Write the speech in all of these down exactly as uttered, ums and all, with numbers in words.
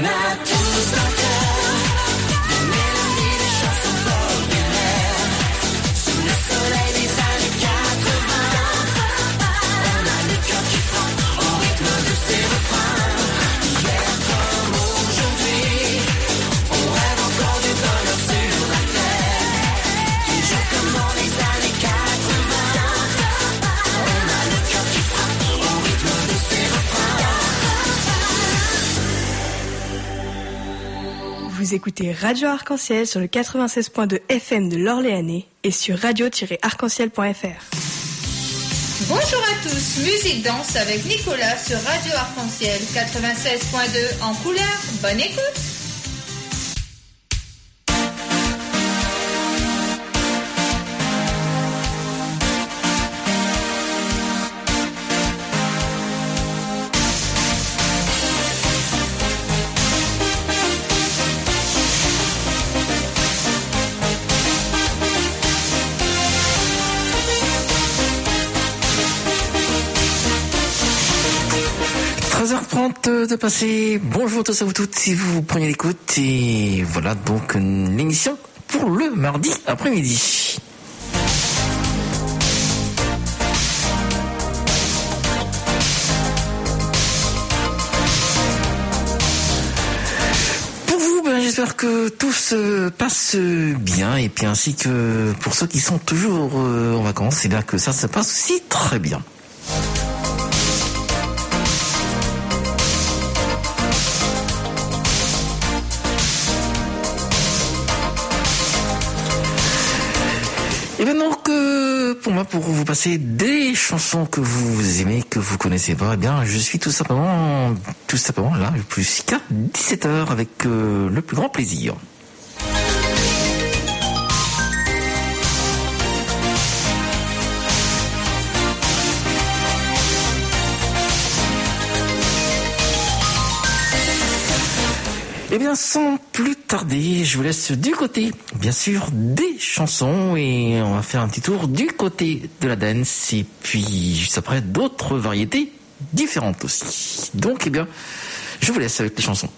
On a tous un cœur, des mélodies, des chansons populaires. Sous le soleil des années quatre-vingts, on a le cœur qui frappe au rythme de ses refrains. Hier comme aujourd'hui, on rêve encore du bonheur sur la terre. Toujours comme dans les années quatre-vingts, on a le cœur qui frappe au rythme de ses refrains. Vous écoutez Radio Arc-en-Ciel sur le quatre-vingt-seize point deux F M de l'Orléanais et sur radio tiret arc en ciel point f r. Bonjour à tous, musique danse avec Nicolas sur Radio Arc-en-Ciel quatre-vingt-seize point deux en couleur. Bonne écoute. treize heures trente de passer. Bonjour à tous à vous toutes si vous prenez l'écoute. Et voilà donc l'émission pour le mardi après-midi. Pour vous, ben, j'espère que tout se passe bien. Et puis ainsi que pour ceux qui sont toujours euh, en vacances, c'est là que ça se passe aussi très bien. Et maintenant que pour moi, pour vous passer des chansons que vous aimez, que vous connaissez pas, eh bien, je suis tout simplement, tout simplement là, jusqu'à dix-sept heures avec euh, le plus grand plaisir. Eh bien, sans plus tarder, je vous laisse du côté, bien sûr, des chansons et on va faire un petit tour du côté de la dance et puis juste après d'autres variétés différentes aussi. Donc, eh bien, je vous laisse avec les chansons.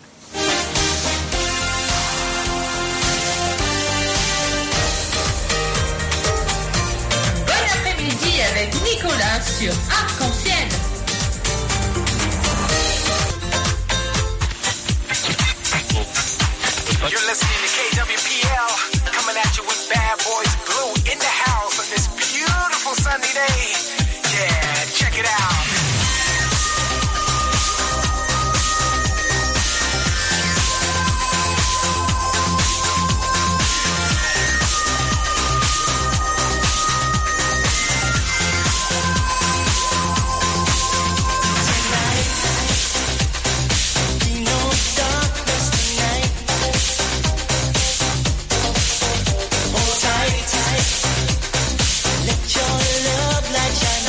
Bon après-midi avec Nicolas sur Arc-en-Ciel. You're listening to K W P L, coming at you with Bad Boys Blue in the house on this beautiful sunny day. Yeah, check it out. Let your love light shine.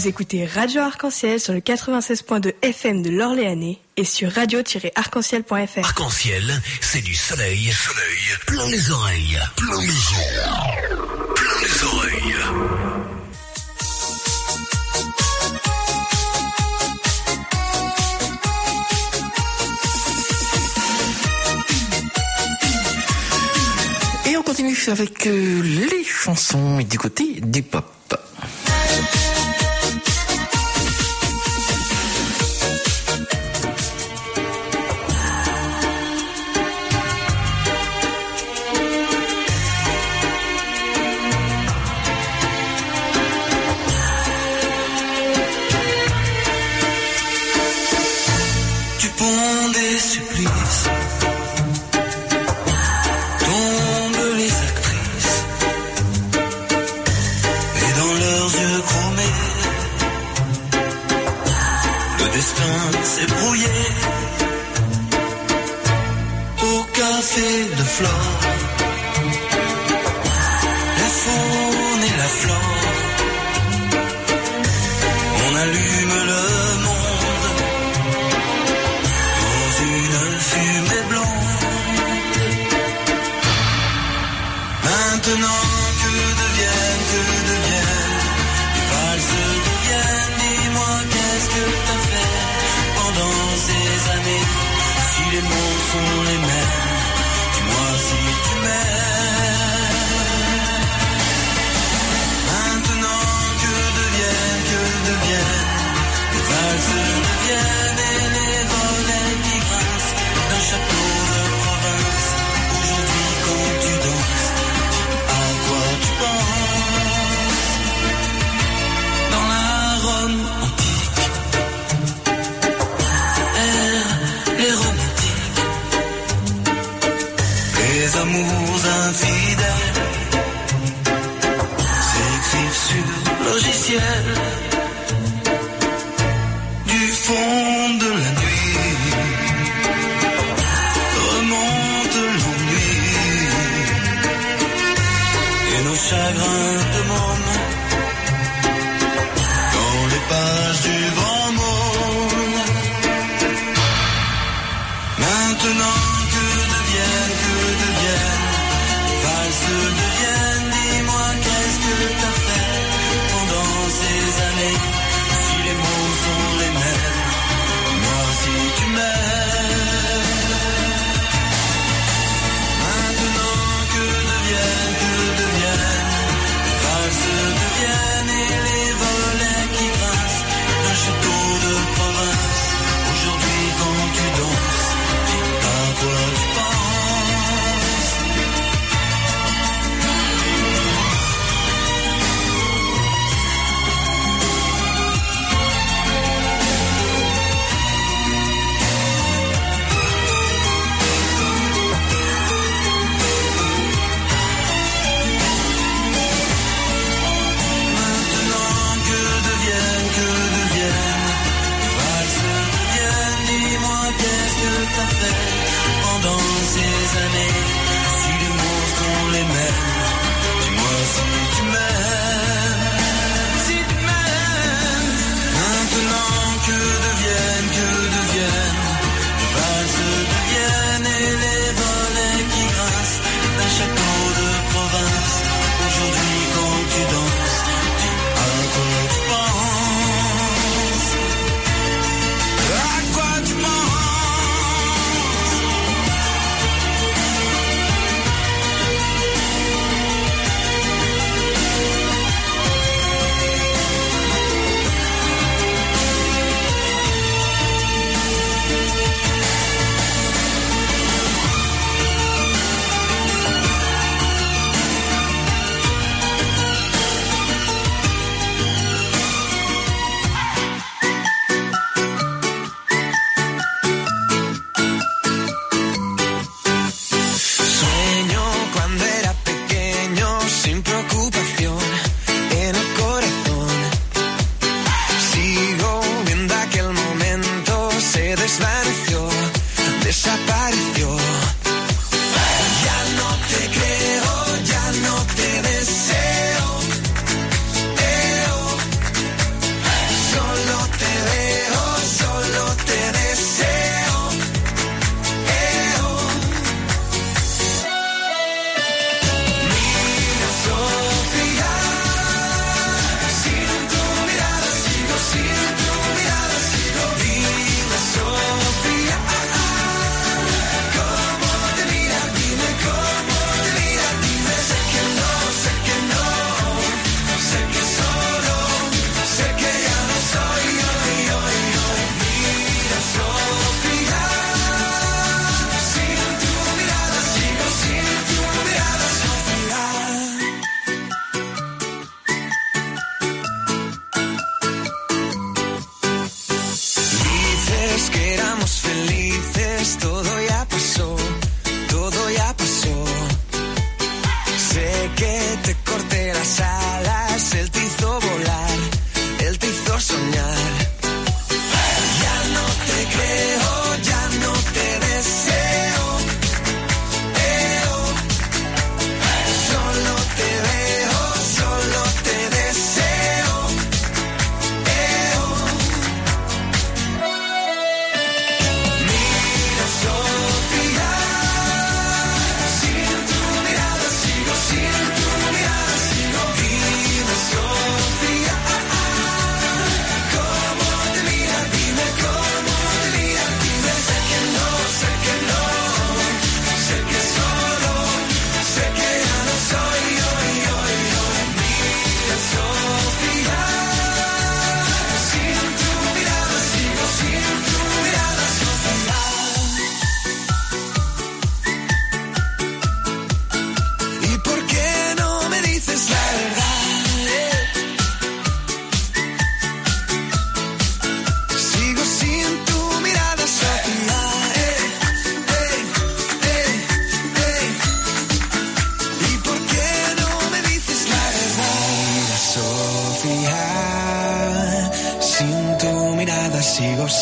Vous écoutez Radio Arc-en-Ciel sur le quatre-vingt-seize point deux F M de l'Orléanais et sur radio tiret arc-en-ciel point F R. Arc-en-ciel, c'est du soleil, soleil, plein les oreilles, plein les oreilles, plein les oreilles. Et on continue avec euh, les chansons du côté du pop.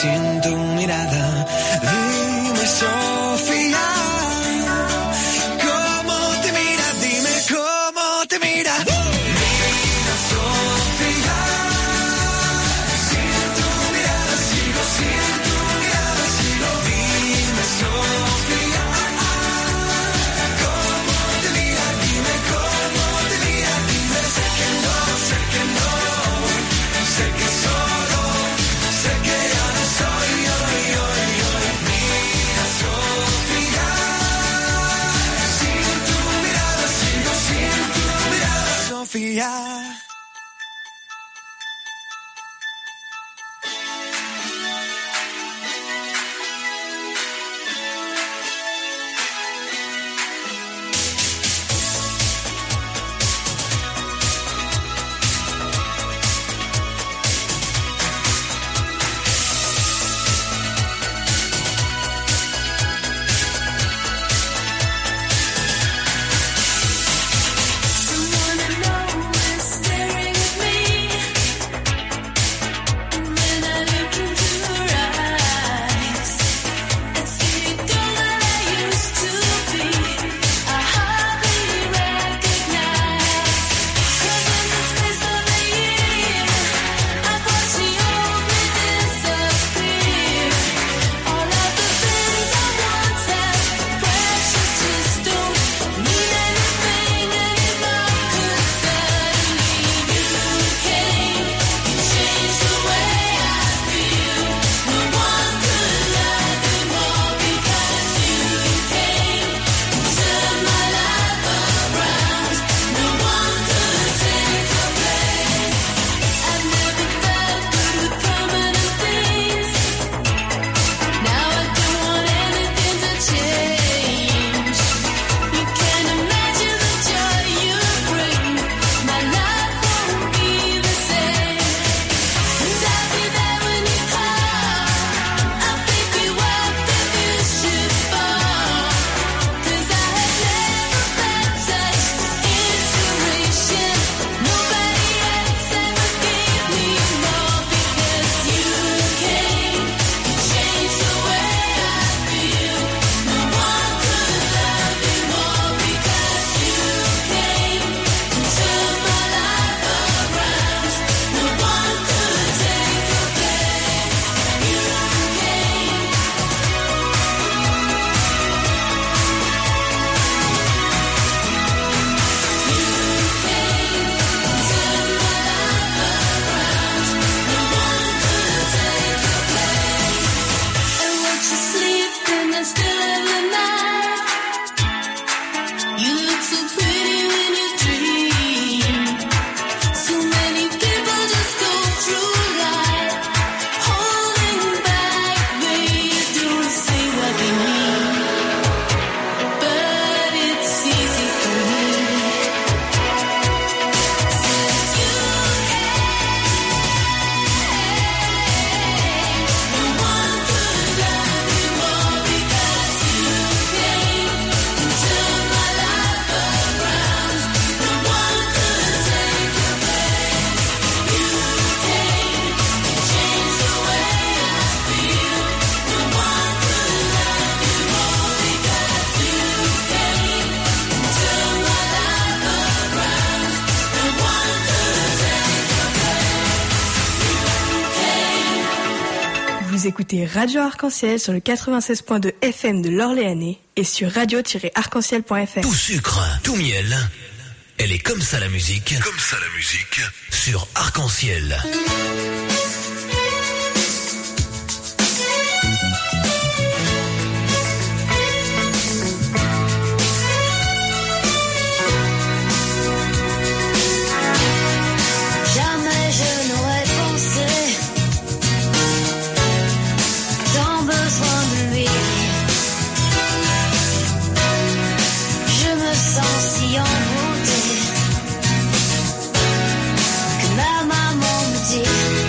sin tu mirada. Dime, Sofía, ¿cómo te mira? Dime cómo te mira. Mira, Sofía, sin tu mirada sigo, sin tu mirada sigo. Dime, Sofía, ¿cómo te mira? Dime cómo te mira. Dime, sé que no, sé que no, sé que solo, sé que ya no soy hoy, hoy, hoy. Mira, Sofía, sin tu mirada sigo, sin tu mirada, Sofía. Someone I know is staring at me. When I look into her eyes, it's the girl that I used to be. I hardly recognize. 'Cause in the space of a year, I've watched the old me disappear. All of the things I once had precious just don't mean anything anymore. 'Cause suddenly you came, you changed the way I feel. No one could love me more because you came, turned my life around. No one could take your place. I've never felt good with permanent things. Now I don't want anything to change. You can't imagine the joy you bring. My life won't be the same. And I'll be there when you call. I'll pick you up if you should fall. 'Cause I have never felt such inspiration. Nobody else ever gave me more. Because you came, you changed the way I feel. No one could love me more. Because you came, and turned my life around. No one could take your place. You came. I watch you sleep in the still of the night. You look so pretty when you dream. So many people just go through life holding back ways, don't say what they mean. But it's easy for me. Since you no one could love me more. Because you came, and turned my life around. No one could take your place. You came, you changed the way I feel. No one could love me more. Because you came, and turned my life around. No one could take your place. Vous écoutez Radio Arc-en-Ciel sur le quatre-vingt-seize point deux F M de l'Orléanais et sur radio tiret arc-en-ciel point F R. Tout sucre, tout miel. Elle est comme ça la musique. Comme ça la musique. Sur Arc-en-Ciel. Jamais je n'aurais pensé tant besoin de lui. Je me sens si envoûtée que ma maman me dit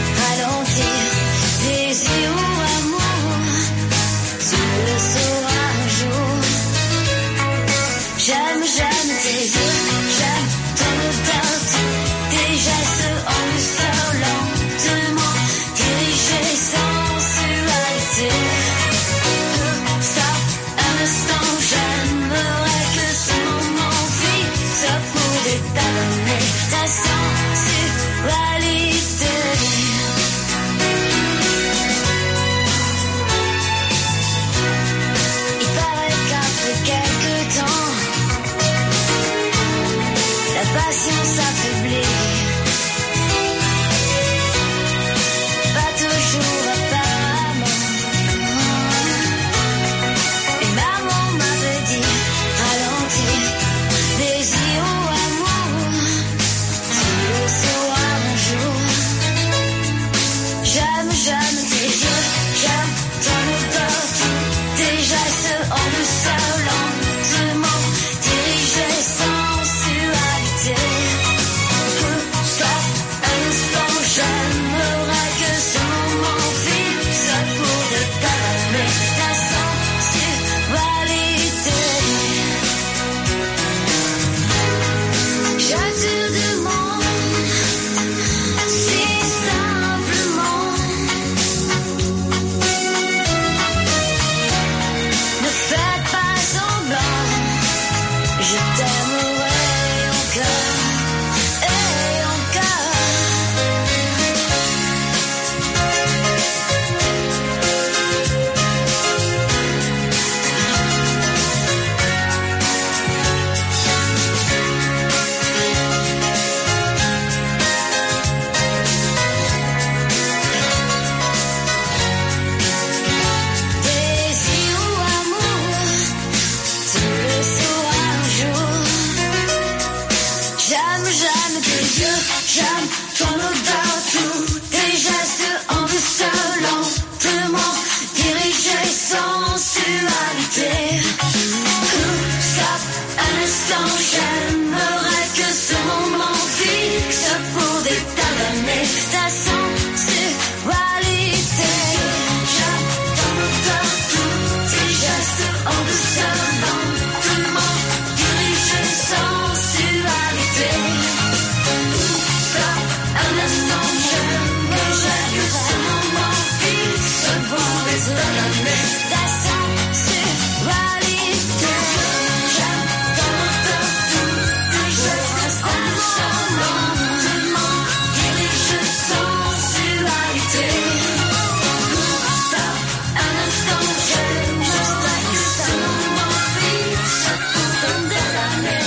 Ta sensualité, j'adore tout, toujours instantanément, dirige sensualité. Ça, un instant, j'aime, juste like ça, mon fils, comme de l'année.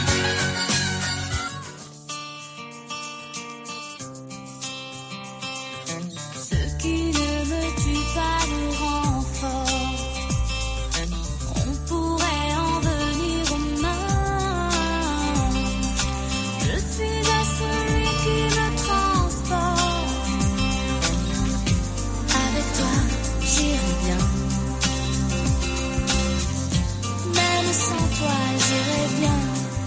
Ce qui ne me tue pas me rend fort. On pourrait en venir aux mains. Je suis à celui qui me transporte. Avec toi, j'irai bien. Même sans toi, j'irai bien.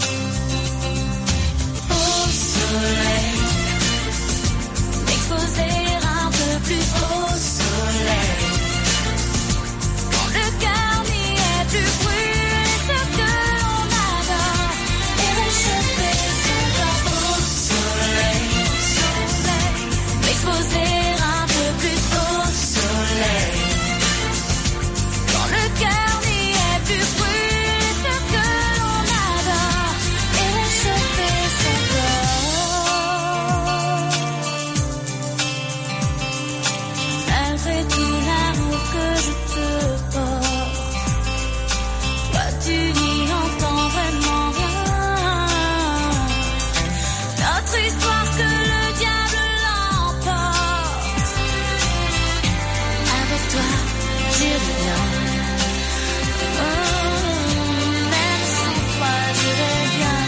Au soleil, m'exposer un peu plus au soleil. Quand le cœur n'y est plus brûlé, ce que l'on adore, et réchauffer son corps au soleil. M'exposer un peu plus au soleil. Quand le cœur n'y est plus brûlé, ce que l'on adore, et réchauffer son corps. Malgré tout l'amour que je te porte, toi tu n'y entends vraiment rien. Notre histoire que le diable l'emporte. Avec toi, j'irai bien. Oh, même sans toi, j'irai bien.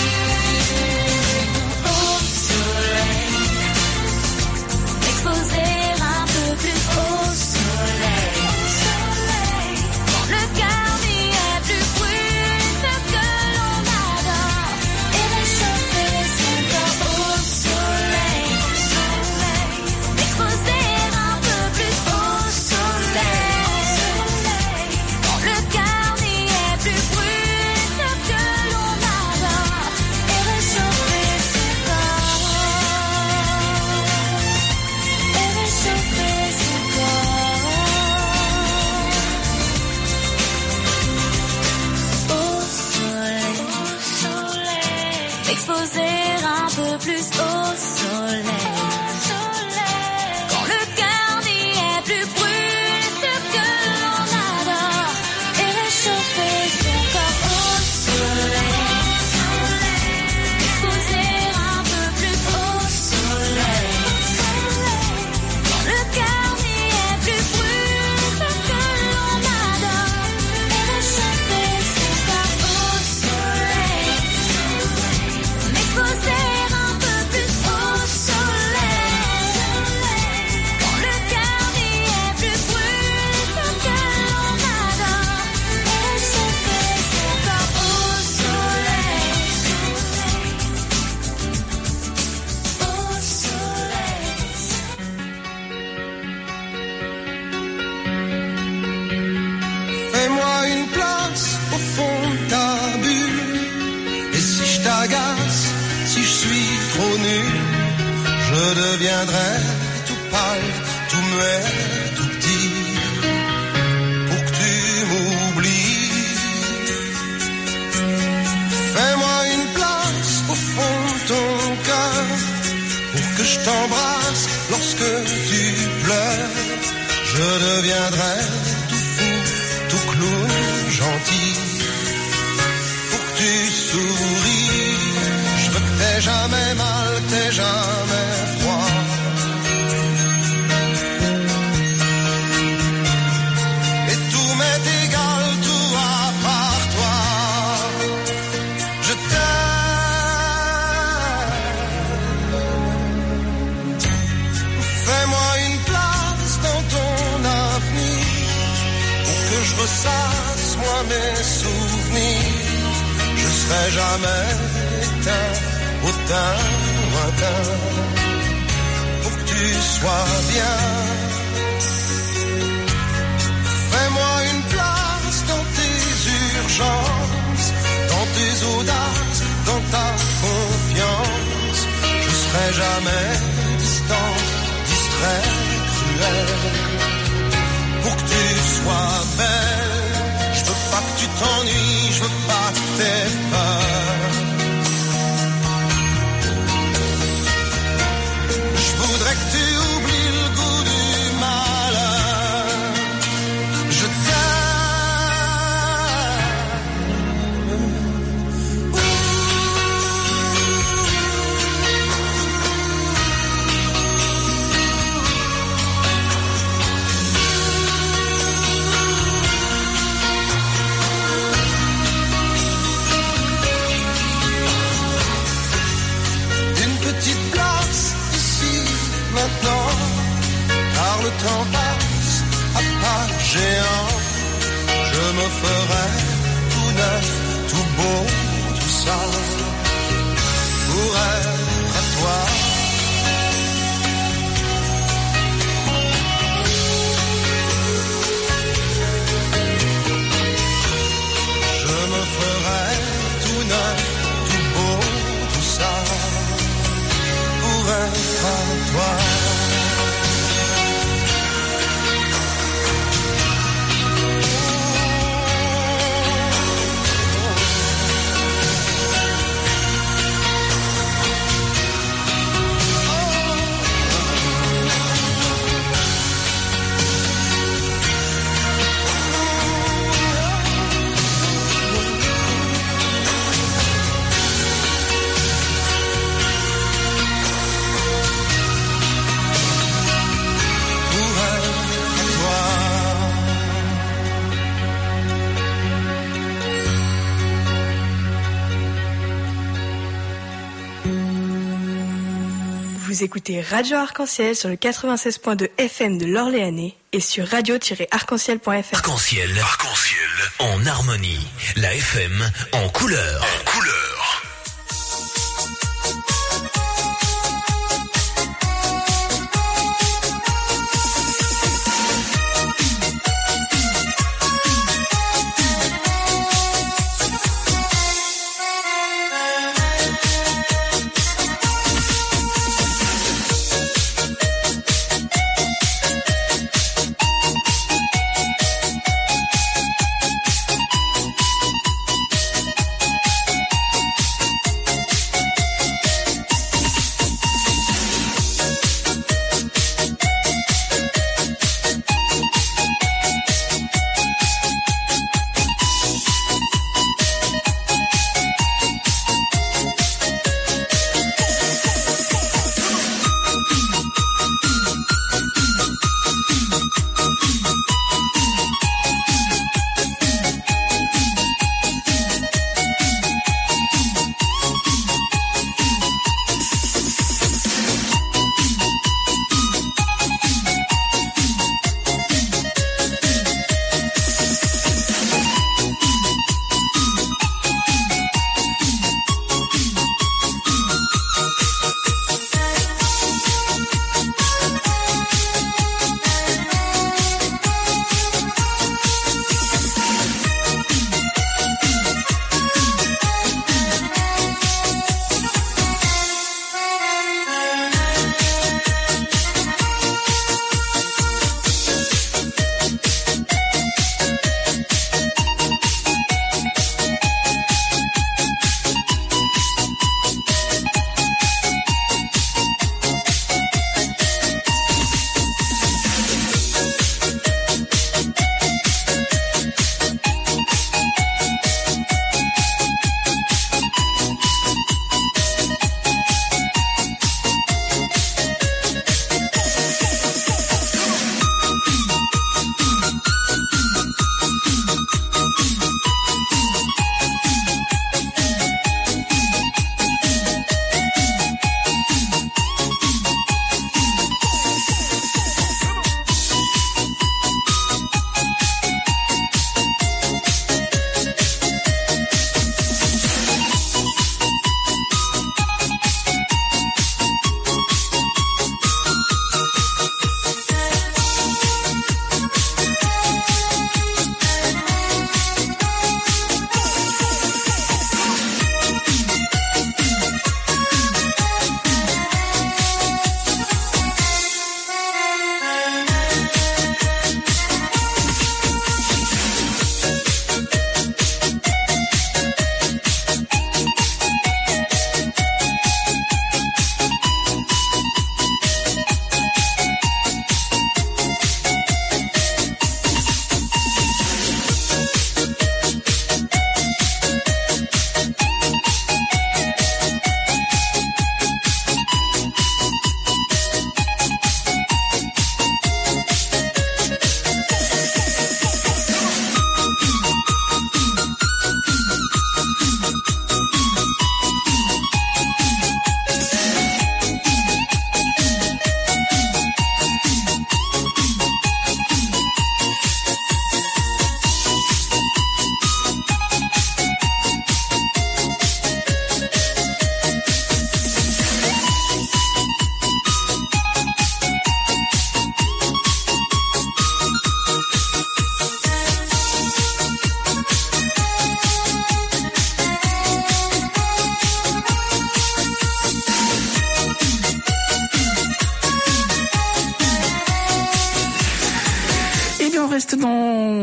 Au soleil, m'exposer un peu plus au soleil. Quand le cœur n'y est plus brûlé, ce que l'on adore, et réchauffer son corps au soleil. M'exposer un peu plus au soleil. Quand le cœur n'y est plus brûlé, ce que l'on adore, et réchauffer son corps. Et réchauffer son corps. Au soleil, m'exposer un peu plus au soleil. Quand le cœur n'y est plus brûlé, ce que l'on adore, et réchauffer son corps au soleil. M'exposer un peu plus au soleil. Quand le cœur n'y est plus brûlé, ce que l'on adore, et réchauffer son corps au soleil. M'exposer un peu plus au soleil. Quand le cœur n'y est plus brûlé, ce que l'on adore, et réchauffer son corps au soleil. Au soleil. Fais-moi une place au fond de ta bulle. Et si je t'agace, si je suis trop nul, je deviendrai tout pâle, tout muet, tout petit, pour que tu m'oublies. Fais-moi une place au fond de ton cœur, pour que je t'embrasse lorsque tu pleures. Je deviendrai tout fou, tout clown, gentil, pour que tu souris. Je veux que t'aies jamais mal, que t'aies jamais froid. Et tout m'est égal, tout à part toi. Je t'aime. Fais-moi une place dans ton avenir, pour que je ressasse moi mes souvenirs. Je serai jamais éteint, autant lointain, pour que tu sois bien. Fais-moi une place dans tes urgences, dans tes audaces, dans ta confiance. Je serai jamais distant, distrait, cruel, pour que tu toi. Vous écoutez Radio Arc-en-Ciel sur le quatre-vingt-seize point deux F M de l'Orléanais et sur radio tiret arc-en-ciel point F R. Arc-en-ciel, arc-en-ciel, en harmonie. La F M en couleur. En couleur.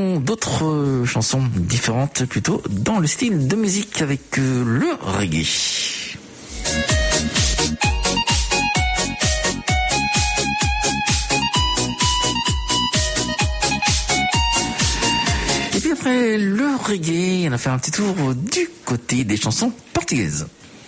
maintenant d'autres euh, chansons différentes, plutôt dans le style de musique avec euh, le reggae. Et puis après le reggae, on a fait un petit tour du côté des chansons portugaises.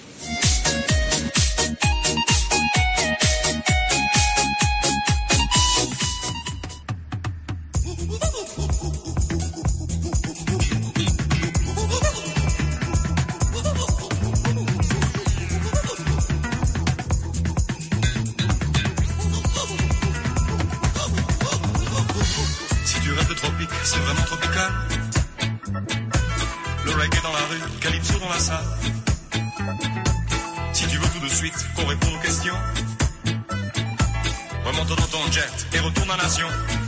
C'est vraiment tropical. Le reggae dans la rue, calypso dans la salle. Si tu veux tout de suite qu'on réponde aux questions, remonte dans ton jet et retourne à Nation.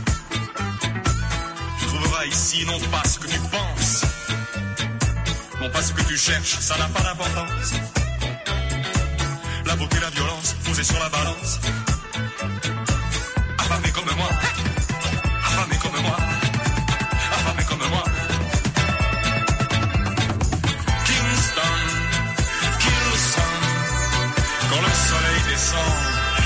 Tu trouveras ici non pas ce que tu penses, non pas ce que tu cherches, ça n'a pas d'importance. La beauté, la violence, posée sur la balance. Affamé comme moi, affamé comme moi. Comme moi. Kingston, Kingston, quand le soleil descend.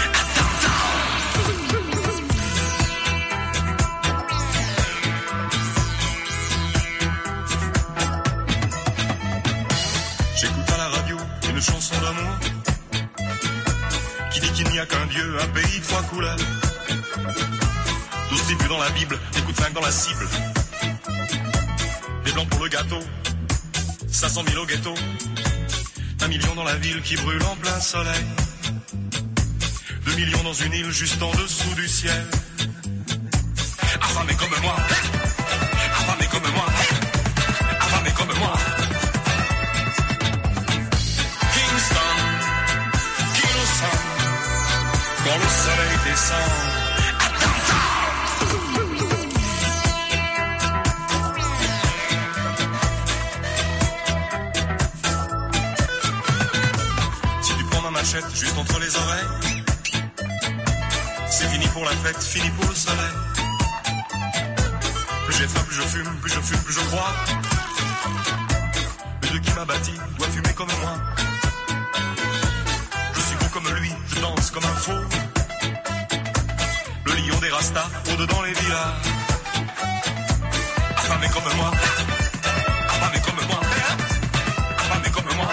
J'écoute à la radio une chanson d'amour qui dit qu'il n'y a qu'un Dieu, un pays, trois couleurs. Douze tribus dans la Bible, des coups de flingue dans la cible. Des blancs pour le gâteau, cinq cent mille au ghetto. Un million dans la ville qui brûle en plein soleil. Deux millions dans une île juste en dessous du ciel. Affamé comme moi, affamé comme moi, affamé comme moi. Kingston, Kingston, quand le soleil descend. Juste entre les oreilles, c'est fini pour la fête, fini pour le soleil. Plus j'ai faim, plus je fume, plus je fume, plus je crois. Le Dieu qui m'a bâti doit fumer comme moi. Je suis beau comme lui, je danse comme un faux. Le lion des rastas, au-dedans les villas. Affamé comme moi, affamé comme moi, affamé comme moi.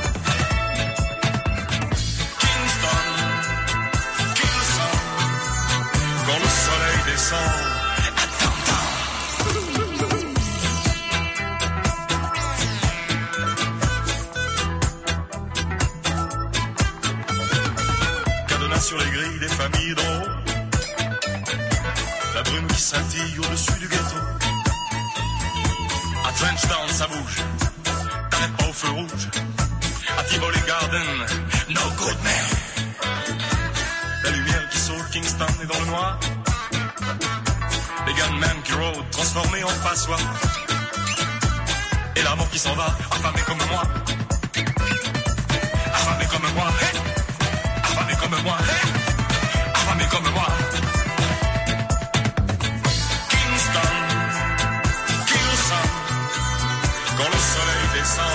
Quand le soleil descend, cadenas sur les grilles des familles d'en haut. La brume qui scintille au-dessus du ghetto. À Trenchtown ça bouge, t'arrêtes pas au feu rouge. À Tivoli Garden, no good man. La lumière qui sauve Kingston est dans le noir. Les gunmen qui rôdent, transformés en passoire. Et l'amour qui s'en va, affamé comme moi. Affamé comme moi, hey. Affamé comme moi, hey. Affamé comme moi. Kingston, Kingston, quand le soleil descend.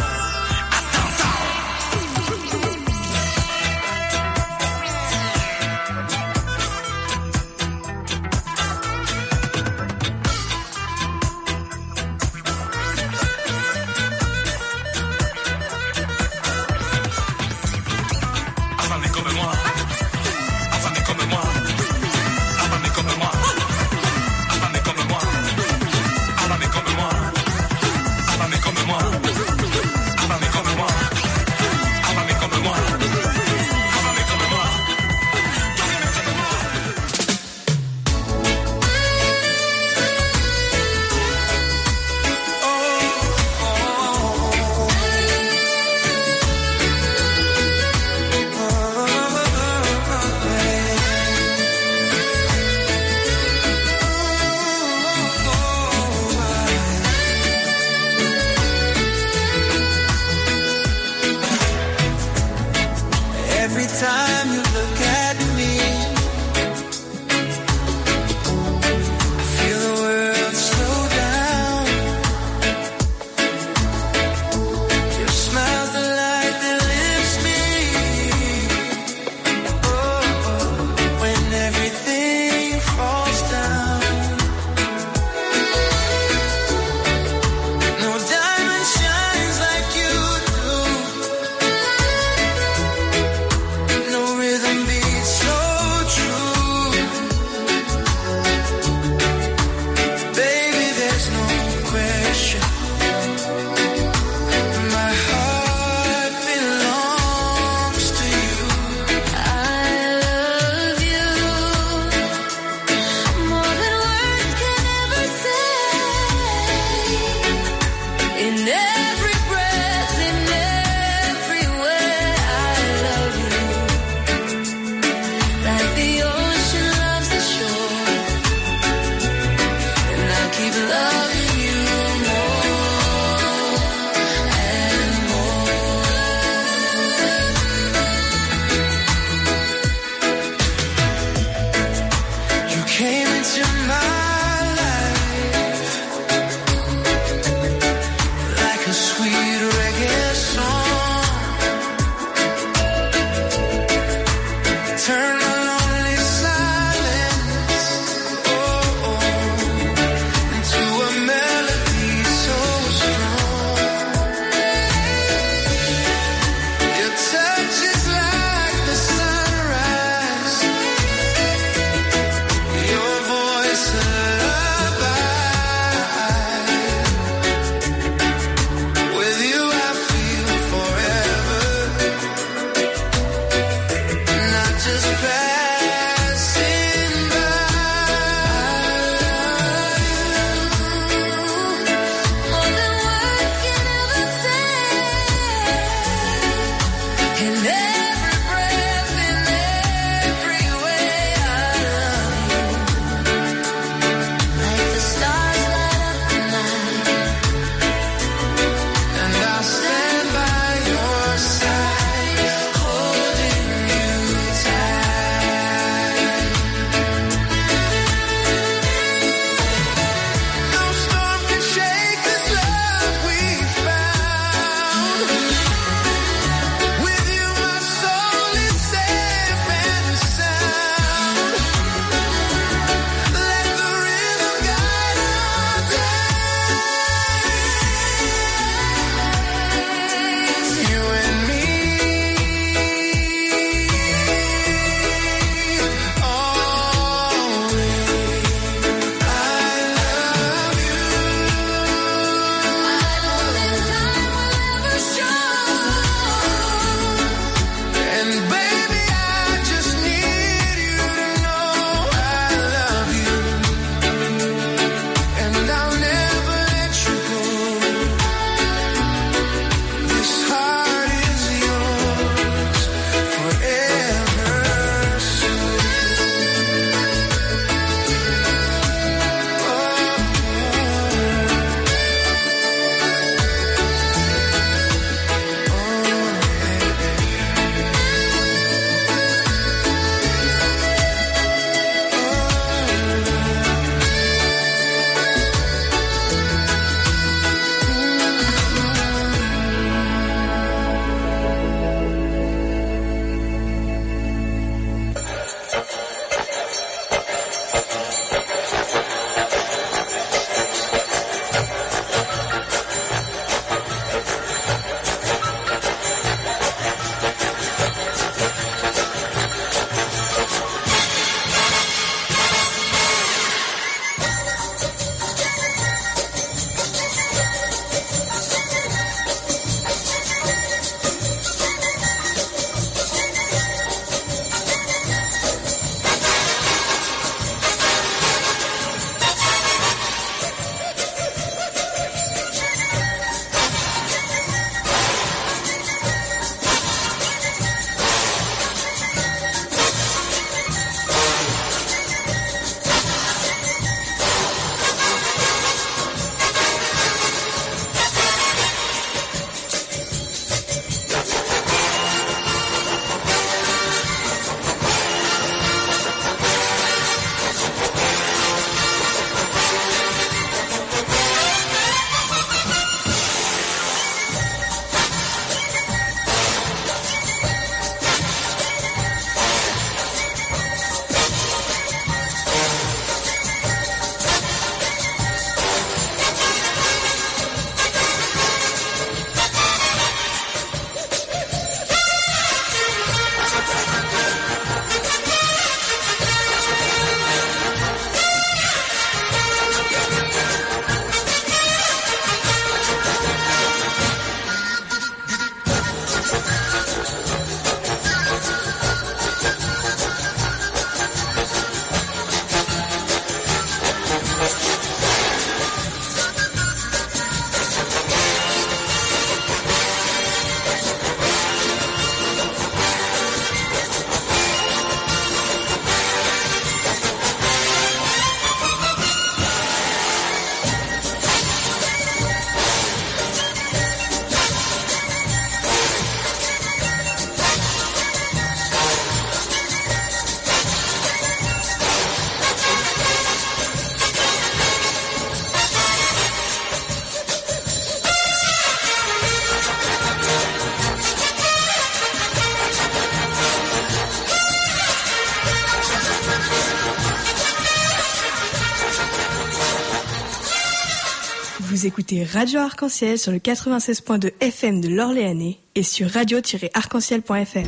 Vous écoutez Radio Arc-en-Ciel sur le quatre-vingt-seize point deux F M de l'Orléanais et sur radio tiret arc-en-ciel point F R.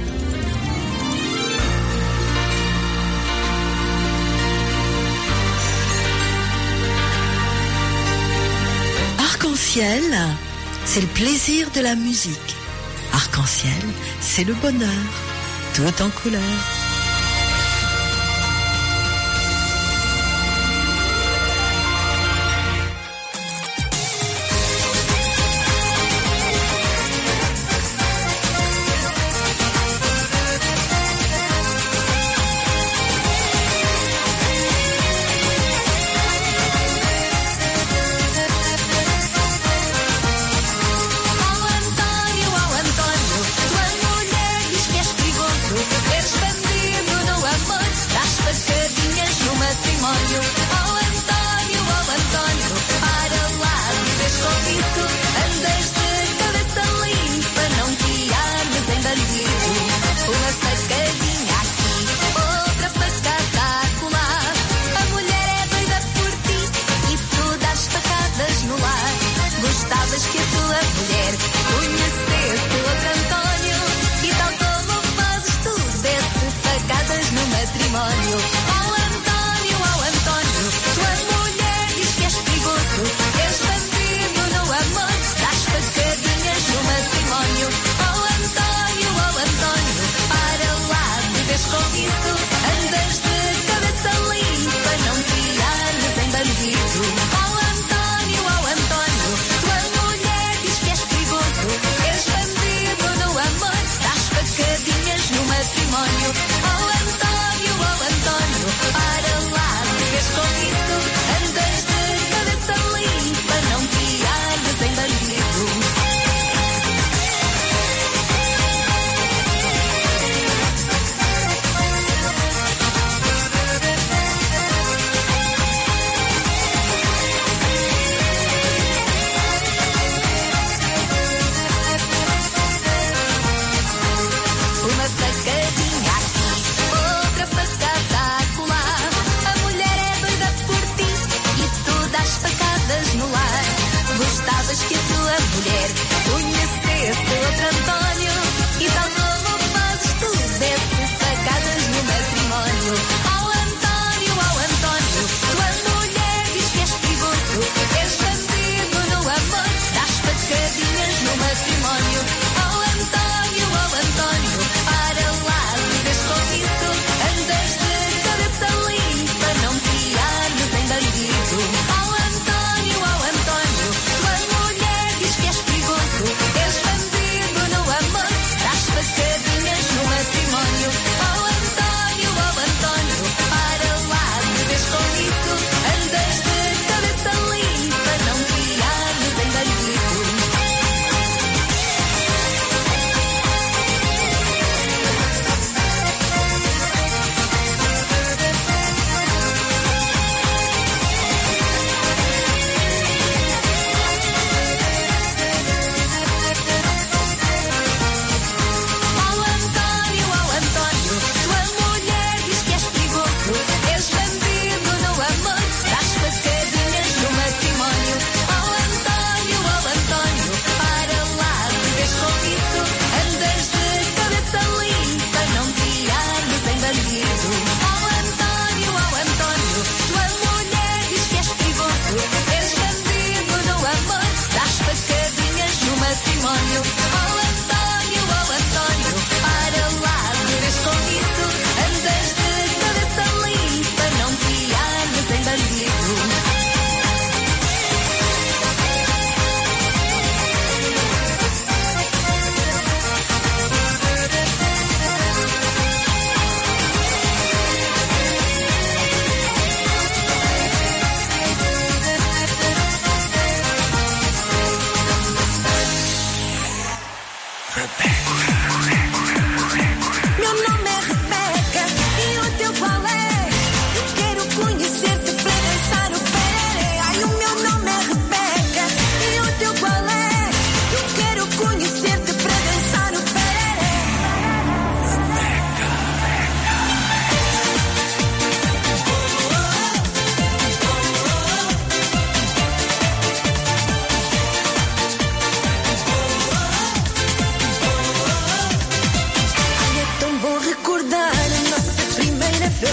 Arc-en-ciel, c'est le plaisir de la musique. Arc-en-ciel, c'est le bonheur, tout en couleur. Andas de cabeça limpa, não te armes em bandido. Oh António, oh António,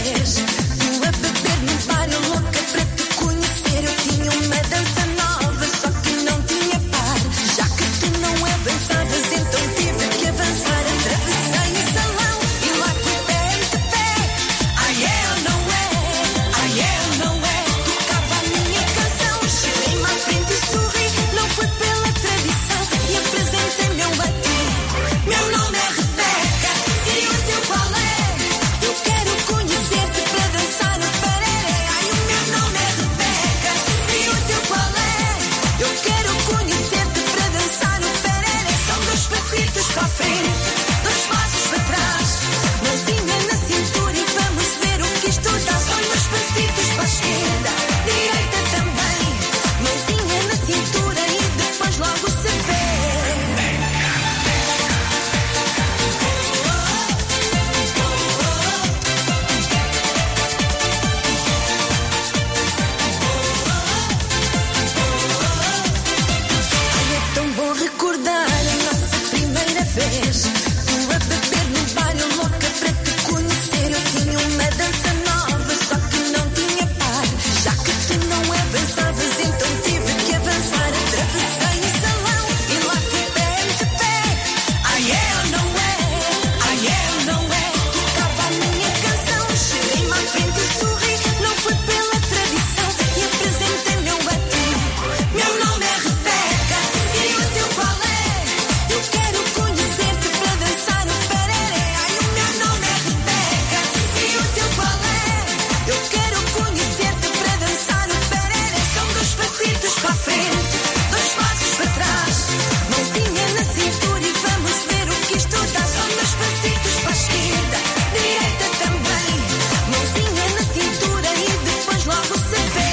vez. Tu a beber no bar, eu louca para te conhecer. Eu tinha uma dança nova, só que não tinha par. Já que tu não avançavas, então tive que avançar. Atravessei o salão e lá fui pé ante pé. Ai é ou não é? Ai é ou não é? Tocava a minha canção, cheguei-me à frente e sorri. Não foi pela tradição e apresentei-me eu a ti. Meu nome é Rebeca e o teu qual é? Eu quero conhecer-te para dançar o pereré. Ai, o meu nome é Rebeca e o teu qual é? Eu quero conhecer-te para dançar o pereré. São dois passitos para a frente, dois passos para trás, mãozinha na cintura e vamos ver o que isto dá. São dois passitos para a esquerda, direita também, mãozinha na cintura e depois logo se vê. Ai, é tão bom recordar a nossa primeira vez. Tu a beber no bar, eu louca para te conhecer. Eu tinha uma dança nova, só que não tinha par. Já que tu não avançavas, então tive que avançar. Atravessei o salão e lá fui pé ante pé. Ai é ou não é? Ai é ou não é? Tocava a minha canção, cheguei-me à frente e sorri. Não foi pela tradição e apresentei-me eu a ti. Meu nome é Rebeca e o teu qual é? Eu quero conhecer-te para dançar o pereré. Ai, o meu nome é Rebeca e o teu qual é? Eu quero conhecer-te para dançar o pereré. São dois passitos para a frente, dois passos para trás, mãozinha na cintura e vamos ver o que isto dá. São dois passitos para a esquerda, direita também, mãozinha na cintura e depois logo se vê.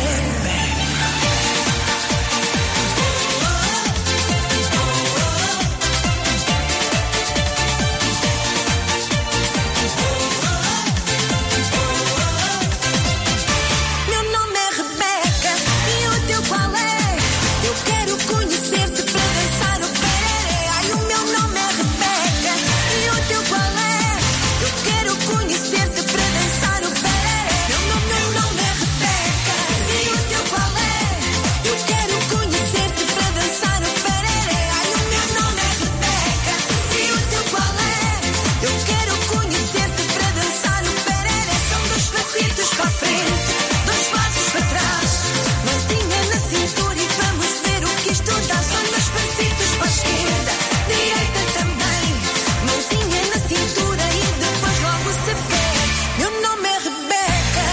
Meu nome é Rebeca e o teu qual é? Eu quero conhecer-te para dançar o pereré. Ai, o meu nome é Rebeca e o teu qual é? Eu quero conhecer-te para dançar o pereré. Meu nome, meu nome é Rebeca e o teu qual é? Eu quero conhecer-te para dançar o pereré. Ai, o meu nome é Rebeca e o teu qual é? Eu quero conhecer-te para dançar o pereré. São dois passitos para a frente, dois passos para trás, mãozinha na cintura e vamos ver o que isto dá. São dois passitos para a esquerda, direita também, mãozinha na cintura e depois logo se vê. Meu nome é Rebeca.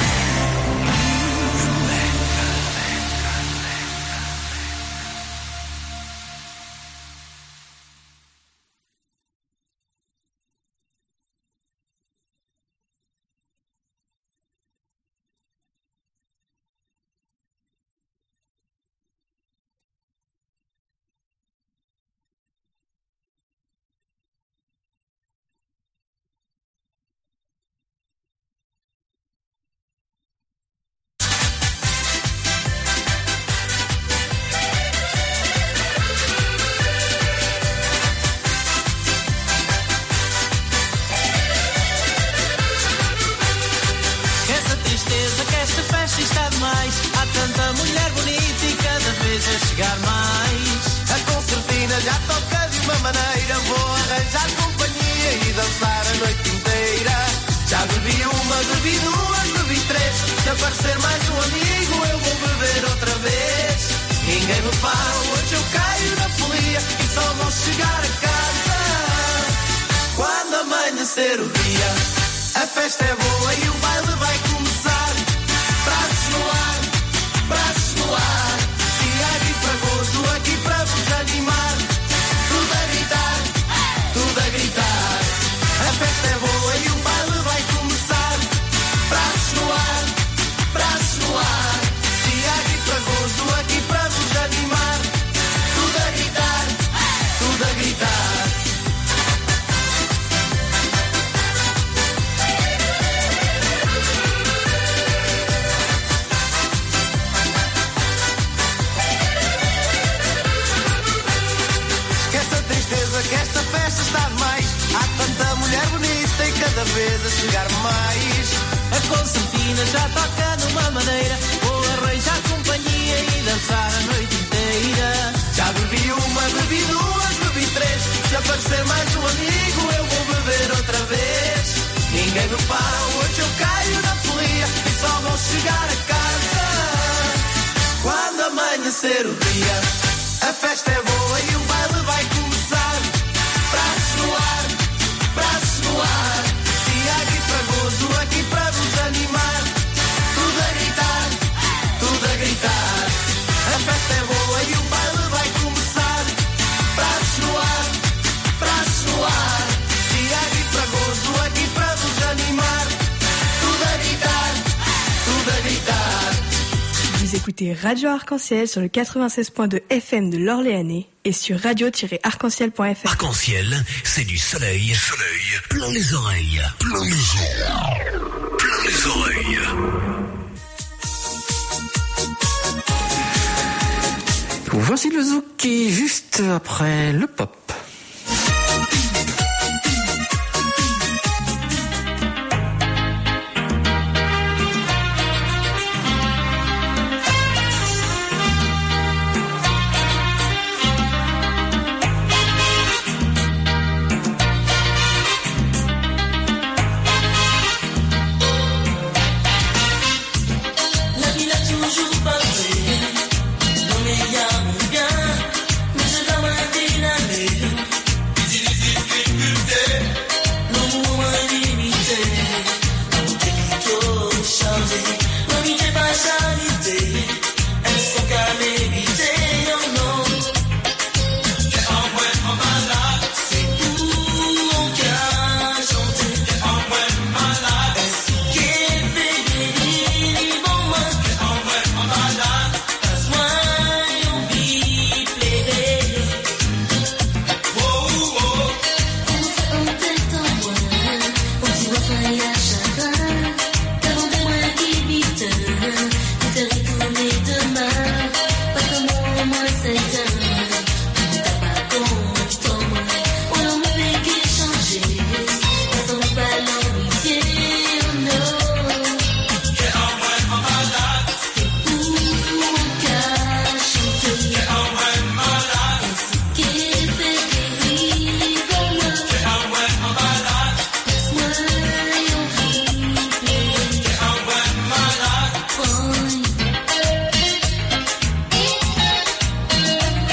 Essa tristeza que esta festa está demais. Há tanta mulher bonita e cada vez a chegar mais. A concertina já toca de uma maneira. Vou arranjar companhia e dançar a noite inteira. Já bebi uma, bebi duas, bebi três. Se aparecer mais um amigo, eu vou beber outra vez. Ninguém me para, hoje eu caio na folia e só vou chegar a casa quando amanhecer o dia. A festa é boa e o baile vai começar. Braços no ar, braços no ar. Tiago e Fragoso aqui para vos animar. Tudo a gritar, tudo a gritar. A festa é boa e o baile vai começar. Braços no ar, braços no ar. Tiago e Fragoso aqui para vos animar. Tudo a gritar, tudo a gritar. cada vez a chegar mais. A concertina já toca numa maneira, vou arranjar companhia e dançar a noite inteira. Já bebi uma, bebi duas, bebi três, se aparecer mais um amigo eu vou beber outra vez. Ninguém me para, hoje eu caio na folia e só vou chegar a casa quando amanhecer o dia. A festa é boa e o baile vai começar. Braços no ar, braços no ar, Tiago Fragoso aqui para vos animar. Tudo a gritar, tudo a gritar. A festa é boa e o baile vai começar. Braços no ar, braços no ar, Tiago Fragoso aqui para vos animar. Tudo a gritar, tudo a gritar. Vous écoutez Radio Arc-en-Ciel sur le quatre-vingt-seize point deux F M de l'Orléanais et sur radio tiret arc-en-ciel point F R. Arc-en-ciel, c'est du soleil, soleil, plein les oreilles, plein les oreilles, plein les oreilles. Voici le Zouki juste après le pop. La ville a toujours pas fait, non mais y a mon bien, mais je dois m'intéresser. Dis les difficultés, nos mouvements limités, nos territoires chargés, l'unité pas charité, elles sont qu'à l'éviter, non non. T'es en vrai en malade, c'est pour mon cœur chanter. T'es en vrai malade, est-ce qu'est pédé, bon moi. T'es en vrai en malade, passe-moi une vie plaidée. Oh oh. On fait en tête en moi, on dit va faire à chacun. T'as vendu moi qui vite, tu fais retourner demain. Pas comme moi, moi c'est un. T'as pas compte en moi, on en me fait qu'échanger. Passons pas l'amitié, oh non. T'es en vrai en malade, Pour mon cœur chanter, t'es en vrai malade, qui est pédé, bon moi. t'es en vrai en malade, Passe-moi une vie plaidée. t'es en vrai malade. Point.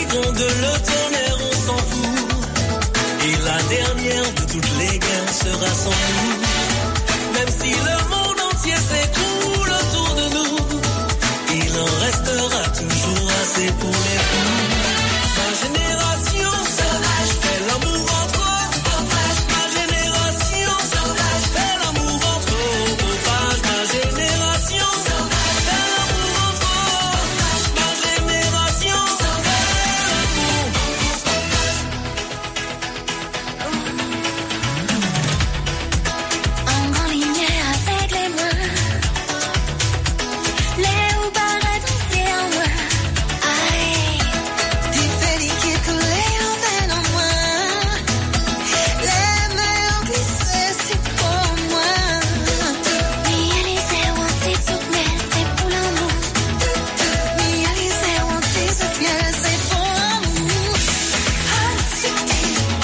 gronde le tonnerre, on s'en fout. Et la dernière de toutes les guerres sera sans nous. Même si le monde entier s'écroule autour de nous, il en restera toujours assez pour les fous. Ma génération sauvage fait l'amour entre sauvages. Ma génération sauvage fait l'amour entre sauvages. Ma génération sauvage fait l'amour entre sauvages. Ma génération sauvage En ligne avec les mains, les hauts barres danser en moi. Aïe, des féliques coulées en veine en moi. Les meilleurs glissés, c'est pour moi. Réaliser où t'es tout bien, c'est pour l'amour. Réaliser où t'es tout bien, c'est pour l'amour. Hatsuki,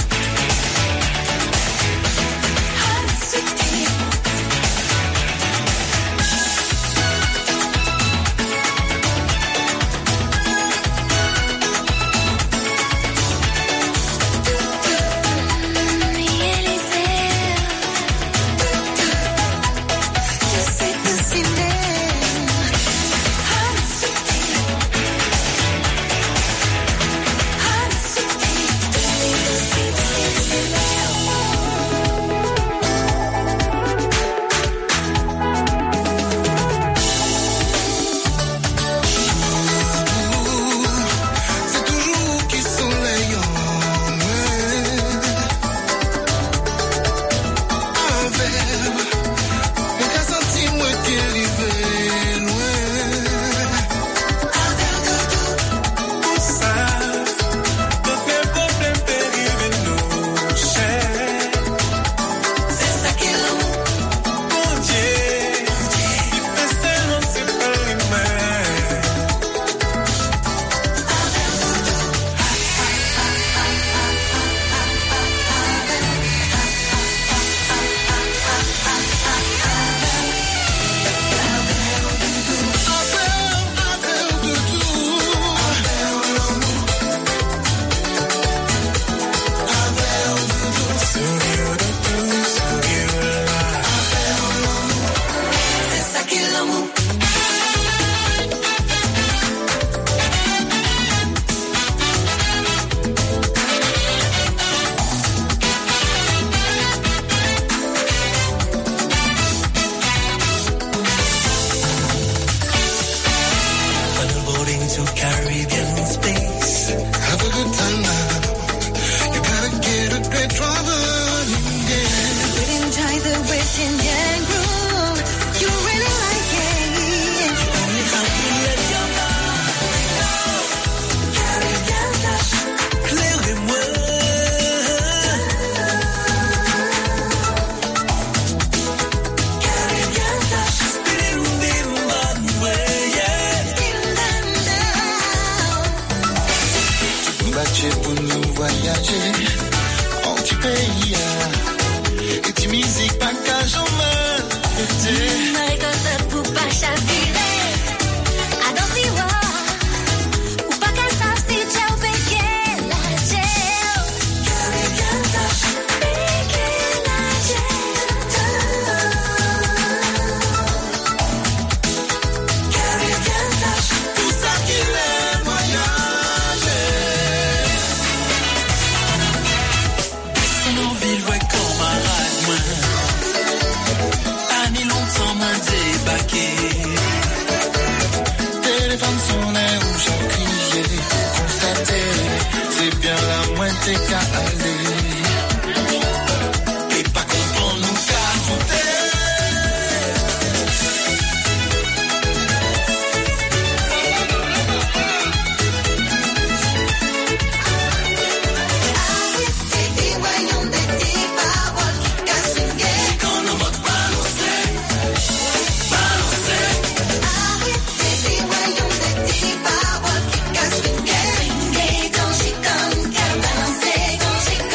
Hatsuki. C'est toujours qui soleil en moi. Un verbe, mon cas senti moi qui arrivé loin. Un verre de tout, Pour ça, toutes mes problèmes périvent nos chairs. c'est ça qui est l'amour. Mon Dieu, si personne ne sait pas l'aimer. C'est ça qui est l'amour. Paddleboarding to Caribbean space. Have a good time now. You gotta get a great driver. Yeah. Really enjoy the West Indian groove. You really like it. Only have to let your body go. Caribbean flash. Claire et moi. Caribbean flash. Spinning, spinning, one way, yeah. Skin them down. Bâtir pour nous voyager en petit pays. Et tu musique pas qu'à jamais. Ma récolte pour pas chavirer. À danser, ou pas qu'à savoir si j'ai ou péqué la gel. Caribbean flash. Péqué la gel. Caribbean flash. Tout ça qui est voyager. Son envie, ouais, camarade, moi. Pas ni longtemps, m'a débarqué. Téléphone sonné où j'ai crié. Constaté, c'est bien la moitié qu'à aller. Et pas comprendre nous qu'à compter. Des voyons, des petits paroles qui cassent une guerre. Quand on va balancer, balancer. Arrêtez des voyons, des petits paroles qui cassent une guerre. Et quand j'y comme qu'à balancer, quand j'y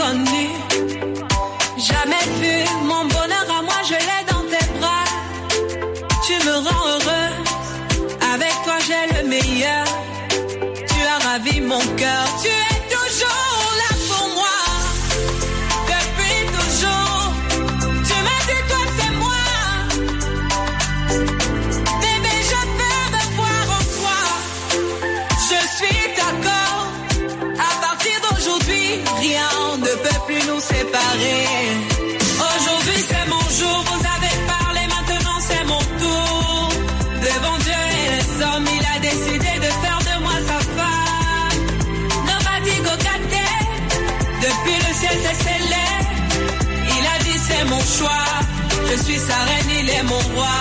connu. Jamais vu mon bonheur à moi, je l'ai dans tes bras. Tu me rends heureuse, avec toi j'ai le meilleur. Tu as ravi mon cœur, tu es toujours là pour moi. Depuis toujours, tu m'as dit toi c'est moi. Bébé, je peux me voir en toi. Je suis d'accord, à partir d'aujourd'hui, rien ne peut plus nous séparer. Aujourd'hui c'est mon jour, vous avez parlé, maintenant c'est mon tour. Devant Dieu et les hommes, il a décidé de faire de moi sa femme. Nobody go got there. Depuis le ciel c'est scellé. Il a dit c'est mon choix. Je suis sa reine, il est mon roi.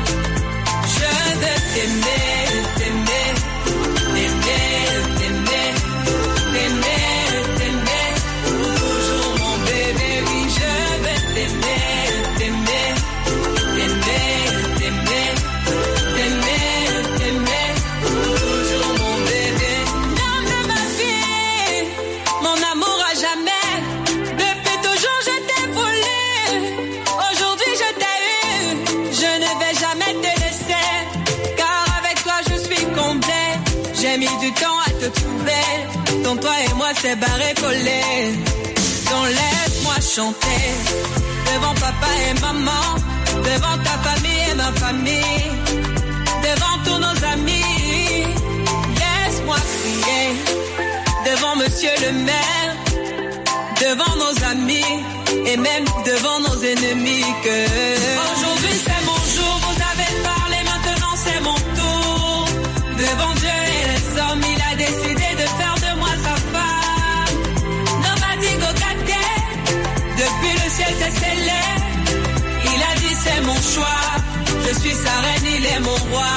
Je veux t'aimer, t'aimer, t'aimer, t'aimer, t'aimer, t'aimer. Toujours mon bébé, oui je veux t'aimer, t'aimer, t'aimer, t'aimer, t'aimer, t'aimer. Toujours mon bébé. L'homme de ma vie, mon amour à jamais. Depuis toujours je t'ai voulu. Aujourd'hui je t'ai eu. Je ne vais jamais te laisser, car avec toi je suis complet. J'ai mis du temps à te trouver. Ton toi et moi c'est barré collé. Donc laisse-moi chanter devant papa et maman, devant ta famille et ma famille, devant tous nos amis. Laisse-moi crier devant monsieur le maire, devant nos amis et même devant nos ennemis que aujourd'hui c'est mon jour, vous avez parlé, maintenant c'est mon tour. Devant Dieu et les hommes, il a décidé de faire de moi sa femme. Nobody go got there. Depuis le ciel c'est scellé. Il a dit c'est mon choix. Je suis sa reine, il est mon roi.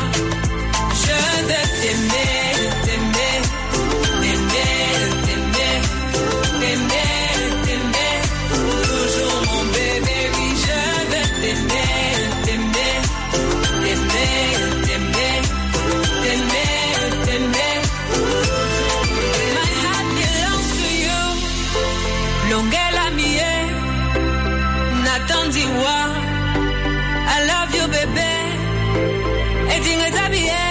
Je veux t'aimer, t'aimer, t'aimer, t'aimer, t'aimer, t'aimer. Toujours mon bébé, oui je veux t'aimer, t'aimer, t'aimer, t'aimer, t'aimer, t'aimer. My heart belongs to you. Longela mie, Nathan Diwa. I love you bébé. Et dingue t'habiller.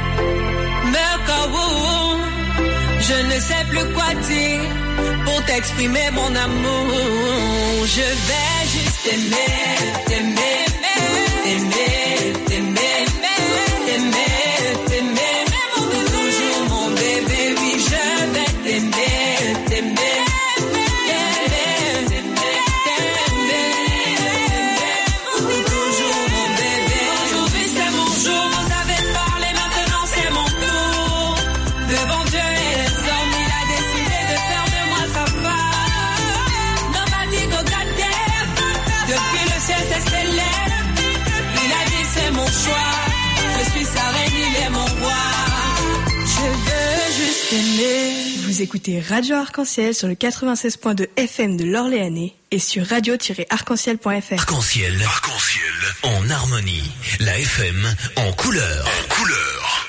Je ne sais plus quoi dire pour t'exprimer mon amour. Je vais juste t'aimer, t'aimer, t'aimer, t'aimer, t'aimer, t'aimer. Toujours mon bébé, oui je vais t'aimer, t'aimer. Vous écoutez Radio Arc-en-Ciel sur le quatre-vingt-seize point deux F M de l'Orléanais et sur radio tiret arc-en-ciel point F R. Arc-en-ciel, arc-en-ciel, en harmonie. La F M en couleur. En couleur.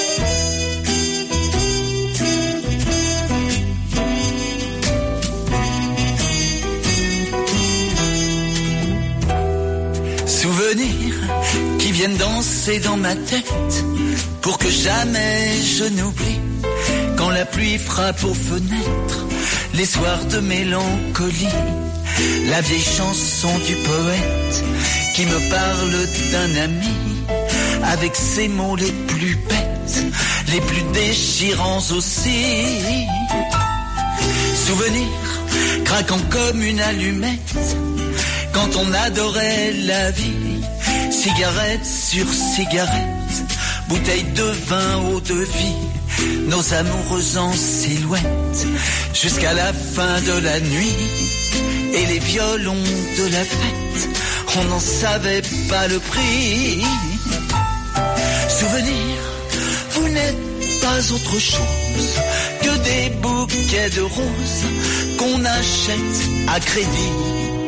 Souvenirs qui viennent danser dans ma tête pour que jamais je n'oublie. Quand la pluie frappe aux fenêtres, les soirs de mélancolie, la vieille chanson du poète qui me parle d'un ami, avec ses mots les plus bêtes, les plus déchirants aussi. Souvenirs craquant comme une allumette, quand on adorait la vie, cigarette sur cigarette, bouteille de vin eau de vie. Nos amoureux en silhouette jusqu'à la fin de la nuit. Et les violons de la fête, on n'en savait pas le prix. Souvenir, vous n'êtes pas autre chose que des bouquets de roses qu'on achète à crédit.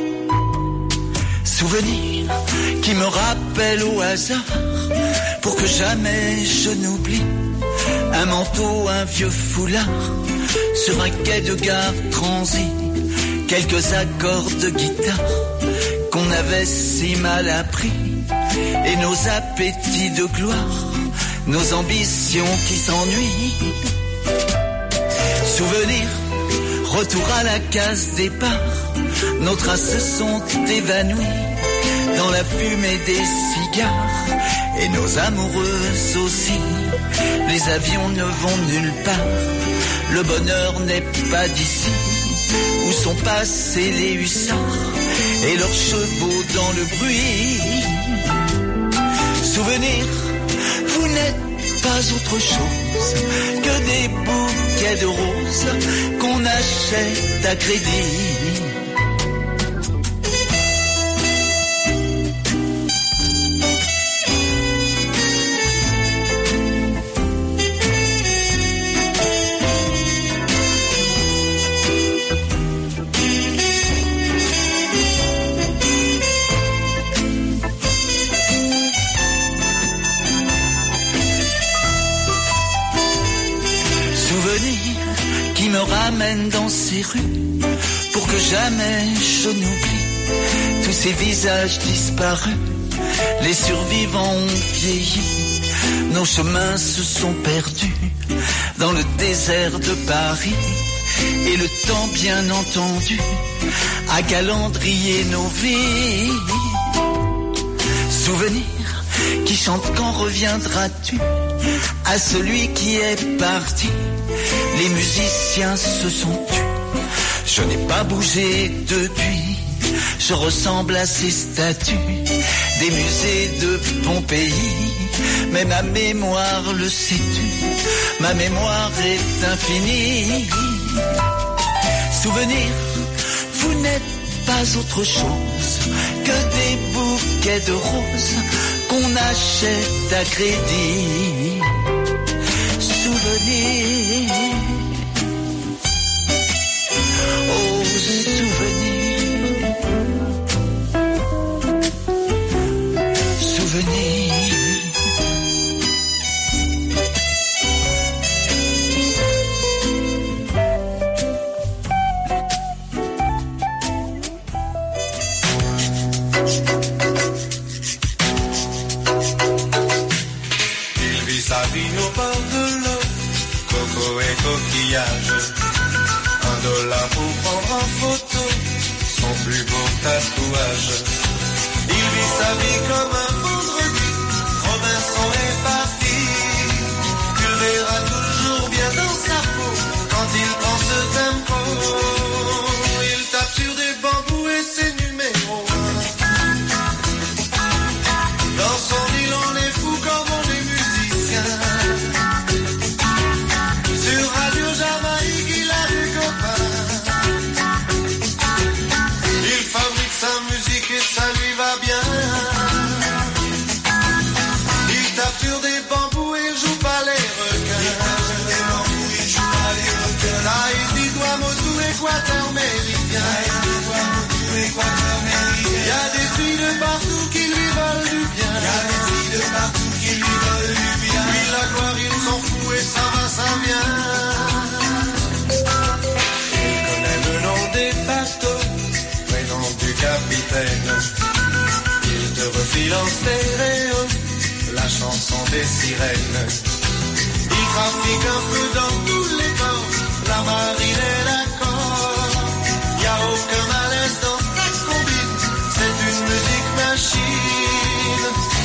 Souvenir qui me rappelle au hasard, pour que jamais je n'oublie, un manteau, un vieux foulard, sur un quai de gare transi, quelques accords de guitare qu'on avait si mal appris, et nos appétits de gloire, nos ambitions qui s'ennuient. Souvenir, retour à la case départ, nos traces se sont évanouies dans la fumée des cigares, et nos amoureuses aussi. Les avions ne vont nulle part, le bonheur n'est pas d'ici. Où sont passés les hussards et leurs chevaux dans le bruit? Souvenir, vous n'êtes pas autre chose que des bouquets de roses qu'on achète à crédit. Me ramène dans ces rues pour que jamais je n'oublie tous ces visages disparus. Les survivants ont vieilli, nos chemins se sont perdus dans le désert de Paris, et le temps bien entendu a calendrier nos vies. Souvenir qui chante quand reviendras-tu à celui qui est parti. Les musiciens se sont tus, je n'ai pas bougé depuis, je ressemble à ces statues des musées de Pompéi, mais ma mémoire, le sais-tu, ma mémoire est infinie. Souvenir, vous n'êtes pas autre chose que des bouquets de roses qu'on achète à crédit. Souvenir, oh souvenir, souvenir. Il vit sa vie au bord de l'eau, coco et coquillage. Un dollar pour prendre en photo son plus beau tatouage. Il vit sa vie comme un vendredi, Robinson est parti. Tu le verras toujours bien dans sa peau quand il prend ce tempo. Il tape sur des bambous et ses numéros. Dans son île on est fou comme on est musicien. Sur Radio Jamaïque il a des copains. Il fabrique sa musique et ça lui va bien. Il tape sur des bambous et joue pas les requins. Il tape sur des bambous et joue pas les requins. Tahiti, Tuamotu, Équateur méridien. Tahiti, Tuamotu, Équateur méridien. Y a des filles de partout qui lui veulent du bien. Y a des filles de partout qui lui veulent du bien. Lui la gloire il s'en fout et ça va, ça vient. Il connaît le nom des bateaux, prénom du capitaine. Il te refile en stéréo la chanson des sirènes. Il trafique un peu dans tous les ports, la marine est d'accord. Y a aucun malaise dans sa combine, c'est une musique machine.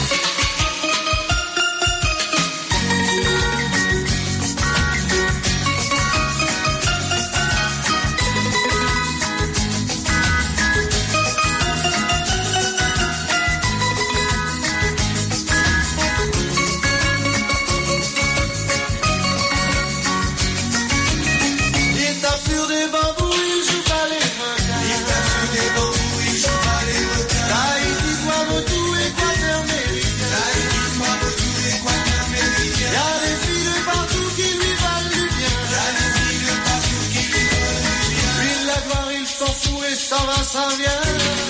Il tape sur des bambous, il joue pas les requins. Il tape sur des bambous, il joue pas les requins. Tahiti, Tuamotu, Équateur méridien. Tahiti, Tuamotu, Équateur méridien. Y a des filles de partout qui lui valent du bien. Y a des filles de partout qui lui valent du bien. Lui la gloire il s'en fout et ça va, ça vient.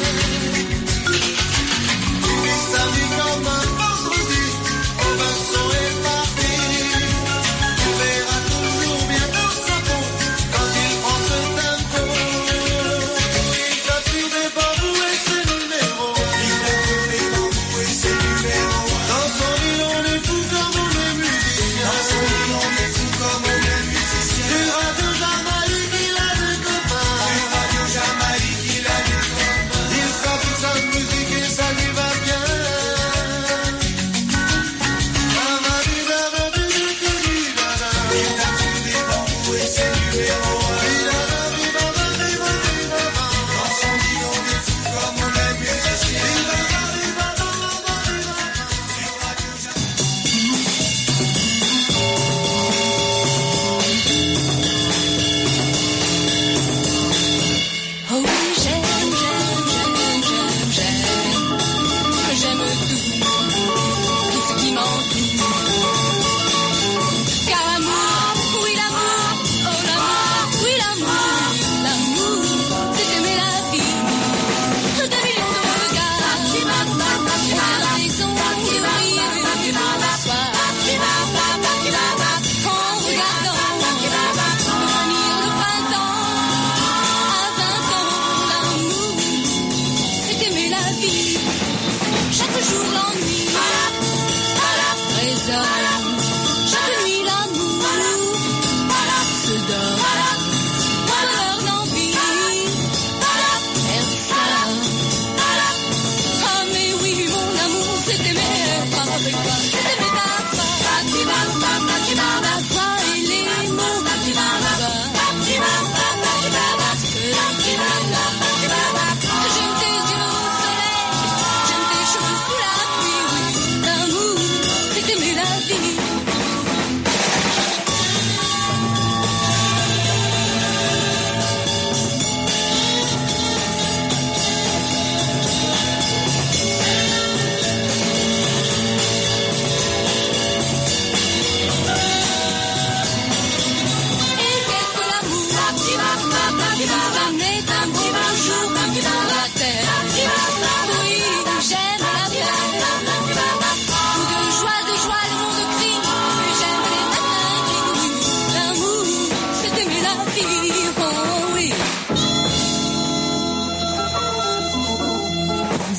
Il vit sa vie comme un vendredi, Robinson est parti. Tu verras toujours bien dans sa peau quand il prend ce tempo.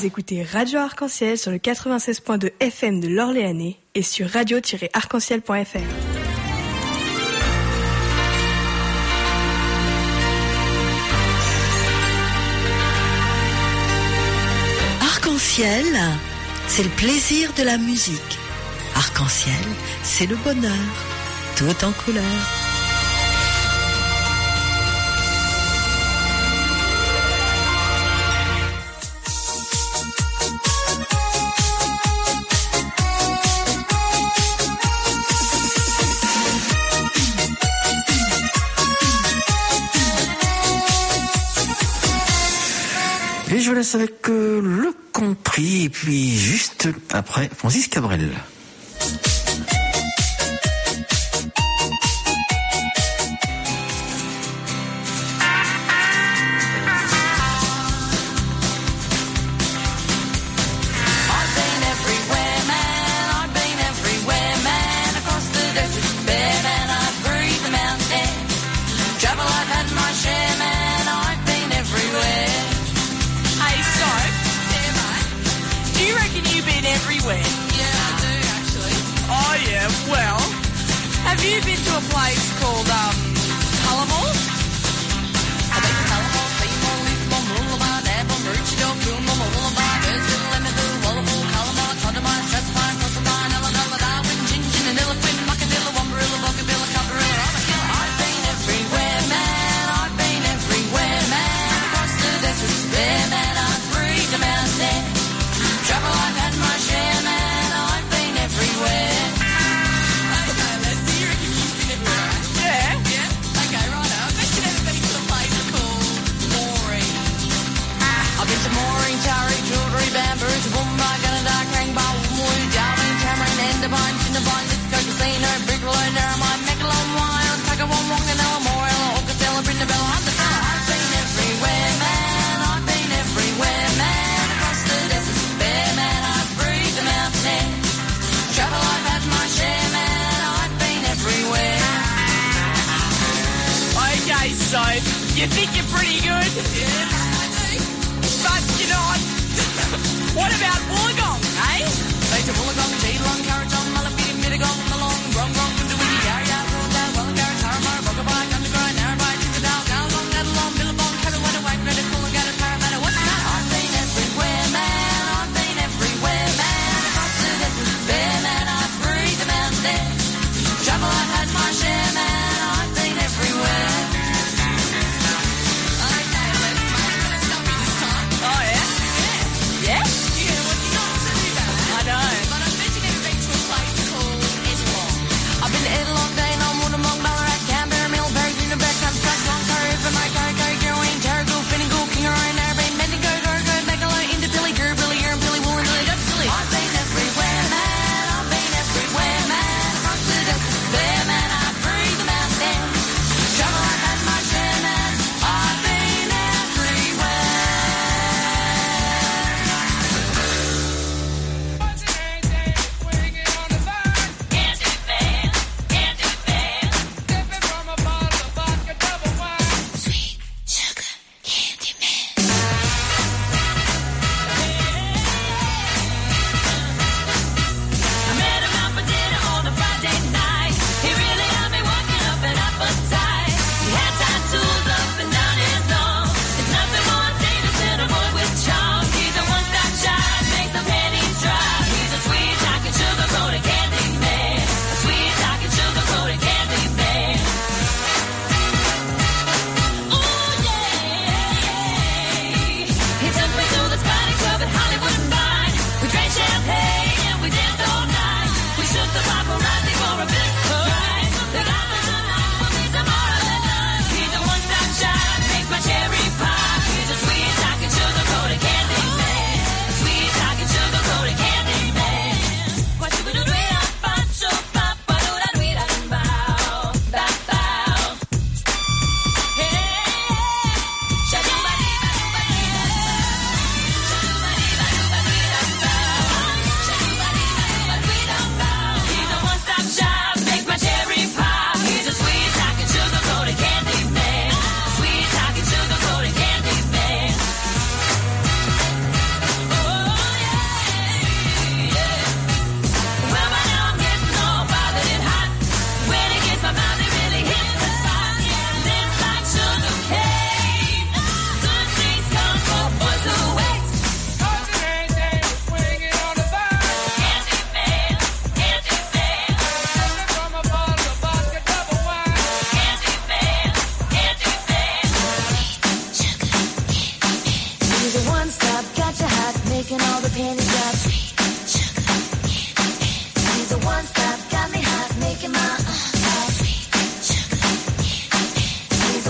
écoutez Radio Arc-en-Ciel sur le quatre-vingt-seize point deux F M de l'Orléanais et sur radio tiret arc-en-ciel point F R. Arc-en-ciel, c'est le plaisir de la musique. Arc-en-ciel, c'est le bonheur, tout en couleur. Et je vous laisse avec euh, le compris, et puis juste après, Francis Cabrel. Everywhere. Yeah, I do actually. Oh yeah, well, have you been to a place called um Cullamore? I've been to Cullamore, Seymour, Lismore, Moolabah, Dabble, Maroochydore, Coolmore, Moolabah, Bursville, Lemmerville, Wallafall, Cullamore, Todamine, Strathspine, Crossabine, Ulladulla, Darwin, Gingin, and Illaquin, Muckadilla, Wambarilla, Boggabilla, Cupparilla, I'm a killer. I've been everywhere, man. I've been everywhere, man. Across the deserts, bare man. I've breathed a mountain. Trouble, I've had my share, man. I've been everywhere. Okay, let's see. You reckon you've been everywhere, right? Yeah. Yeah? Okay, righto. I bet you've never been to a place called Mooring. I've been to Mooring, Taree, Jewellery, Bamboo, Toowoomba, Gunnedah, Krangbar, Woomwoo, Darwin, Cameron, Enderbyne, Jinnabine, Lithgow, Casino, Brigalow, Narromine, Megalon, Wyong, Tuggerwong, Wonganella, Morella, Orcadella, Brindabella, Hunterfella. I've been everywhere, man. I've been everywhere, man. Across the deserts, bare man. I've breathed the mountain air. Trouble, I've had my share, man. I've been everywhere. Okay, so you think you're pretty good? Yeah, I do. But you're not. What about Wollongong, eh? Been to Wollongong, Geelong, Currajong, Mullabee, Mittagong, Malong, Brongrong, Dewey, Yarra, Roundel, Wallangarra, Taramara, Bogabah, Gundagai, Narrabri, Tingadale, Nowlong, Adelong, Billabong, Cutterwater, Wagnada, Coolangatta, Parramatta. What's that? I've been everywhere, man. I've been everywhere, man. Across the deserts, bare man. I've breathed the mountain air. Trouble, I've had my share, man. I've been everywhere. Okay, let's let's stop you this time. Oh yeah? Yeah? Yeah? Yeah, well, you're not too bad. I know. But I bet you've never been to a place called Etowah. I've been to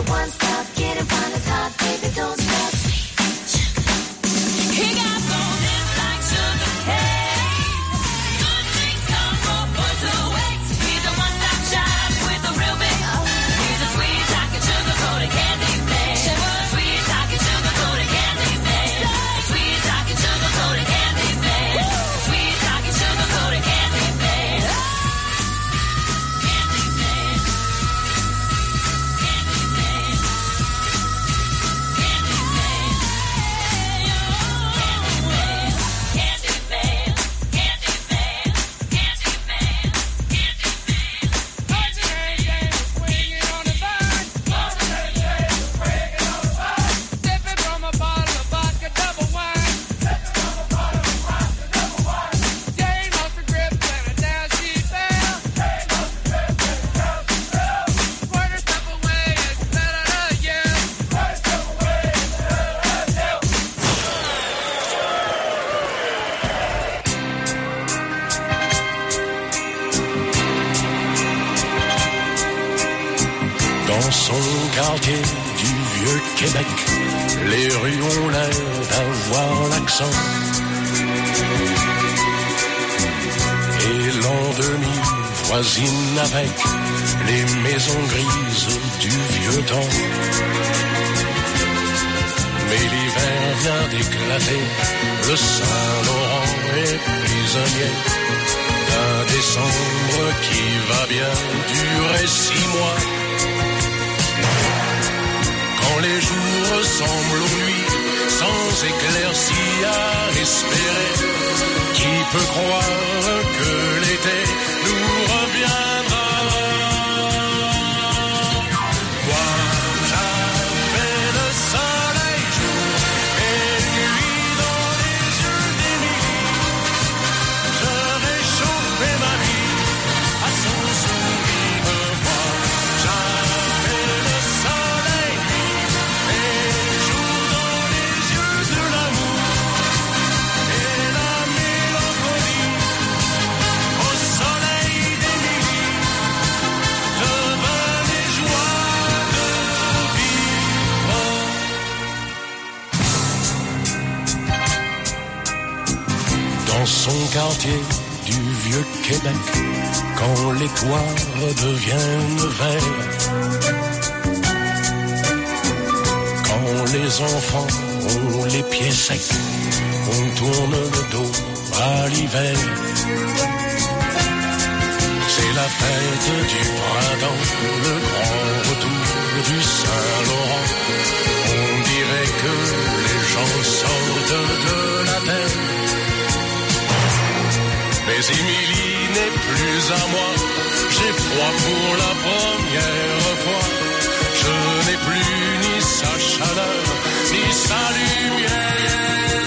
one stop, get it while it's hot, baby, don't stop. He got bonus like sugar cane. Good things come from boys who wait. He's a one-stop shop with a real big O. He's a sweet talking sugar-coated candy man. Sweet talking sugar-coated candy man. Sweet talking sugar-coated candy man. Sweet talking sugar-coated candy man. Candy man. Candy man. Candy man. Dans son quartier du vieux Québec, les rues ont l'air d'avoir l'accent. Et l'an deux mille voisine avec les maisons grises du vieux temps. Mais l'hiver vient d'éclater, le Saint-Laurent est prisonnier d'un décembre qui va bien durer six mois. Quand les jours ressemblent aux nuits, sans éclaircie à espérer, qui peut croire que l'été nous reviendra? Moi, j'avais le soleil jour et nuit dans les yeux d'Émilie. Je réchauffais ma vie à son sourire. Moi, j'avais le soleil et jour dans les yeux de l'amour et la mélancolie. Au soleil d'Émilie, devenait joie de vivre. Dans son quartier du vieux Québec, quand les toits deviennent verts, quand les enfants ont les pieds secs, on tourne le dos à l'hiver. C'est la fête du printemps, le grand retour du Saint-Laurent. On dirait que les gens sortent de la terre. Mais Émilie n'est plus à moi, j'ai froid pour la première fois. Je n'ai plus ni sa chaleur, ni sa lumière.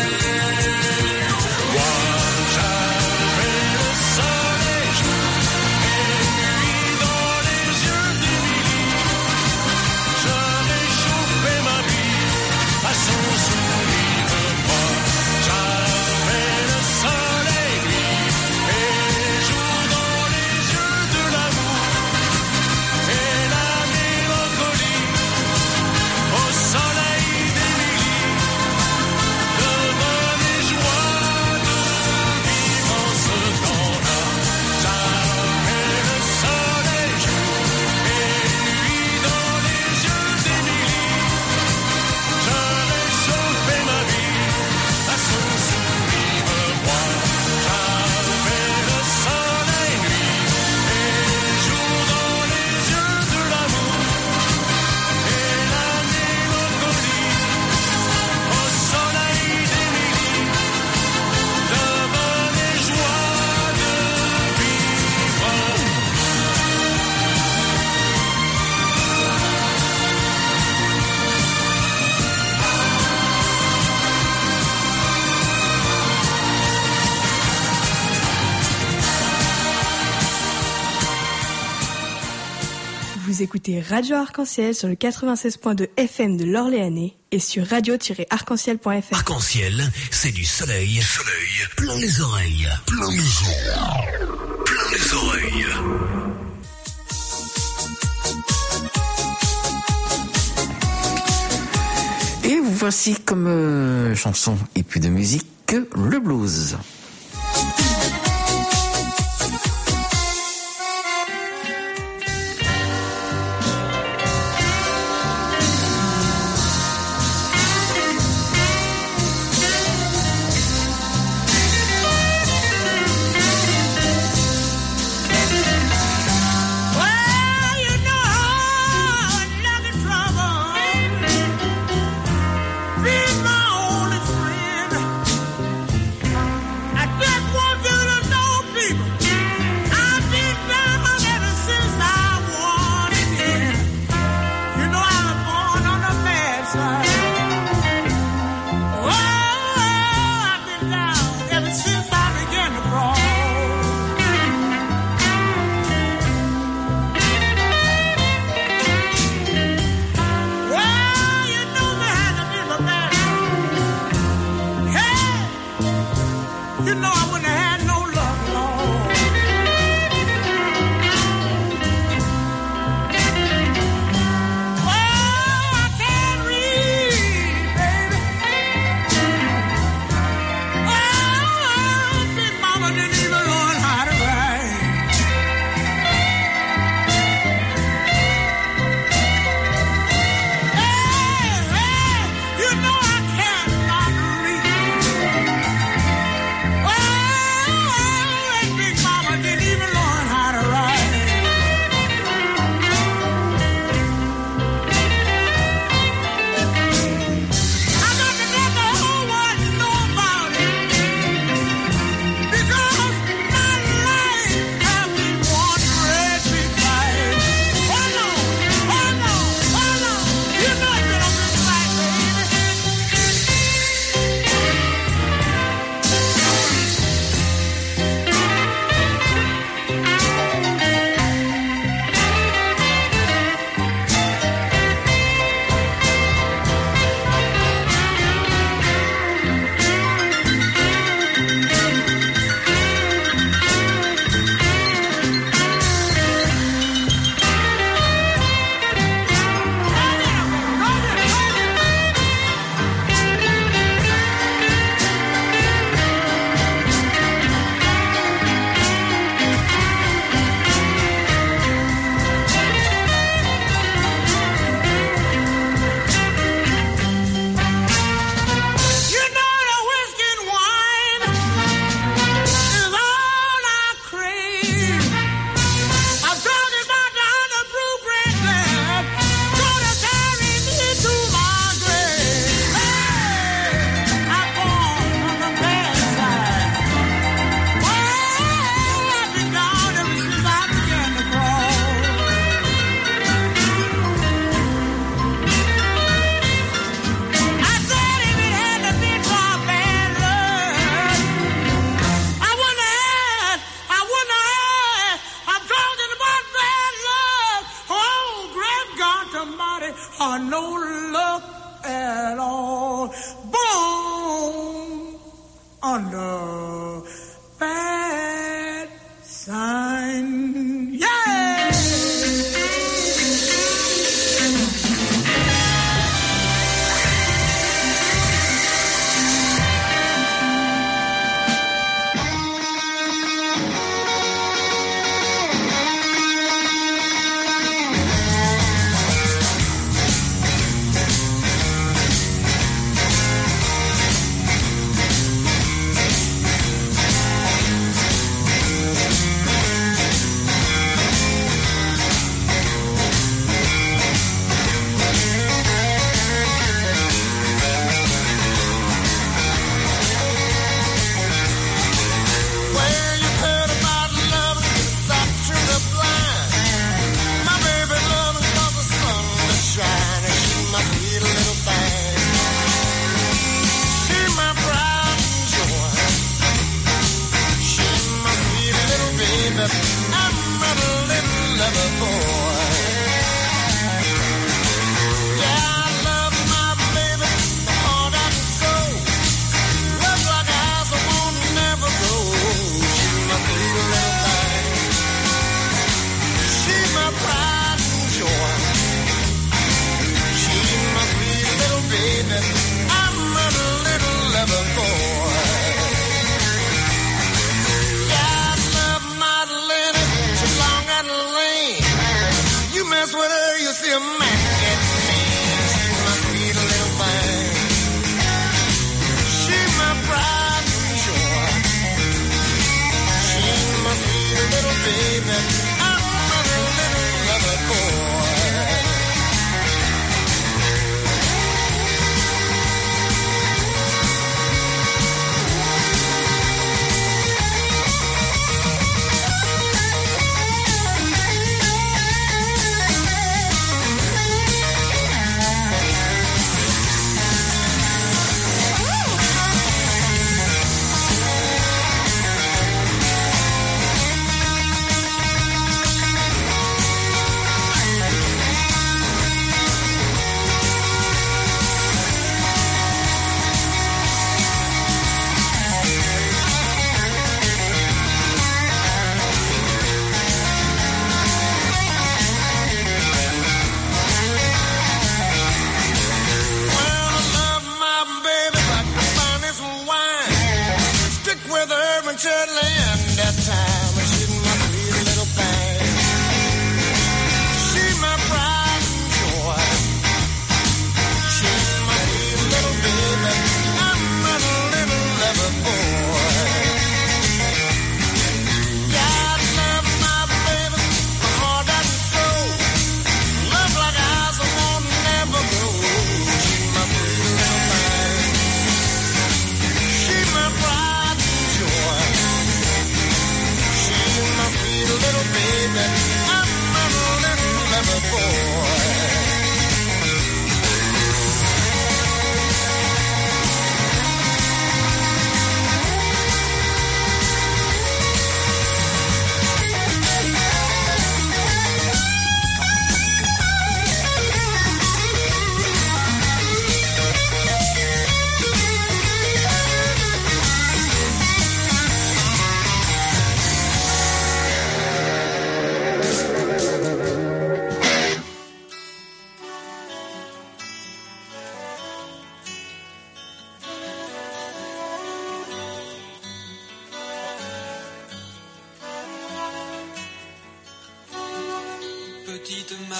Moi, j'avais le soleil jour et nuit dans les yeux d'Émilie. Je réchauffais ma vie à son sourire. Moi, j'avais le soleil nuit et jour dans les yeux de l'amour et la mélancolie. Au soleil d'Émilie, devenait joie de vivre en ce temps-là. J'avais le soleil jour et nuit dans les yeux d'Émilie. Je réchauffais ma vie à son sourire. Moi, j'avais le soleil nuit et jour dans les yeux de l'amour et la mélancolie. Au soleil d'Émilie, devenait joie de vivre. Vous écoutez Radio Arc-en-Ciel sur le quatre-vingt-seize point deux F M de l'Orléanais et sur radio tiret arc-en-ciel point F R. Arc-en-ciel, c'est du soleil. Soleil. Plein les oreilles. Plein les oreilles. Plein les oreilles. voici comme euh, chanson et puis de musique le blues.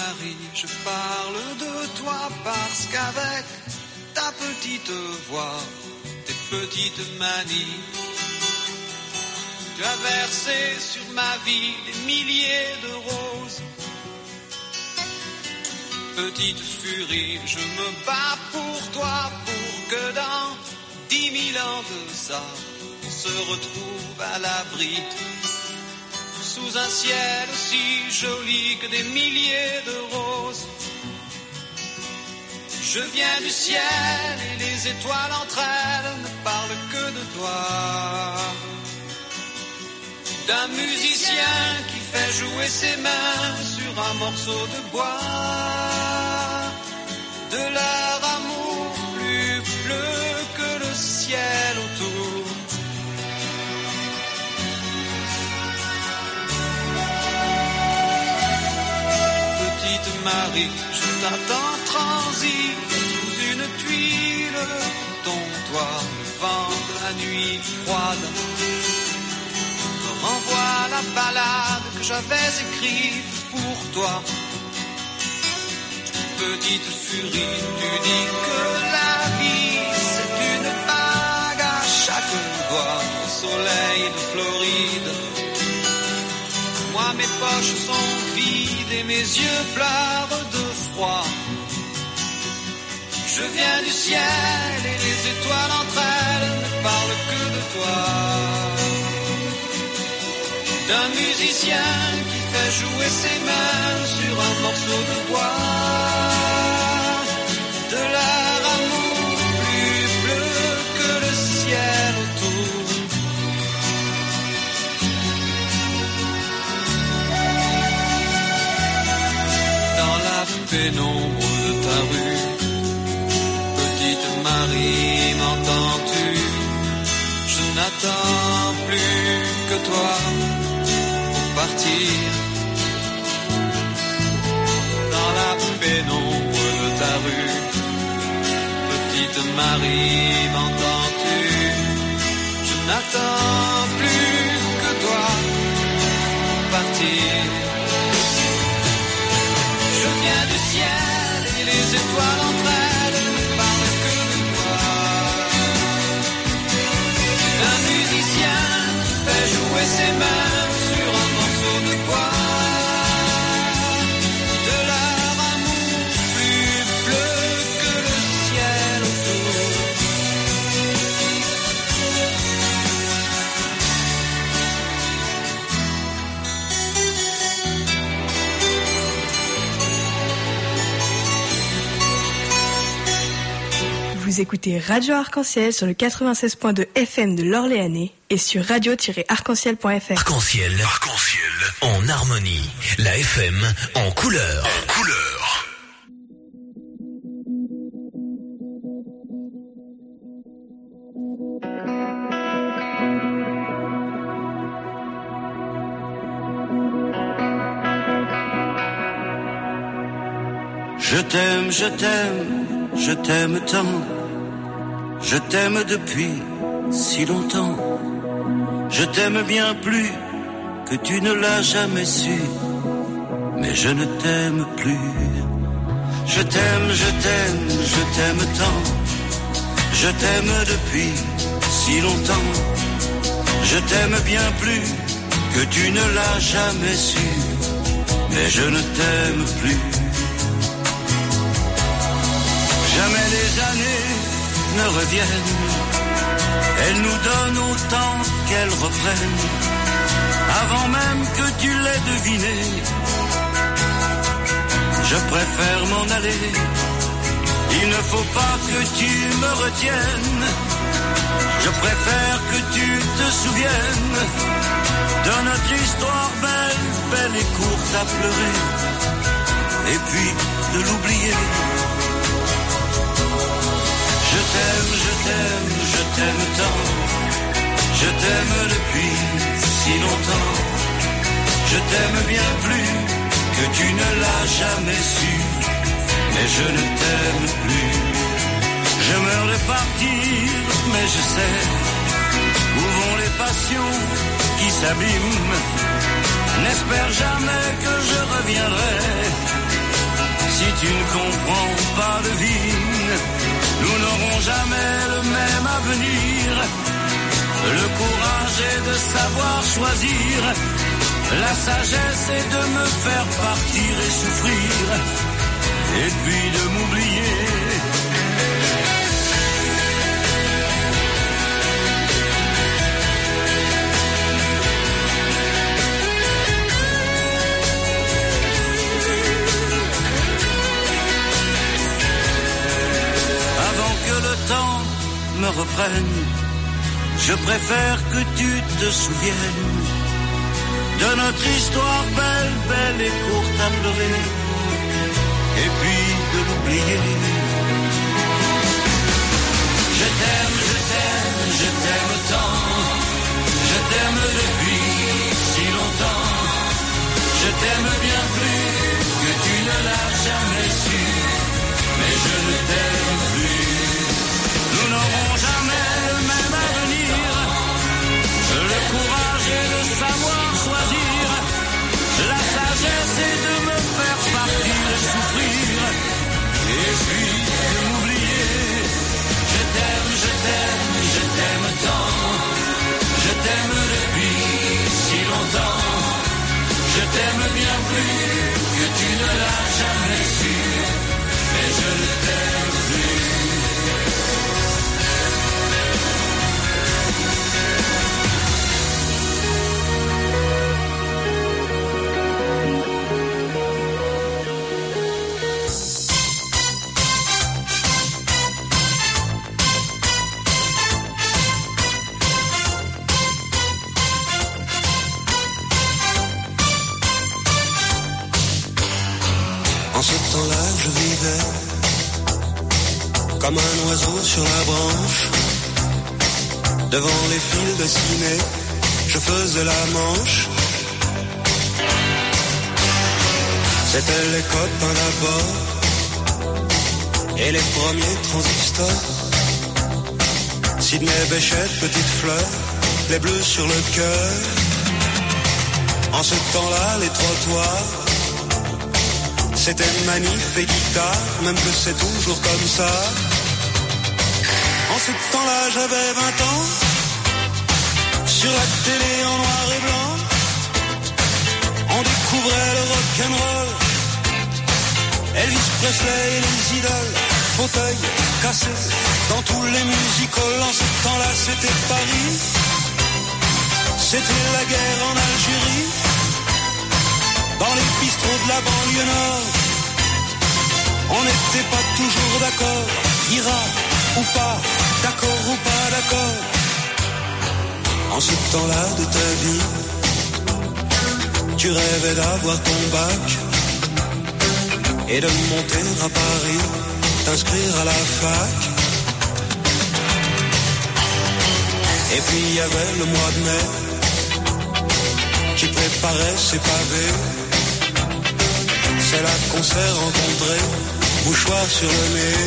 Marie, je parle de toi parce qu'avec ta petite voix, tes petites manies, tu as versé sur ma vie des milliers de roses. Petite furie, je me bats pour toi, pour que dans dix mille ans de ça, on se retrouve à l'abri, sous un ciel aussi joli que des milliers de roses. Je viens du ciel et les étoiles entre elles ne parlent que de toi. D'un musicien qui fait jouer ses mains sur un morceau de bois, de leur amour plus bleu que le ciel autour. Petite Marie, je t'attends transi sous une tuile, ton toit, le vent de la nuit froide renvoie la ballade que j'avais écrite pour toi. Petite furie, tu dis que la vie c'est une bague à chaque doigt, au soleil de Floride. Moi mes poches sont vides et mes yeux pleurent de froid. Je viens du ciel et les étoiles entre elles ne parlent que de toi. D'un musicien qui fait jouer ses mains sur un morceau de bois, de leur amour plus bleu que le ciel autour. Dans la pénombre de ta rue, petite Marie, m'entends-tu? Je n'attends plus que toi partir. Dans la pénombre de ta rue, petite Marie, m'entends-tu? Je n'attends plus que toi pour partir. Je viens du ciel et les étoiles entre elles ne parlent que de toi. Un musicien qui fait jouer ses mains sur un morceau de bois, de leur amour plus bleu que le ciel autour. Vous écoutez Radio Arc-en-Ciel sur le quatre-vingt-seize point deux F M de l'Orléanais et sur radio tiret arc-en-ciel point F R. Arc-en-ciel, arc-en-ciel, en harmonie. La F M en couleur. En couleur. Je t'aime, je t'aime, je t'aime tant. Je t'aime depuis si longtemps. Je t'aime bien plus que tu ne l'as jamais su. Mais je ne t'aime plus. Je t'aime, je t'aime, je t'aime tant. Je t'aime depuis si longtemps. Je t'aime bien plus que tu ne l'as jamais su. Mais je ne t'aime plus. Jamais les années ne reviennent. Elles nous donnent autant qu'elles reprennent. Avant même que tu l'aies deviné, je préfère m'en aller. Il ne faut pas que tu me retiennes. Je préfère que tu te souviennes de notre histoire belle, belle et courte à pleurer, et puis de l'oublier. Je t'aime, je t'aime, je t'aime tant. Je t'aime depuis si longtemps. Je t'aime bien plus que tu ne l'as jamais su. Mais je ne t'aime plus. Je meurs de partir, mais je sais où vont les passions qui s'abîment. N'espère jamais que je reviendrai Si tu ne comprends pas, devine, nous n'aurons jamais le même avenir. Le courage est de savoir choisir, la sagesse est de me faire partir et souffrir, et puis de m'oublier. Avant que le temps me reprenne, je préfère que tu te souviennes de notre histoire belle, belle et courte à pleurer, et puis de l'oublier. Je t'aime, je t'aime, je t'aime tant, je t'aime depuis si longtemps, je t'aime bien plus que tu ne l'as jamais su, mais je ne t'aime plus. Nous n'aurons jamais le même avenir. Le courage est de savoir choisir, la sagesse est de me faire partir et souffrir, et puis de m'oublier. Je t'aime, je t'aime, je t'aime tant, je t'aime depuis si longtemps, je t'aime bien plus que tu ne l'as jamais su, mais je ne t'aime plus. En ce temps-là, je vivais comme un oiseau sur la branche. Devant les fils de ciné, je faisais la manche. C'était les copains d'abord et les premiers transistors. Sidney Bechet, petite fleur, les bleus sur le cœur. En ce temps-là, les trottoirs, c'était manif et guitare, même que c'est toujours comme ça. En ce temps-là, j'avais vingt ans, sur la télé en noir et blanc, on découvrait le rock'n'roll, Elvis Presley et les idoles, fauteuil cassé dans tous les musicals. En ce temps-là, c'était Paris, c'était la guerre en Algérie, dans les bistrots de la banlieue nord, on n'était pas toujours d'accord, ira ou pas, d'accord ou pas d'accord. En ce temps-là de ta vie, tu rêvais d'avoir ton bac et de monter à Paris, t'inscrire à la fac. Et puis il y avait le mois de mai qui préparait ses pavés. C'est là qu'on s'est rencontrés, mouchoir sur le nez.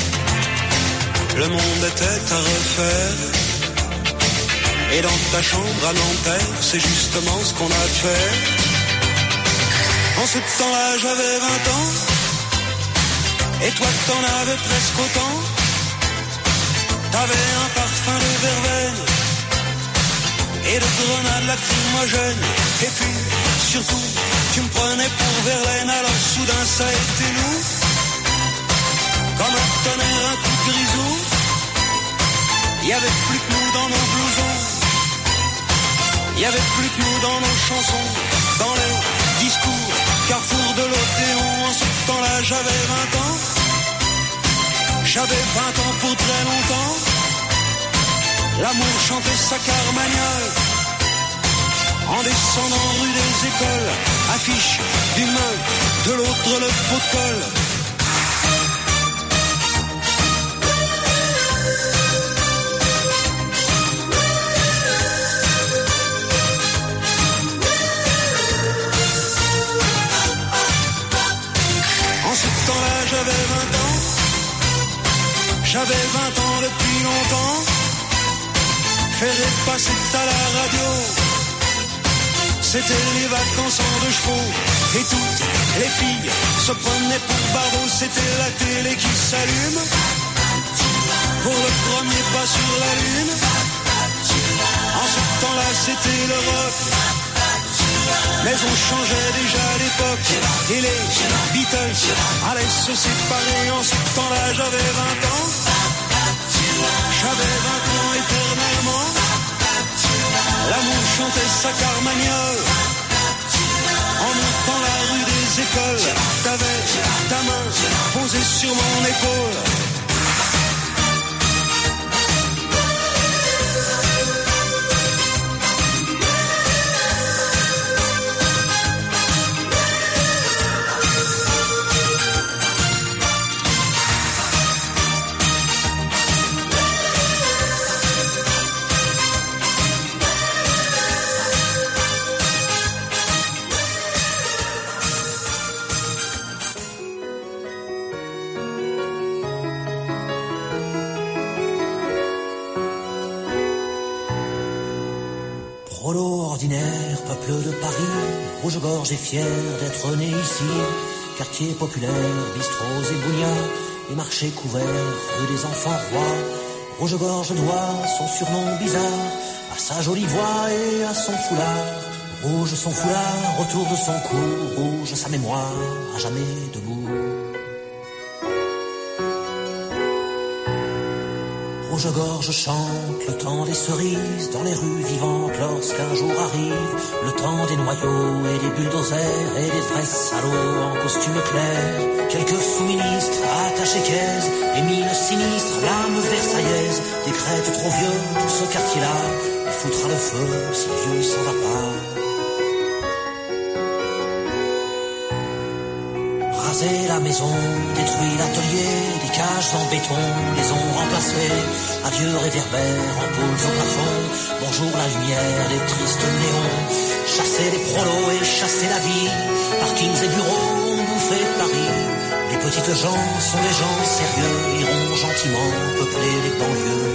Le monde était à refaire, et dans ta chambre à Nanterre, c'est justement ce qu'on a fait. En ce temps-là, j'avais vingt ans, et toi t'en avais presque autant. T'avais un parfum de verveine et de grenades lacrymogènes, et puis surtout tu me prenais pour Verlaine. Alors soudain ça a été nous, comme un tonnerre, un coup de grisou. Il y avait plus que nous dans nos blousons, il y avait plus que nous dans nos chansons, dans les discours, carrefour de l'Odéon. En ce temps-là j'avais vingt ans, j'avais vingt ans pour très longtemps. L'amour chantait sa carmagnole en descendant rue des écoles, affiche d'une main, de l'autre le pot de colle. En ce temps-là, j'avais vingt ans, j'avais vingt ans depuis longtemps. Faire passer à la radio, c'était les vacances en deux chevaux, Et toutes les filles se prenaient pour barreaux, c'était la télé qui s'allume. Pour le premier pas sur la lune. En ce temps-là, c'était le rock. Mais on changeait déjà d'époque. Et les Beatles allaient se séparer. En ce temps-là, j'avais vingt ans. J'avais vingt ans éternellement. L'amour chantait sa carmagnole. En montant la rue des écoles, t'avais ta main posée sur mon épaule. Rouge-gorge est fier d'être né ici. Quartier populaire, bistrots et bougnats, et marchés couverts, rue des enfants rois. Rouge-gorge doit son surnom bizarre à sa jolie voix et à son foulard. Rouge son foulard, autour de son cou, rouge sa mémoire, à jamais debout. Rouge-gorge chante le temps des cerises dans les rues vivantes lorsqu'un jour arrive le temps des noyaux et des bulldozers et des vrais salauds en costume clair. Quelques sous-ministres attachés caisse et mine sinistre, l'âme versaillaise décrète trop vieux tout ce quartier-là et foutra le feu si vieux s'en va pas. Raser la maison, détruit l'atelier, des cages en béton les ont remplacées. Adieu réverbères, ampoules au plafond, bonjour la lumière, les tristes néons. Chasser les prolos et chasser la vie, parkings et bureaux ont bouffé Paris. Les petites gens sont des gens sérieux, iront gentiment peupler les banlieues.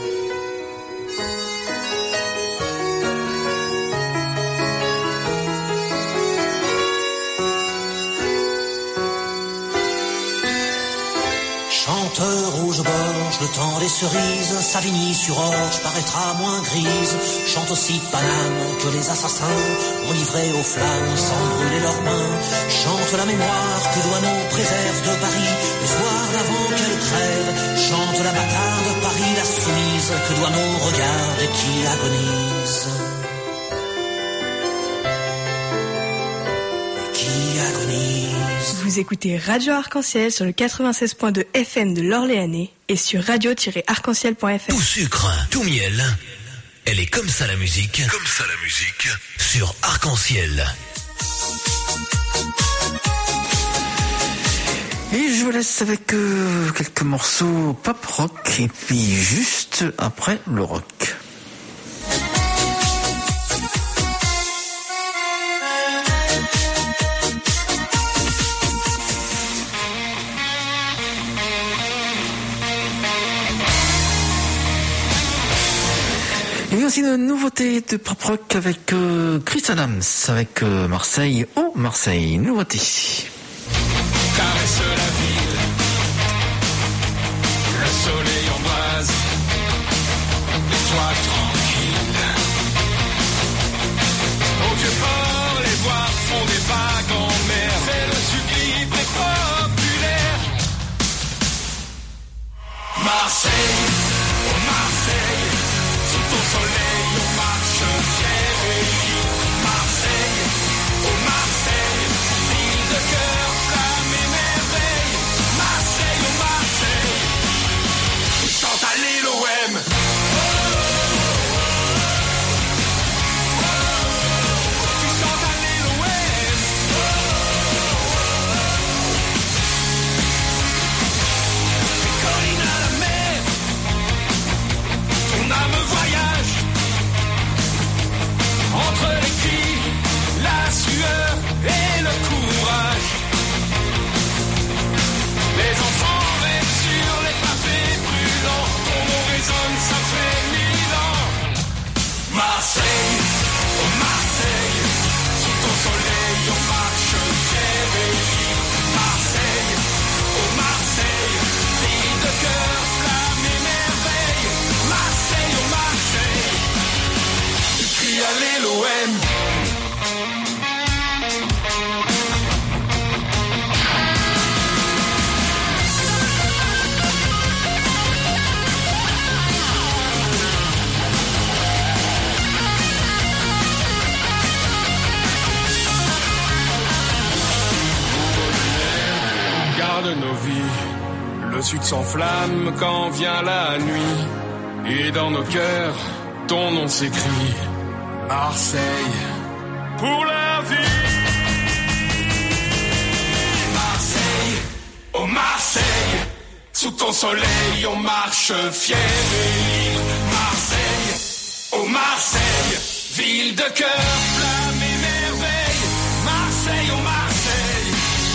Rouge-gorge, le temps des cerises, Savigny-sur-Orge paraîtra moins grise. Chante aussi Paname que les assassins ont livré aux flammes sans brûler leurs mains. Chante la mémoire que Douaneau préserve de Paris le soir d'avant qu'elle crève. Chante la bâtarde de Paris, la soumise que Douaneau regarde et qui agonise. Vous écoutez Radio Arc-en-Ciel sur le quatre-vingt-seize point deux F M de l'Orléanais et sur radio tiret arc-en-ciel point F R. Tout sucre, tout miel. Elle est comme ça la musique. Comme ça la musique. Sur Arc-en-Ciel. Et je vous laisse avec euh, quelques morceaux pop rock et puis juste après le rock. Il y a aussi une nouveauté de pop rock avec euh, Chris Adams, avec euh, Marseille. Oh, Marseille, nouveauté. Caresse la ville, le soleil embrase, et toi tranquille. Au vieux port, les voix font des vagues en mer, c'est le sublime et populaire. Marseille, oh Marseille, sous ton soleil on marche fier et libre. Marseille, oh Marseille, ville de cœur, flamme et merveille. Marseille, oh Marseille, chante à l'L O M. Tu chantes à l'L O M. Les collines à la mer, ton âme voyage. M. Garde nos vies, le sud s'enflamme quand vient la nuit, et dans nos cœurs, ton nom s'écrit, Marseille, pour la vie. Marseille, oh Marseille, sous ton soleil on marche fier et libre. Marseille, oh Marseille, ville de cœur, flamme et merveille. Marseille, oh Marseille,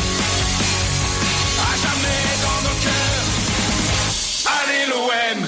à jamais dans nos cœurs. Allez l'O M.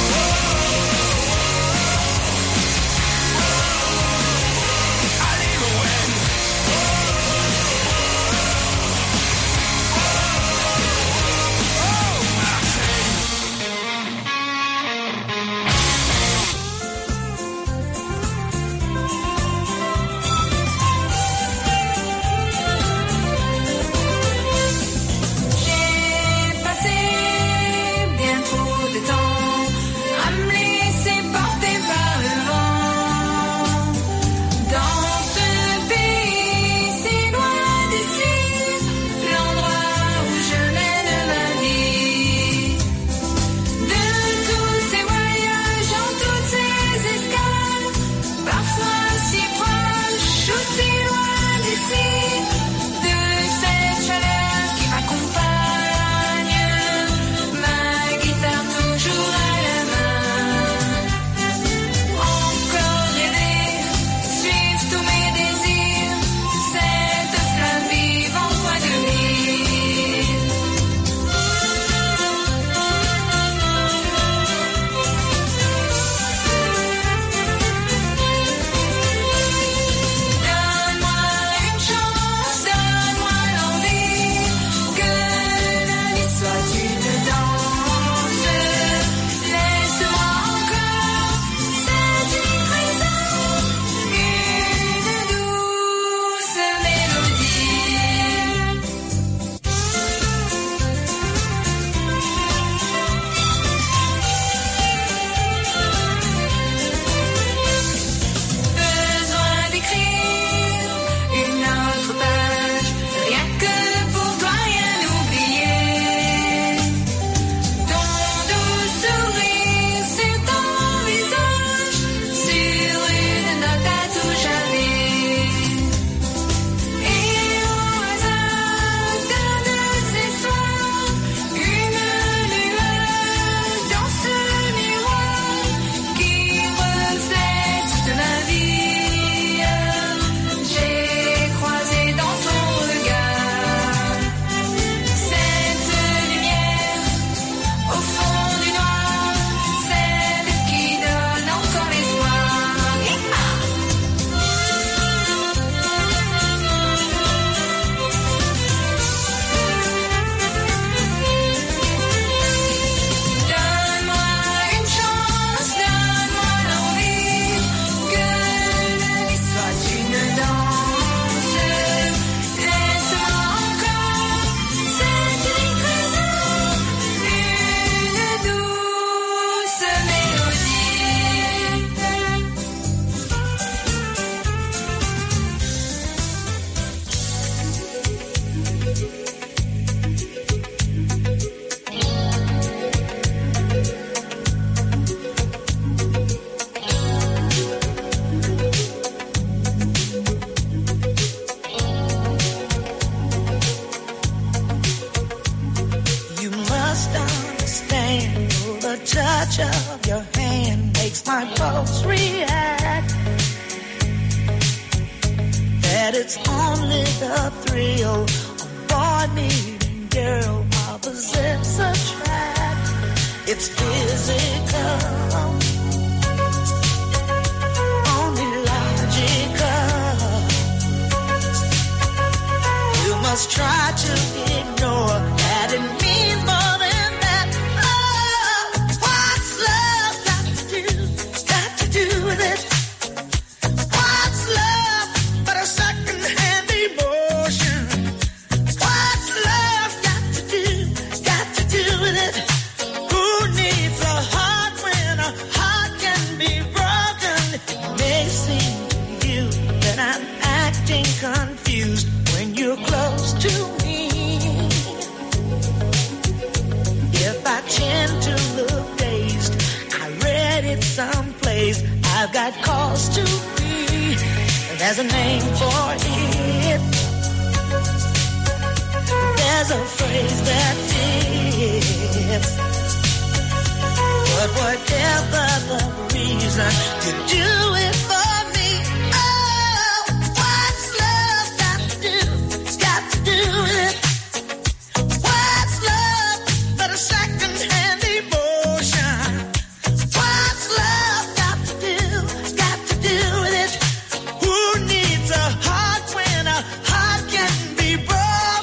J'ai passé bien trop de temps à me laisser porter par le vent. Dans ce pays si loin d'ici, l'endroit où je mène ma vie. De tous ces voyages, en toutes ces escales, parfois si proches ou si loin d'ici, de cette chaleur qui m'accompagne, ma guitare toujours à la main. Encore rêver, suivre tous mes désirs, cette flamme vive en moi de mille. Donne-moi une chance, donne-moi l'envie que la vie soit une danse. Laisse-moi encore cette unique raison, une douce mélodie. Besoin d'écrire une autre page, rien que pour toi, rien oublier. Ton doux sourire sur ton visage, sur une note à tout jamais. Et au hasard d'un de ces soirs, une lueur dans ce miroir qui reflète toute ma vie. J'ai croisé dans ton regard cette lumière au fond du noir, celle qui donne encore l'espoir. Donne-moi une chance, donne-moi l'envie que la vie soit une danse. Laisse-moi encore cette unique raison, une douce mélodie. You must understand, the touch of your hand makes my pulse react. That it's only the thrill of boy meeting girl, opposites attract. It's physical, only logical. You must try to ignore that it means more than that. Oh, what's love got to do, got to do with it? What's love that calls to me. There's a name for it. There's a phrase that fits. But whatever the reason, you do it for me. Oh, what's love got to do? It's got to do with it. What's love but a second-hand emotion? What's love got to do? It's got to do with it. Who needs a heart when a heart can be broken?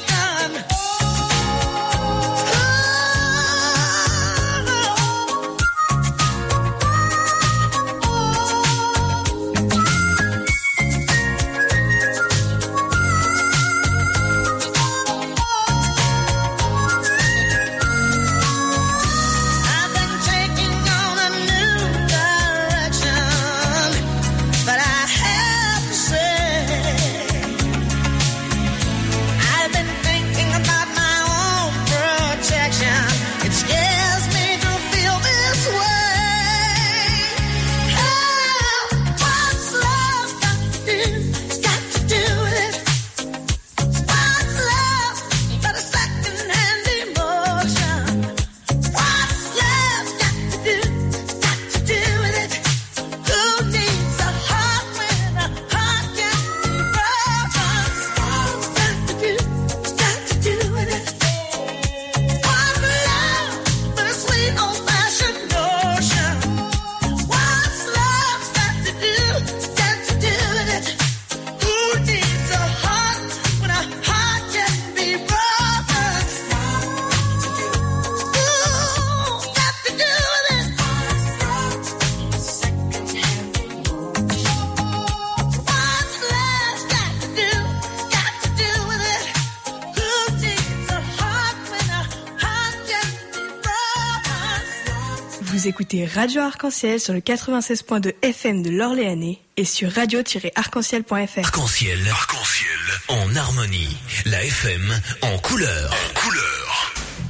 Vous écoutez Radio Arc-en-Ciel sur le quatre-vingt-seize point deux F M de l'Orléanais et sur radio tiret arc-en-ciel point F R. Arc-en-ciel, arc-en-ciel, en harmonie. La F M en couleur. En couleur.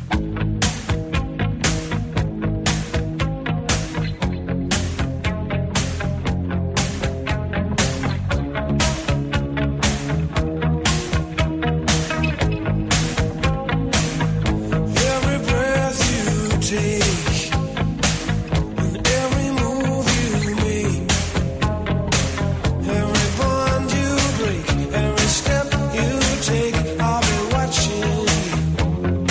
Every breath you take, every move you make, every bond you break, every step you take, I'll be watching you.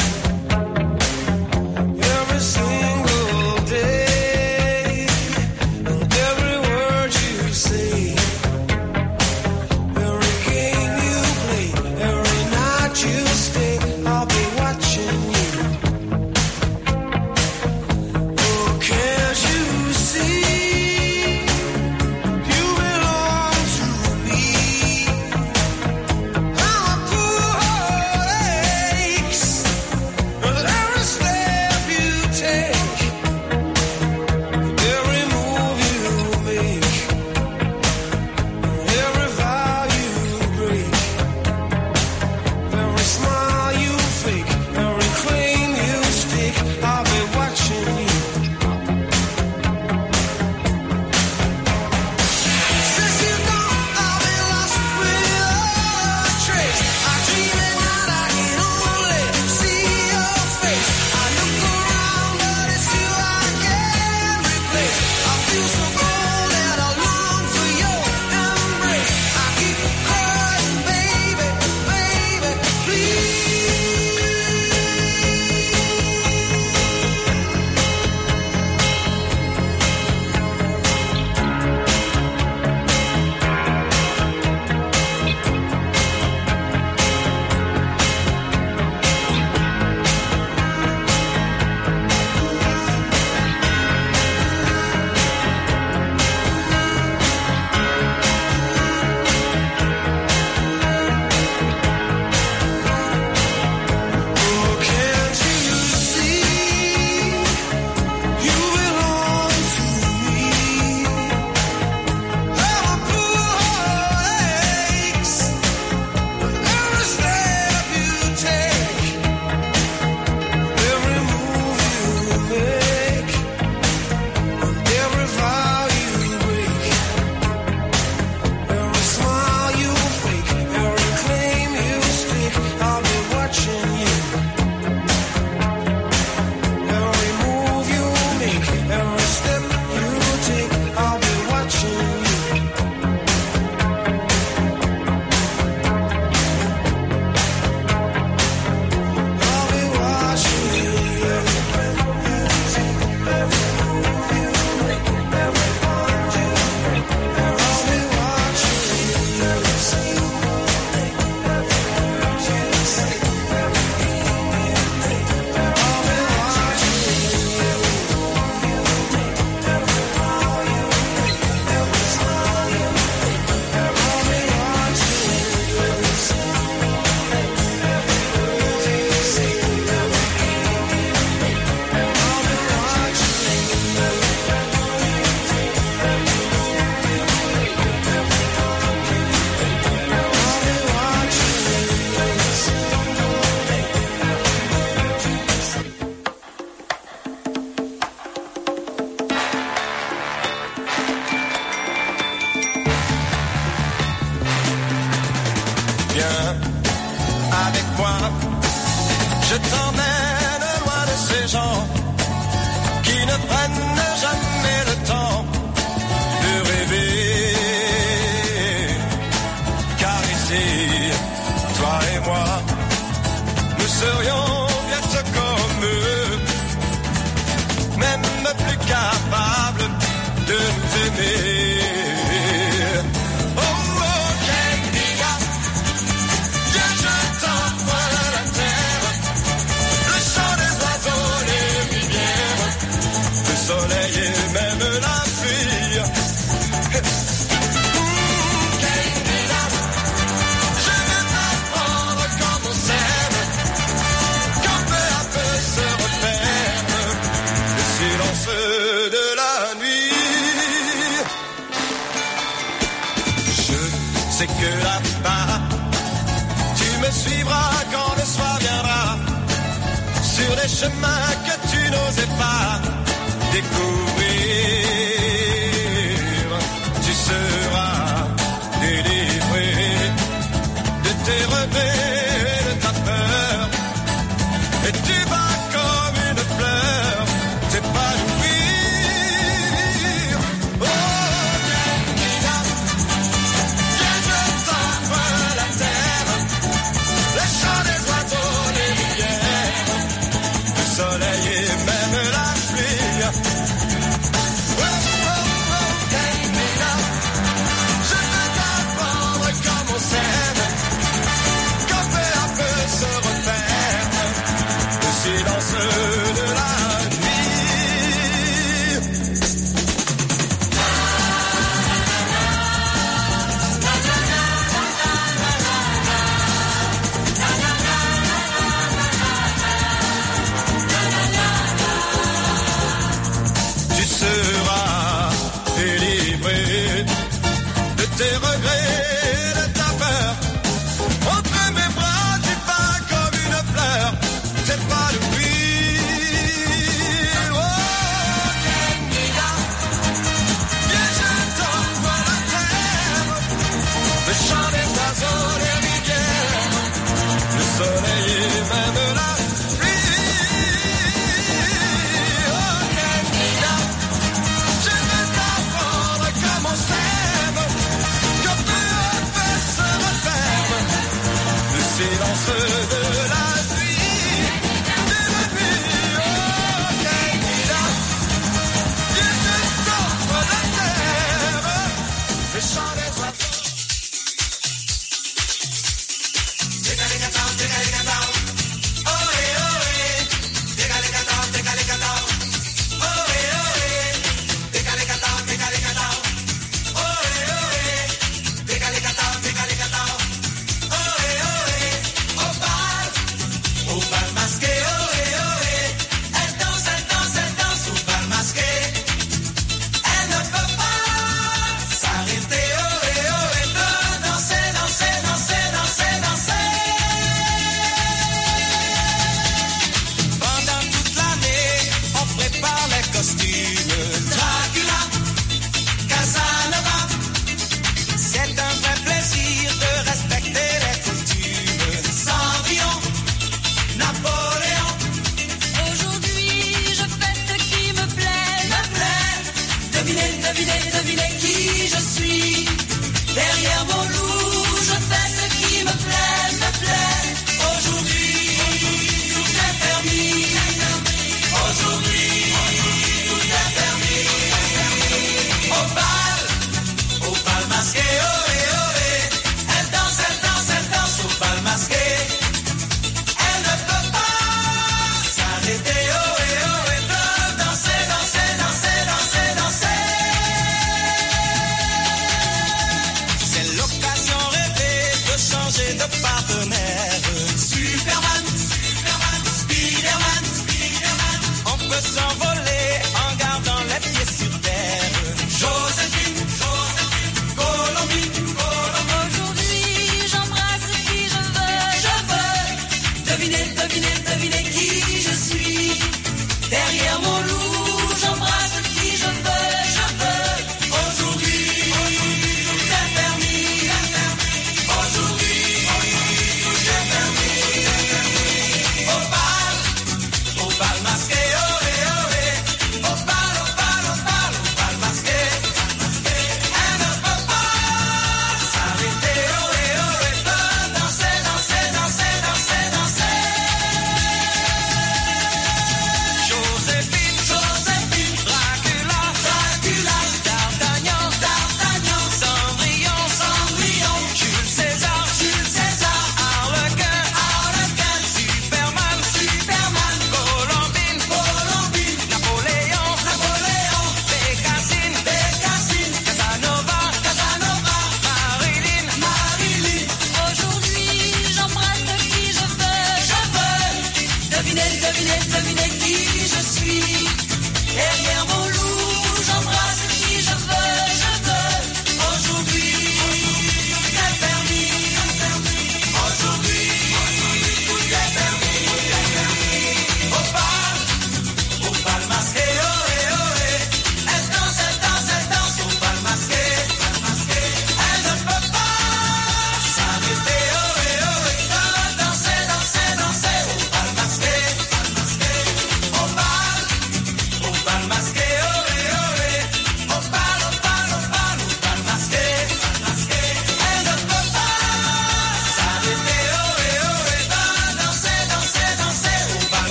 Every single day, and every word you say, every game you play, every night you stay, I'll be watching you. Je t'emmène loin de ces gens qui ne prennent jamais le temps de rêver. Car ici, toi et moi, nous serions bientôt comme eux, même plus capables de nous aimer. Oh, oh, Kenya, viens, je t'envoie la terre, le chant des oiseaux, les rivières, le soleil et même la pluie. Mmh, Kenya, je veux t'apprendre comme on s'aime, quand peu à peu se repère le silence de la nuit. Je sais que là-bas, tu me suivras quand le soir viendra, sur des chemins que tu n'osais pas découvrir. Tu seras délivré de tes regrets, de ta peur, et tu vas comme une fleur t'épanouir. Oh, Kenya, viens, je t'envoie la terre, le chant des oiseaux, les rivières, le soleil et même la pluie.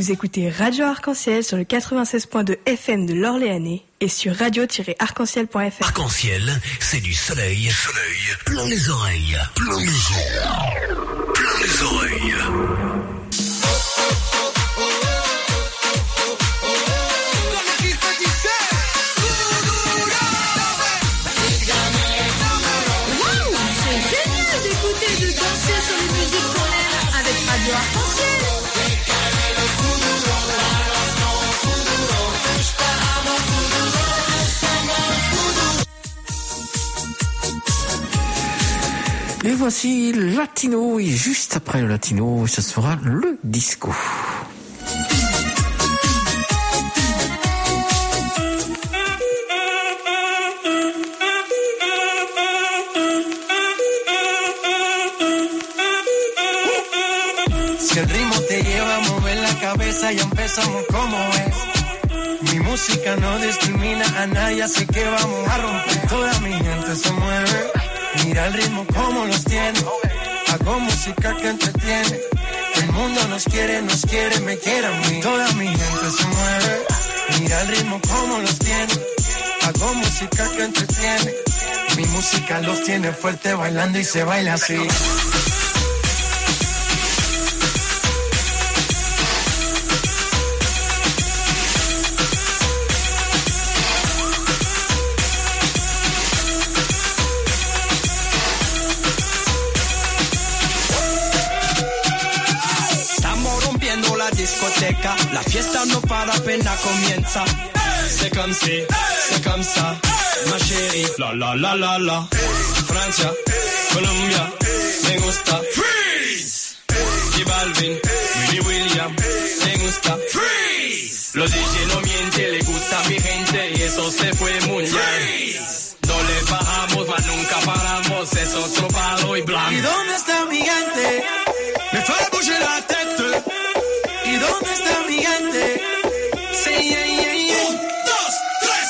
Vous écoutez Radio Arc-en-Ciel sur le quatre-vingt-seize point deux F M de l'Orléanais et sur radio tiret arc-en-ciel point F R. Arc-en-ciel, c'est du soleil, soleil, plein les oreilles, plein les oreilles, plein les oreilles. Et voici Latino, et juste après le Latino, ce sera le disco. Si el ritmo te lleva a mover la cabeza, ya empezamos como es. Mi música no discrimina a nadie, así que vamos a romper. Toda mi gente se mueve. Mira el ritmo como los tiene. Hago música que entretiene. El mundo nos quiere, nos quiere, me quiere a mí. Toda mi gente se mueve. Mira el ritmo como los tiene. Hago música que entretiene. Mi música los tiene fuerte bailando y se baila así. Discoteca, la fiesta no para, apenas comienza. C'est comme si, c'est comme ça, ma chérie. La la la la la. Francia, Colombia, me gusta. Freeze. J Balvin, Willy William, me gusta. Freeze. Los D J no mienten, le gusta a mi gente y eso se fue mundial. No le bajamos, mas nunca paramos, es otro palo y blanco. ¿Y dónde está mi gente? Me fue a bouger la tête. ¿Y dónde está mi gente? Sí, yeah, yeah, yeah. Un, dos, tres,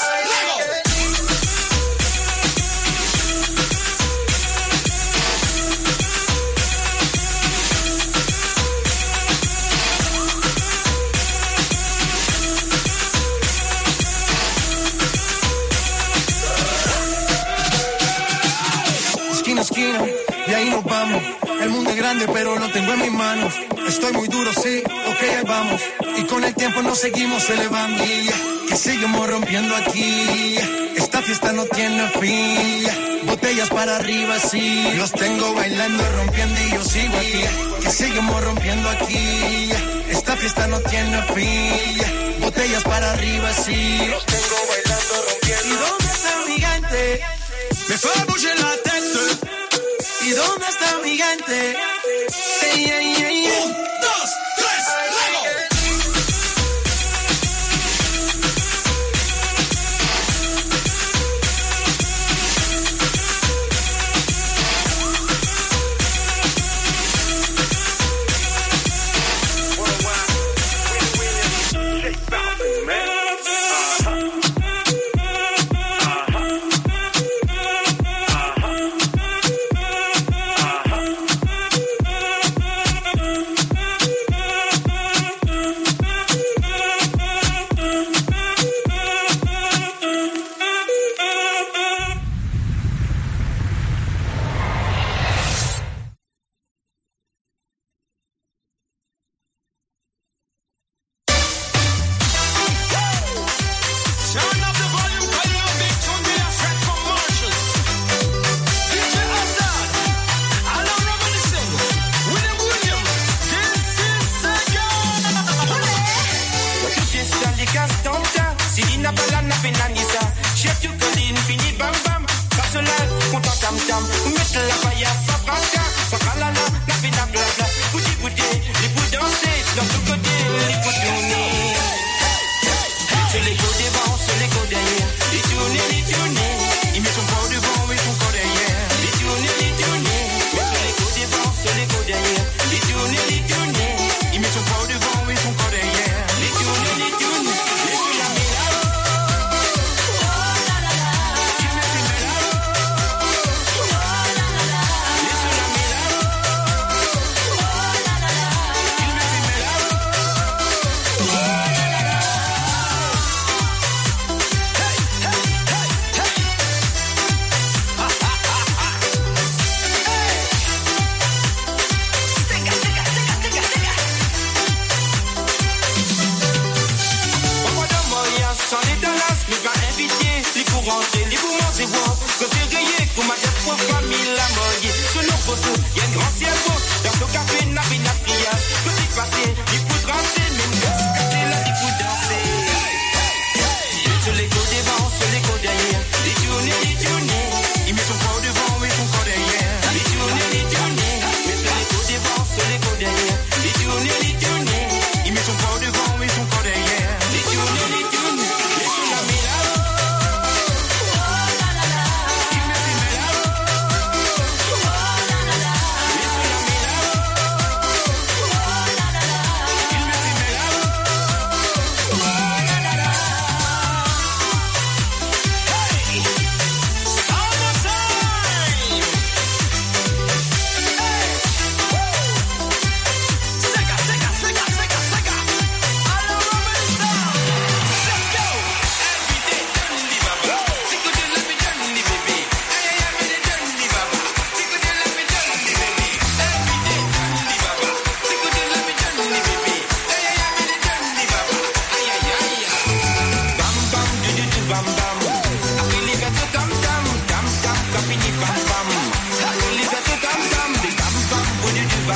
luego. Esquina, esquina, y ahí nos vamos. El mundo es grande, pero lo tengo en mis manos. Estoy muy duro, sí, ok, ahí vamos. Y con el tiempo nos seguimos elevando. Que seguimos rompiendo aquí. Esta fiesta no tiene fin. Botellas para arriba, sí. Los tengo bailando, rompiendo y yo sigo aquí. Que seguimos rompiendo aquí. Esta fiesta no tiene fin. Botellas para arriba, sí. Los tengo bailando, rompiendo. ¿Y dónde está mi gente? Me fue a bouger la tête. ¿Y dónde está mi gente? Sí, yeah, yeah, yeah. Un, dos, tres, luego.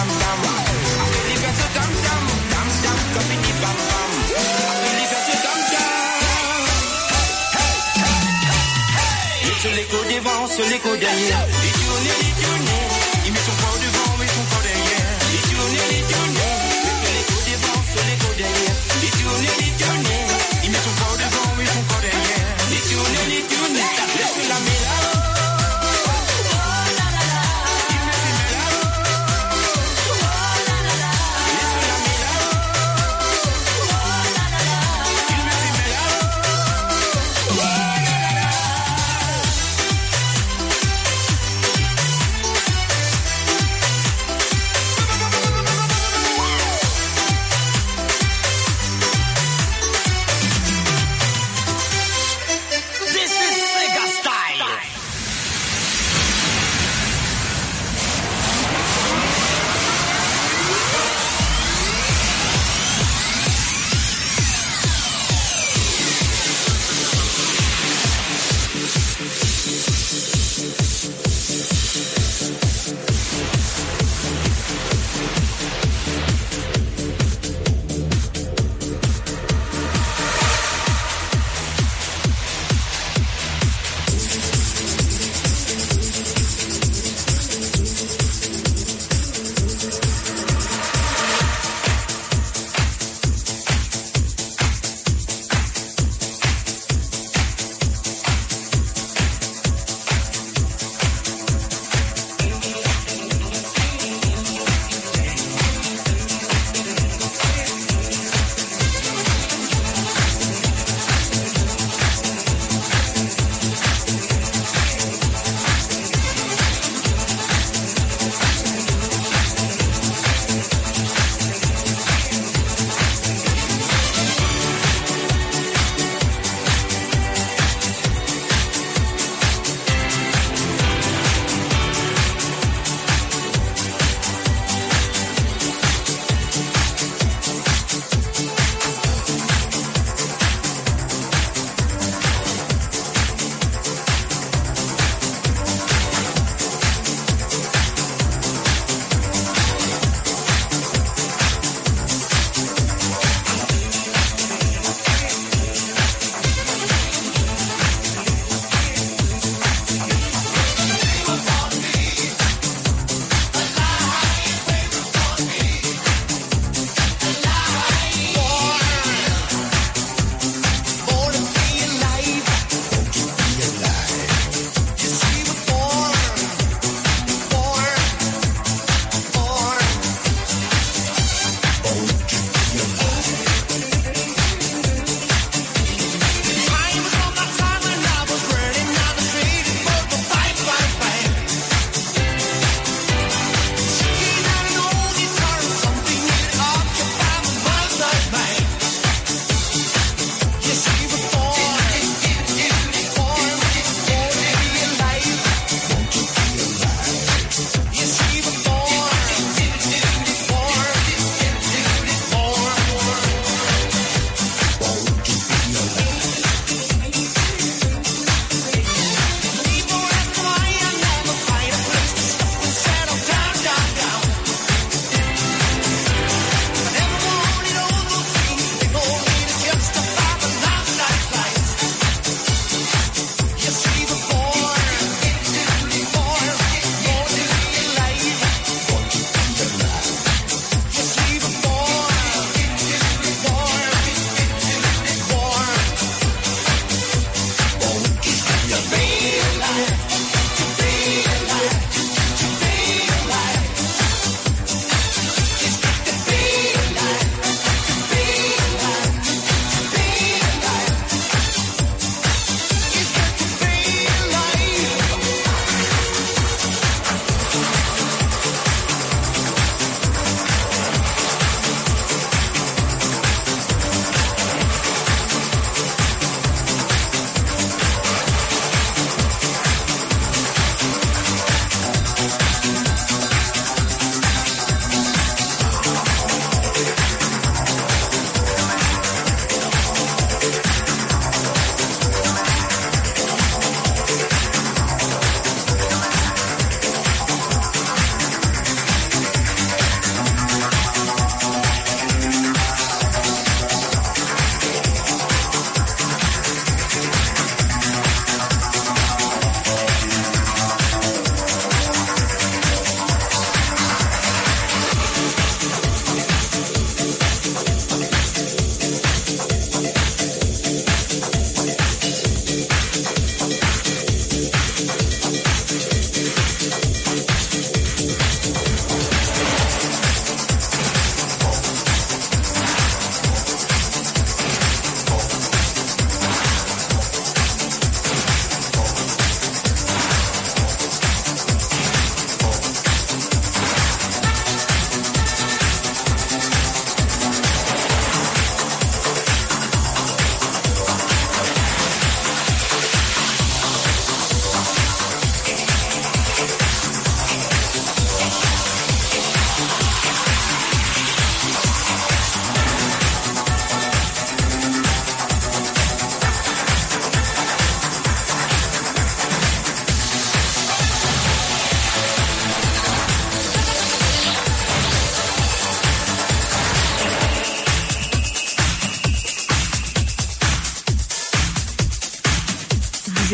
tam tam. Après il fait ce tam tam, tam tam, comme il dit pam pam. Après il fait ce tam tam. Sur l'écho devant, sur l'écho derrière. Il tourne, il tourne. Il met son corps devant, met son corps derrière. Il tourne, il tourne. Sur l'écho devant, sur l'écho derrière. Il tourne, il tourne. Il met son corps devant, met son corps derrière. Il tourne, il tourne. Laisse la méla.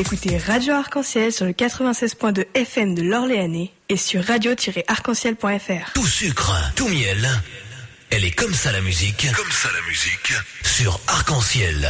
écoutez Radio Arc-en-Ciel sur le quatre-vingt-seize point deux F M de l'Orléanais et sur radio tiret arc en ciel point F R. Tout sucre, tout miel. Elle est comme ça la musique. Comme ça la musique. Sur Arc-en-Ciel.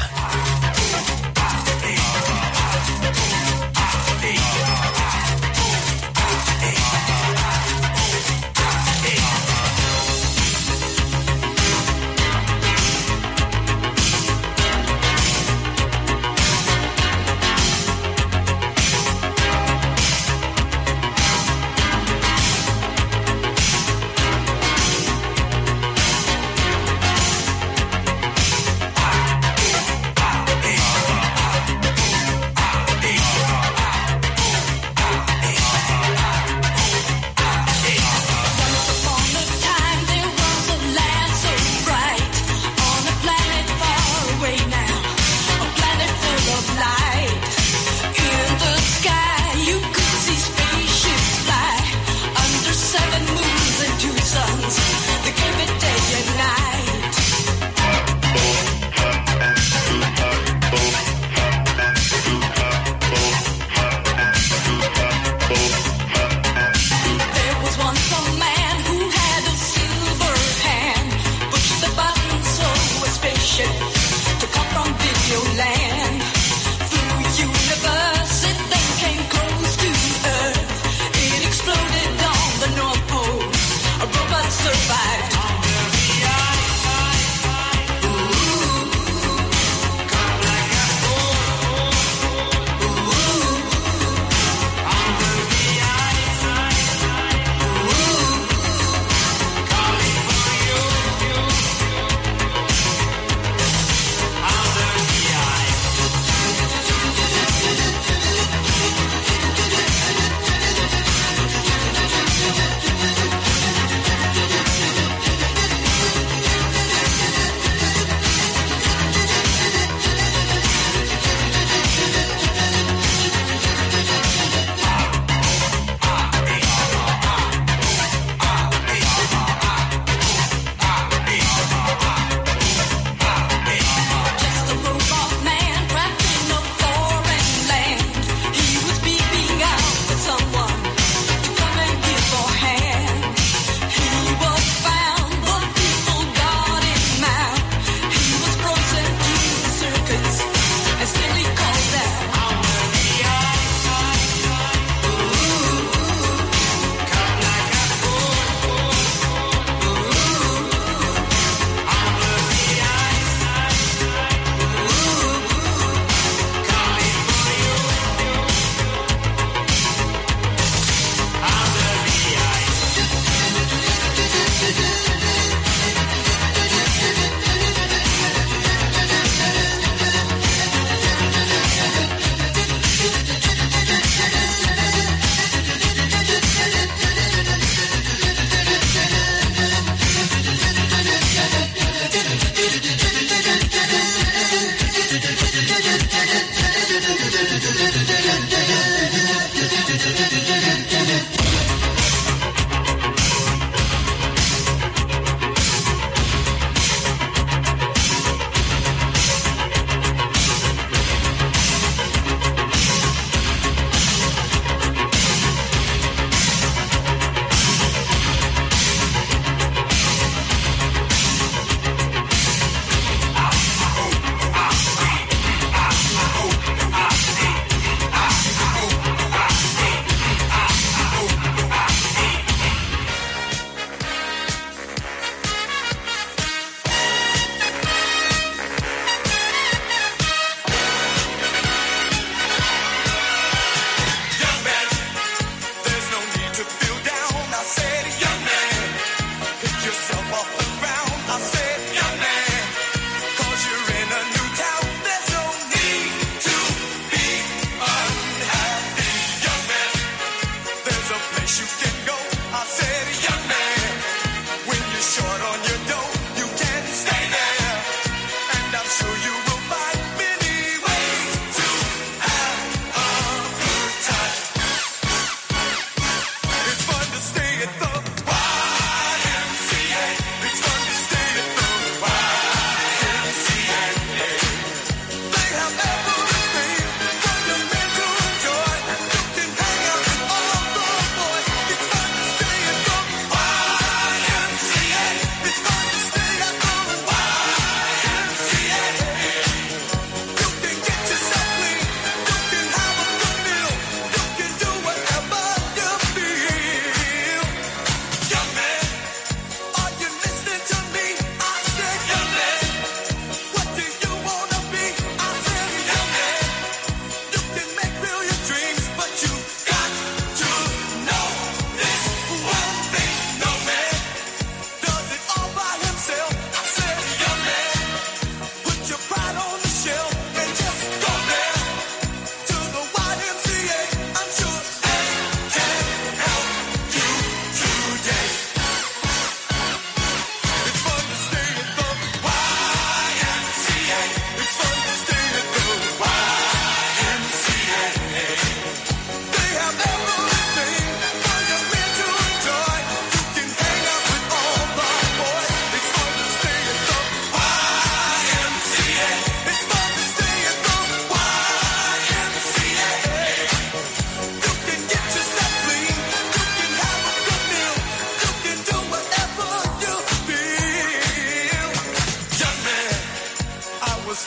It's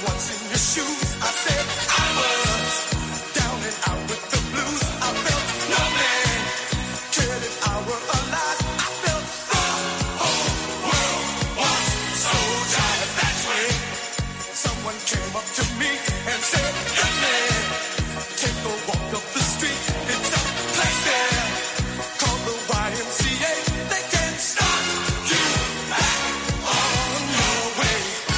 once in your shoes. I said I was down and out with the blues. I felt no man cared if I were alive. I felt the whole world was so tired. That's when someone came up to me and said, young man, take a walk up the street. It's a place there called the Y M C A. They can start you back on your way.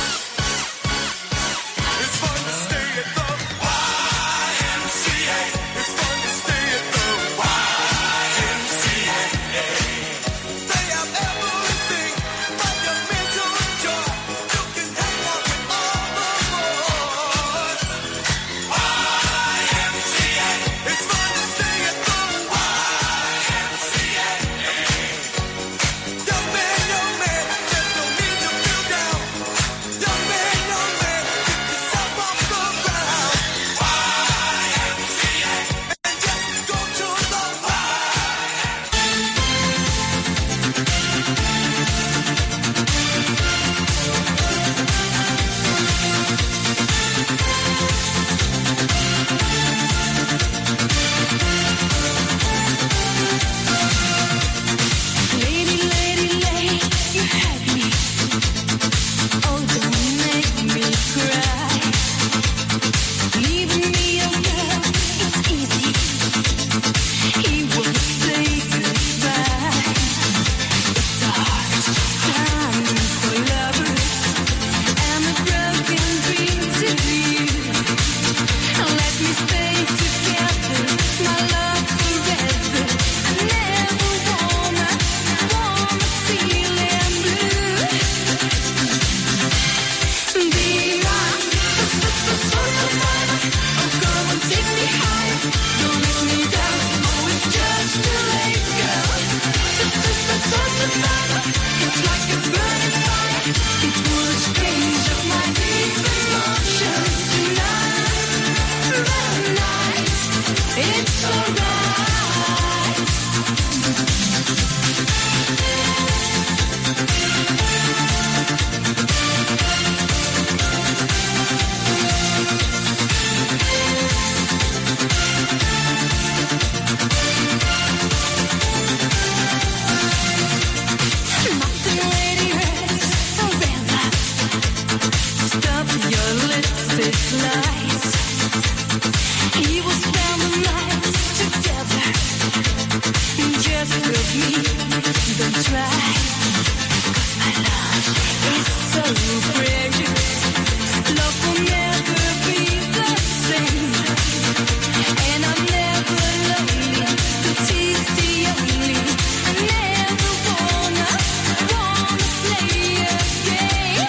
It's fun to stay at the Y M C A. It's fun to stay at the Y M C A. They have everything from your mental joy. You can hang out with all the boys. Y M C A. It's fun to stay at the Y M C A. Young man, young man, there's no need to feel down. Young man, young man, pick yourself off the ground. Y M C A. And just go to the Y. Lady, lady, lady, you had me. Oh, don't make me cry. Leaving me, oh girl, it's easy. He will say goodbye. It's a hard time for lovers and the broken dreams of you. Let me stay together, my love forever. I never wanna, wanna feel in blue. Be my survivor. Oh, come and take me higher. Don't let me down. Oh, it's just too late, girl. Survivor. It's like a burning fire. It will change of my deep emotions tonight. The night, it's alright. Nothing lady rests forever. Stop your lipstick lies. He will spend the night together. Just with me, don't try. 'Cause my love is so precious. Love will never be the same. And I'm never lonely, 'cause he's the only. I never wanna, wanna play a game.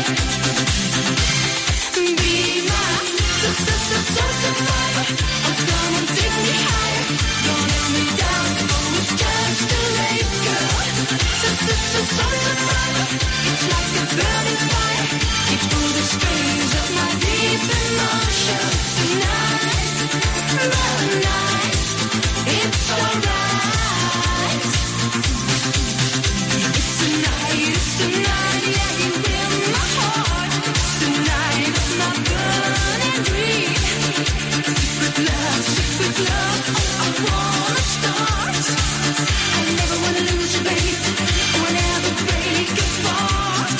Be my survivor. Oh, come and take me higher. Don't let me down. Oh, it's just too late, girl. Survivor. It's like a burning fire. It pull the strings of my deep emotions tonight. The night, it's alright. It's a night, it's a night, yeah, you in my heart. It's the night of my burning dream. Secret love, secret love, oh, I wanna start. I never wanna lose you, babe. We'll never break apart.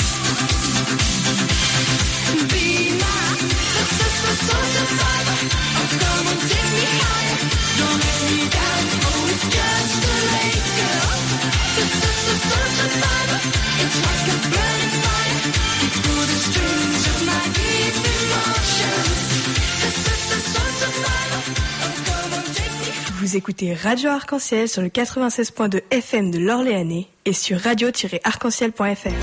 Be my survivor. Oh, come on, take me higher. Don't let me down. Oh, it's just too late, girl. Survivor. It's like a burning fire. You pull the strings of my deep emotions. Survivor. Oh, come on, take me higher. Vous écoutez Radio Arc-en-Ciel sur le quatre-vingt-seize point deux F M de l'Orléanais et sur radio tiret arc en ciel point f r.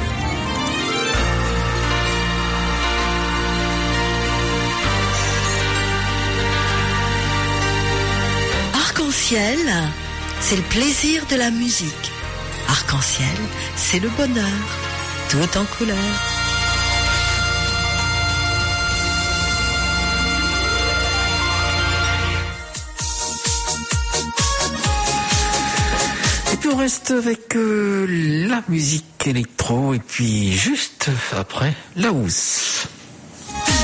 Arc-en-ciel, c'est le plaisir de la musique. Arc-en-ciel, c'est le bonheur, tout en couleur. Et puis on reste avec euh, la musique électro et puis juste après la housse.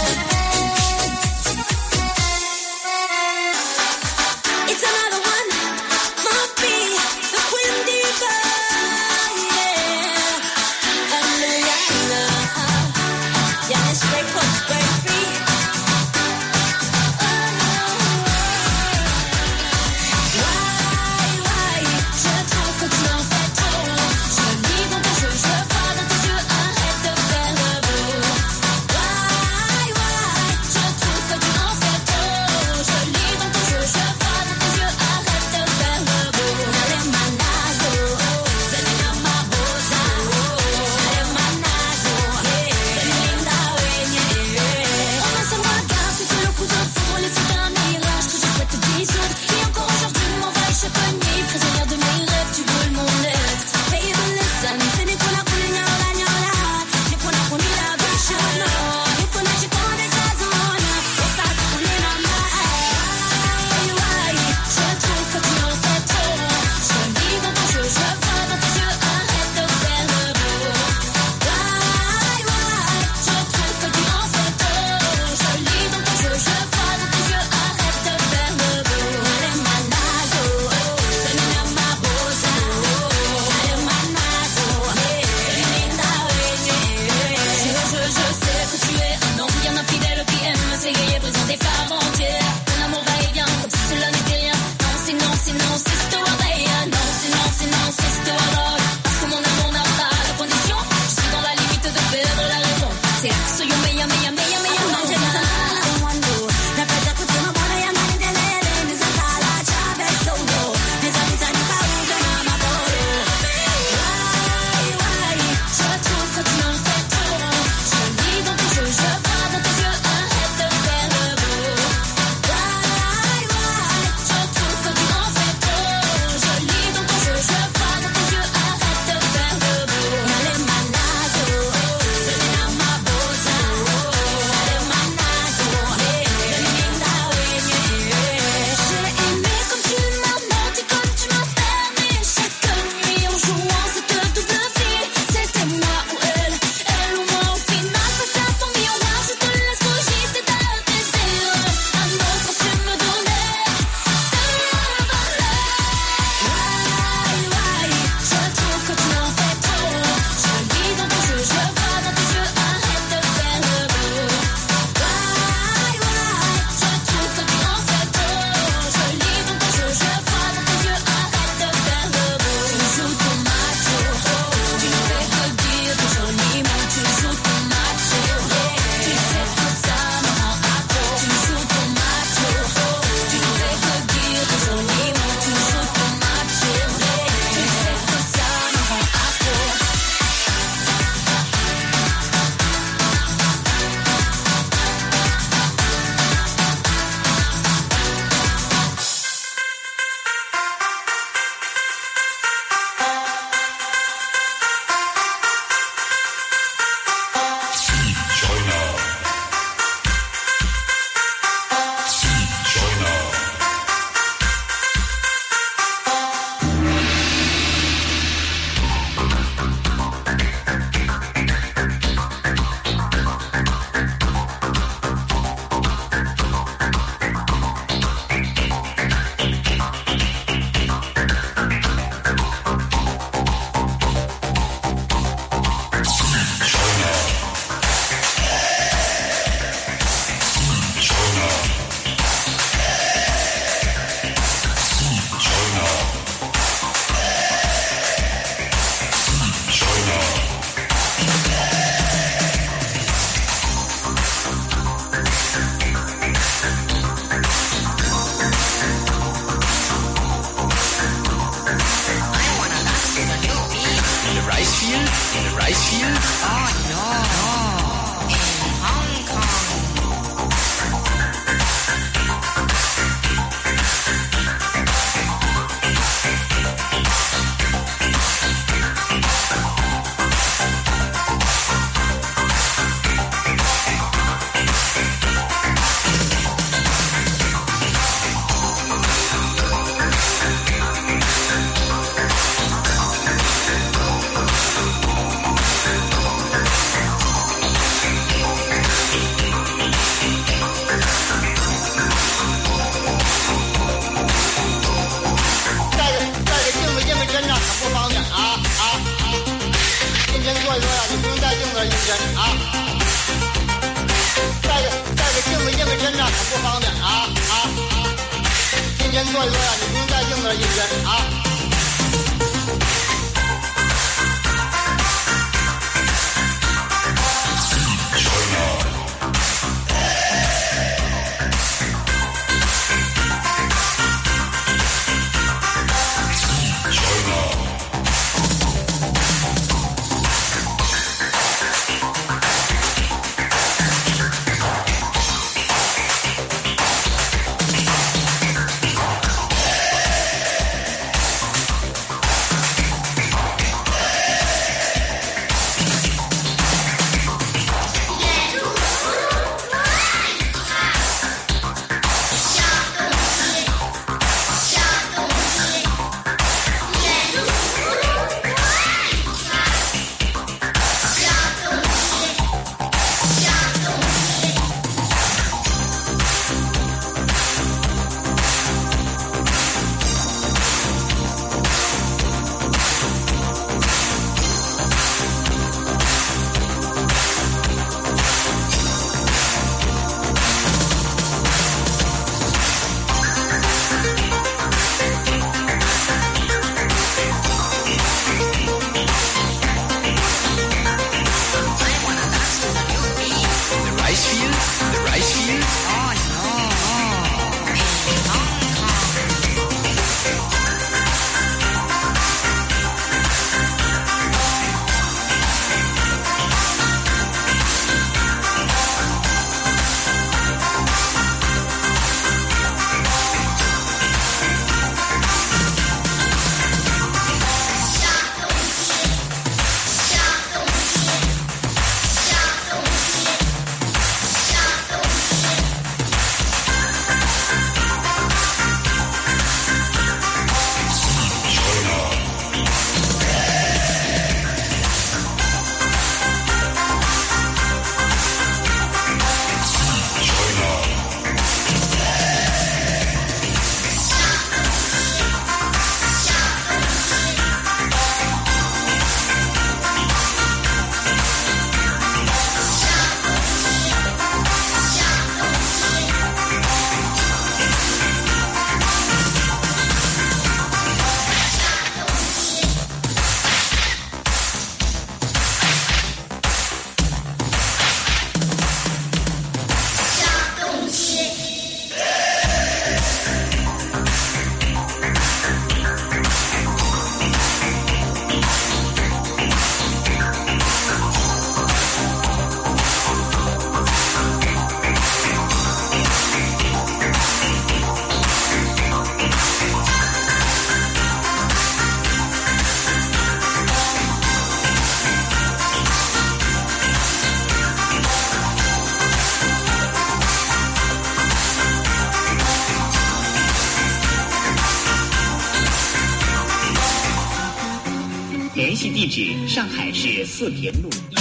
field, in the rice field. Oh no, no. In Hong Kong. 带着带着镜子映个针呐，可不方便啊啊啊！认真做一做呀，你不用带镜子映针啊。带着带着镜子映个针呐，可不方便啊啊啊！认真做一做呀，你不用带镜子映针啊。 联系地址：上海市四田路一。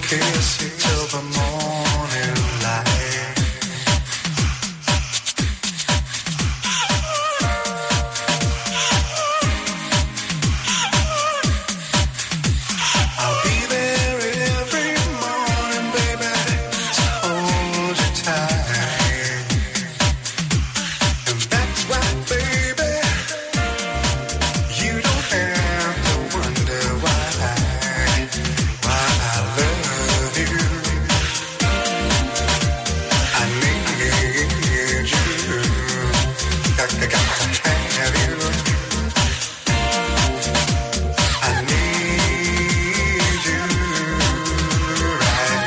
kiss you till the morning light. I'll be there every morning, baby, to hold you tight. And that's why, baby, you don't have to wonder why, why I love you. I need you. Got, got, got to have you. I need you right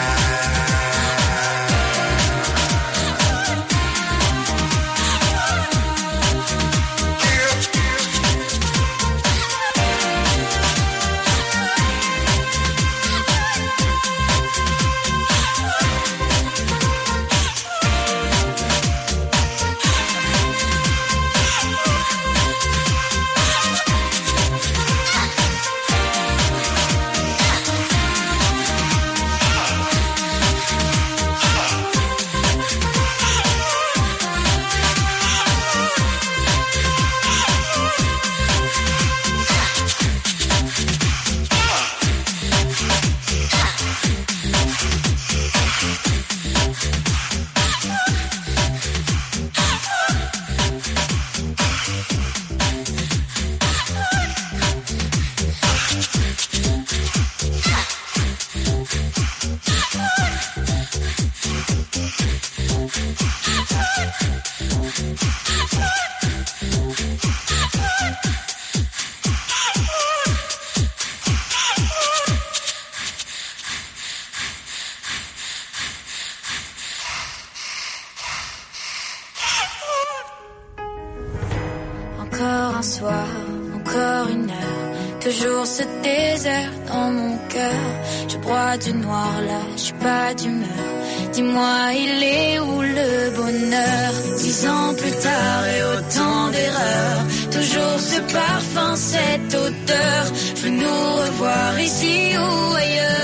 Encore un soir, encore une heure, toujours ce désert dans mon cœur. Je broie du noir là, je suis pas d'humeur. Dis-moi, il est où le bonheur? Dix ans plus tard et autant d'erreurs, toujours ce parfum, cette odeur. Je veux nous revoir ici ou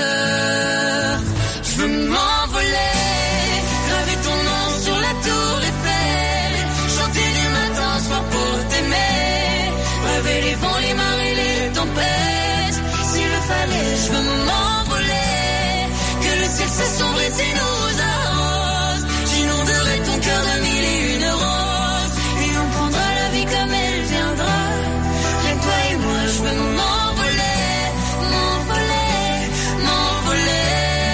ailleurs. Je veux m'envoler, graver ton nom sur la tour Eiffel, chanter du matin au soir pour t'aimer, rêver les vents, les marées, les tempêtes. S'il le fallait, je veux m'envoler, que le ciel s'assombrit et nous arrose. J'inonderai ton cœur de mille et une roses, et on prendra la vie comme elle viendra. Rien que toi et moi, je veux m'envoler, m'envoler, m'envoler.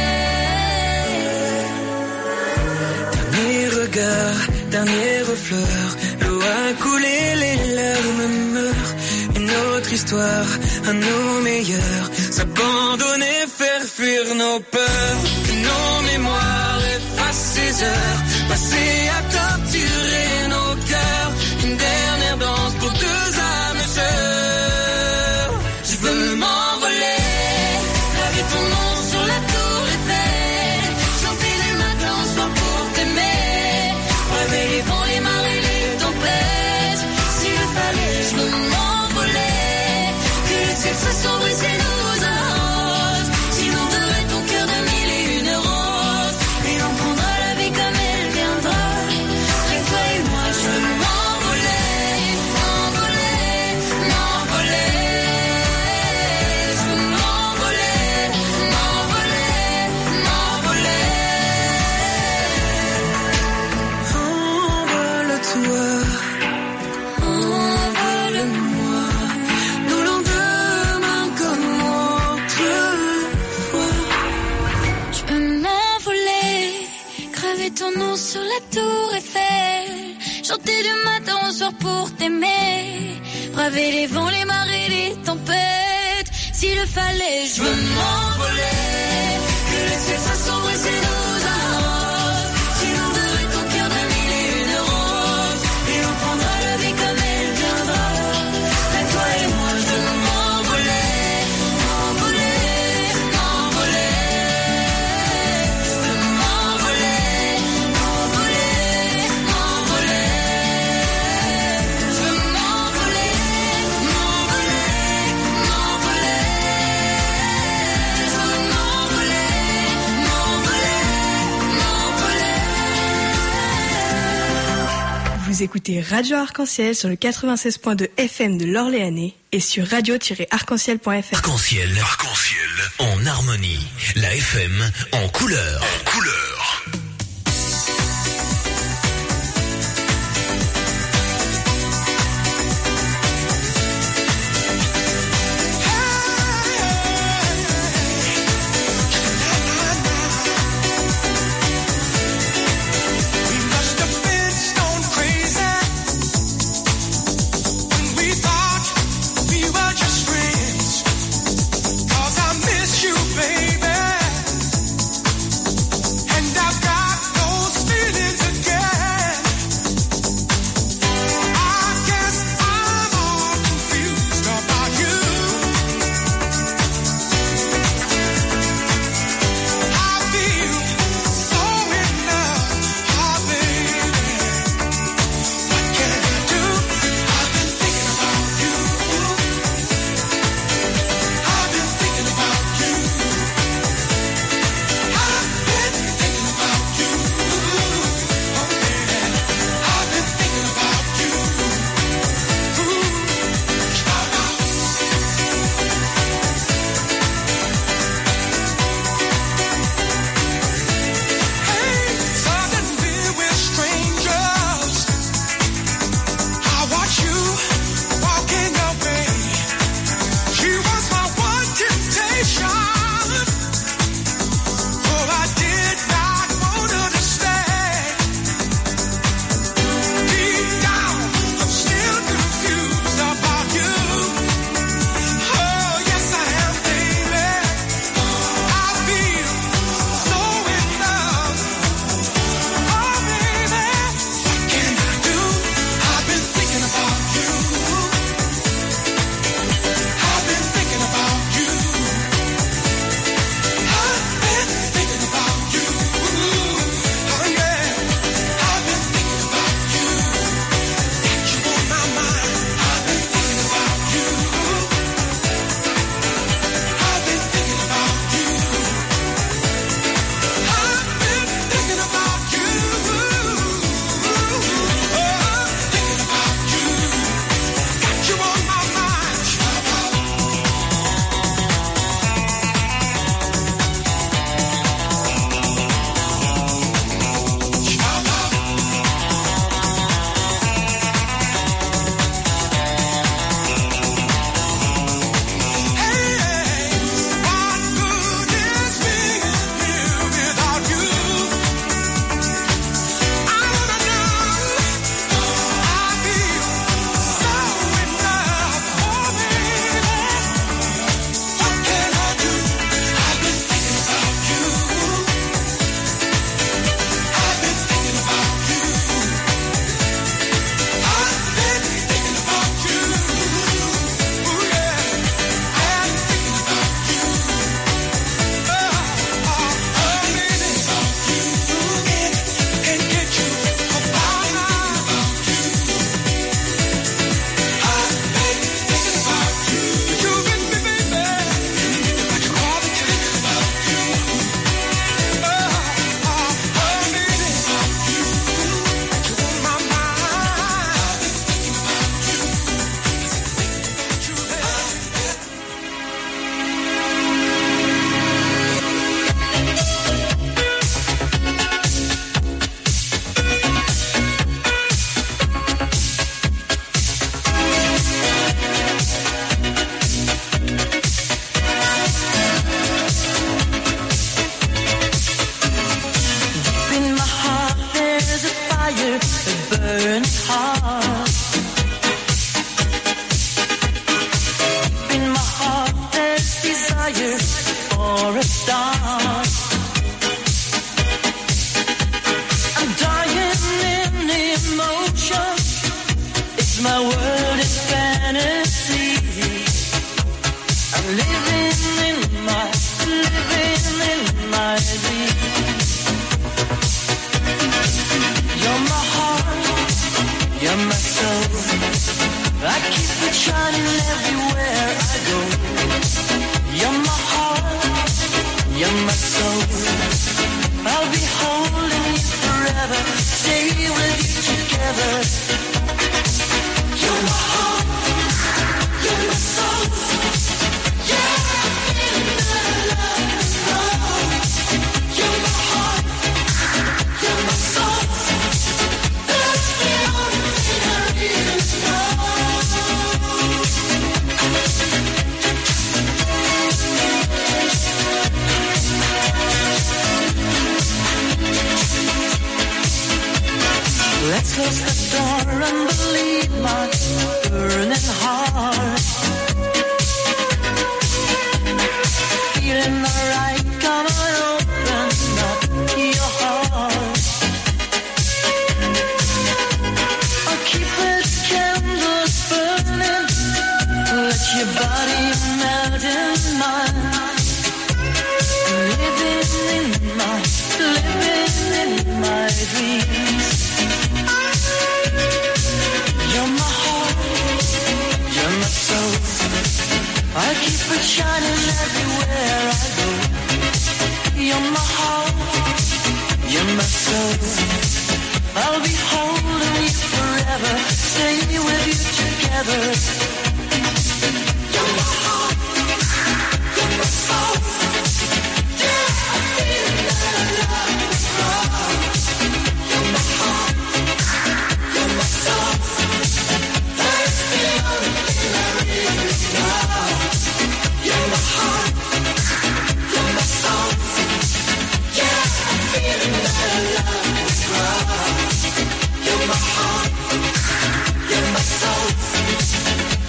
Dernier regard, dernière fleur, l'eau a coulé, les larmes meurent. Une autre histoire, à nos meilleurs, s'abandonner, faire fuir nos peurs. Que nos mémoires effacent ces heures, passées à torturer nos cœurs. Une dernière danse pour deux âmes sœurs. Je veux m'envoler, graver ton nom sur la tour Eiffel, chanter du matin au soir pour t'aimer, rêver les vents, les marées, les tempêtes. S'il le fallait, je veux m'envoler, que le ciel s'assombrit et nous arrose. J'inonderai ton cœur de mille et une roses, et on prendra la vie comme elle viendra. Rien que toi et moi, je veux m'envoler, m'envoler, m'envoler. Je veux m'envoler, m'envoler, m'envoler. Envole-toi, envole-moi, nos lendemains comme autrefois. Je peux m'envoler, graver ton nom sur la tour Eiffel, chanter du matin au soir pour t'aimer, braver les vents, les marées, les tempêtes. S'il le fallait, je veux m'envoler, que le ciel s'assombrit et nous arrose. J'inonderai ton cœur de mille et une roses, et on prendra la vie comme elle viendra. Rien que toi et moi, je veux m'envoler, m'envoler, m'envoler. Je veux m'envoler, m'envoler, m'envoler. Je veux m'envoler, m'envoler, m'envoler. Je veux m'envoler, Vous écoutez Radio Arc-en-Ciel sur le quatre-vingt-seize point deux F M de l'Orléanais et sur radio tiret arc-en-ciel point F R. Arc-en-ciel, arc-en-ciel, en harmonie. La F M en couleur. En couleur. I'll be holding you forever, stay with you together. together. You're my heart, you're my soul. Yeah, I'm feeling the love. You're my heart, you're my soul. That's the only thing I really know. Let's close the door and believe my burning heart. Feeling alright, come on, open up your heart. I'll keep the candles burning, let your body melt in mine. Living in my, living in my dreams. You're my heart, you're my soul. I keep it shining everywhere I go. You're my heart, you're my soul. I'll be holding you forever, stay with you together. You're my heart, you're my soul. Yeah, I feel that love is wrong. You're my heart, you're my soul. That's the only thing I really know. You're my heart, you're my soul. Yeah, I'm feeling that love is wrong. You're my heart, you're my soul.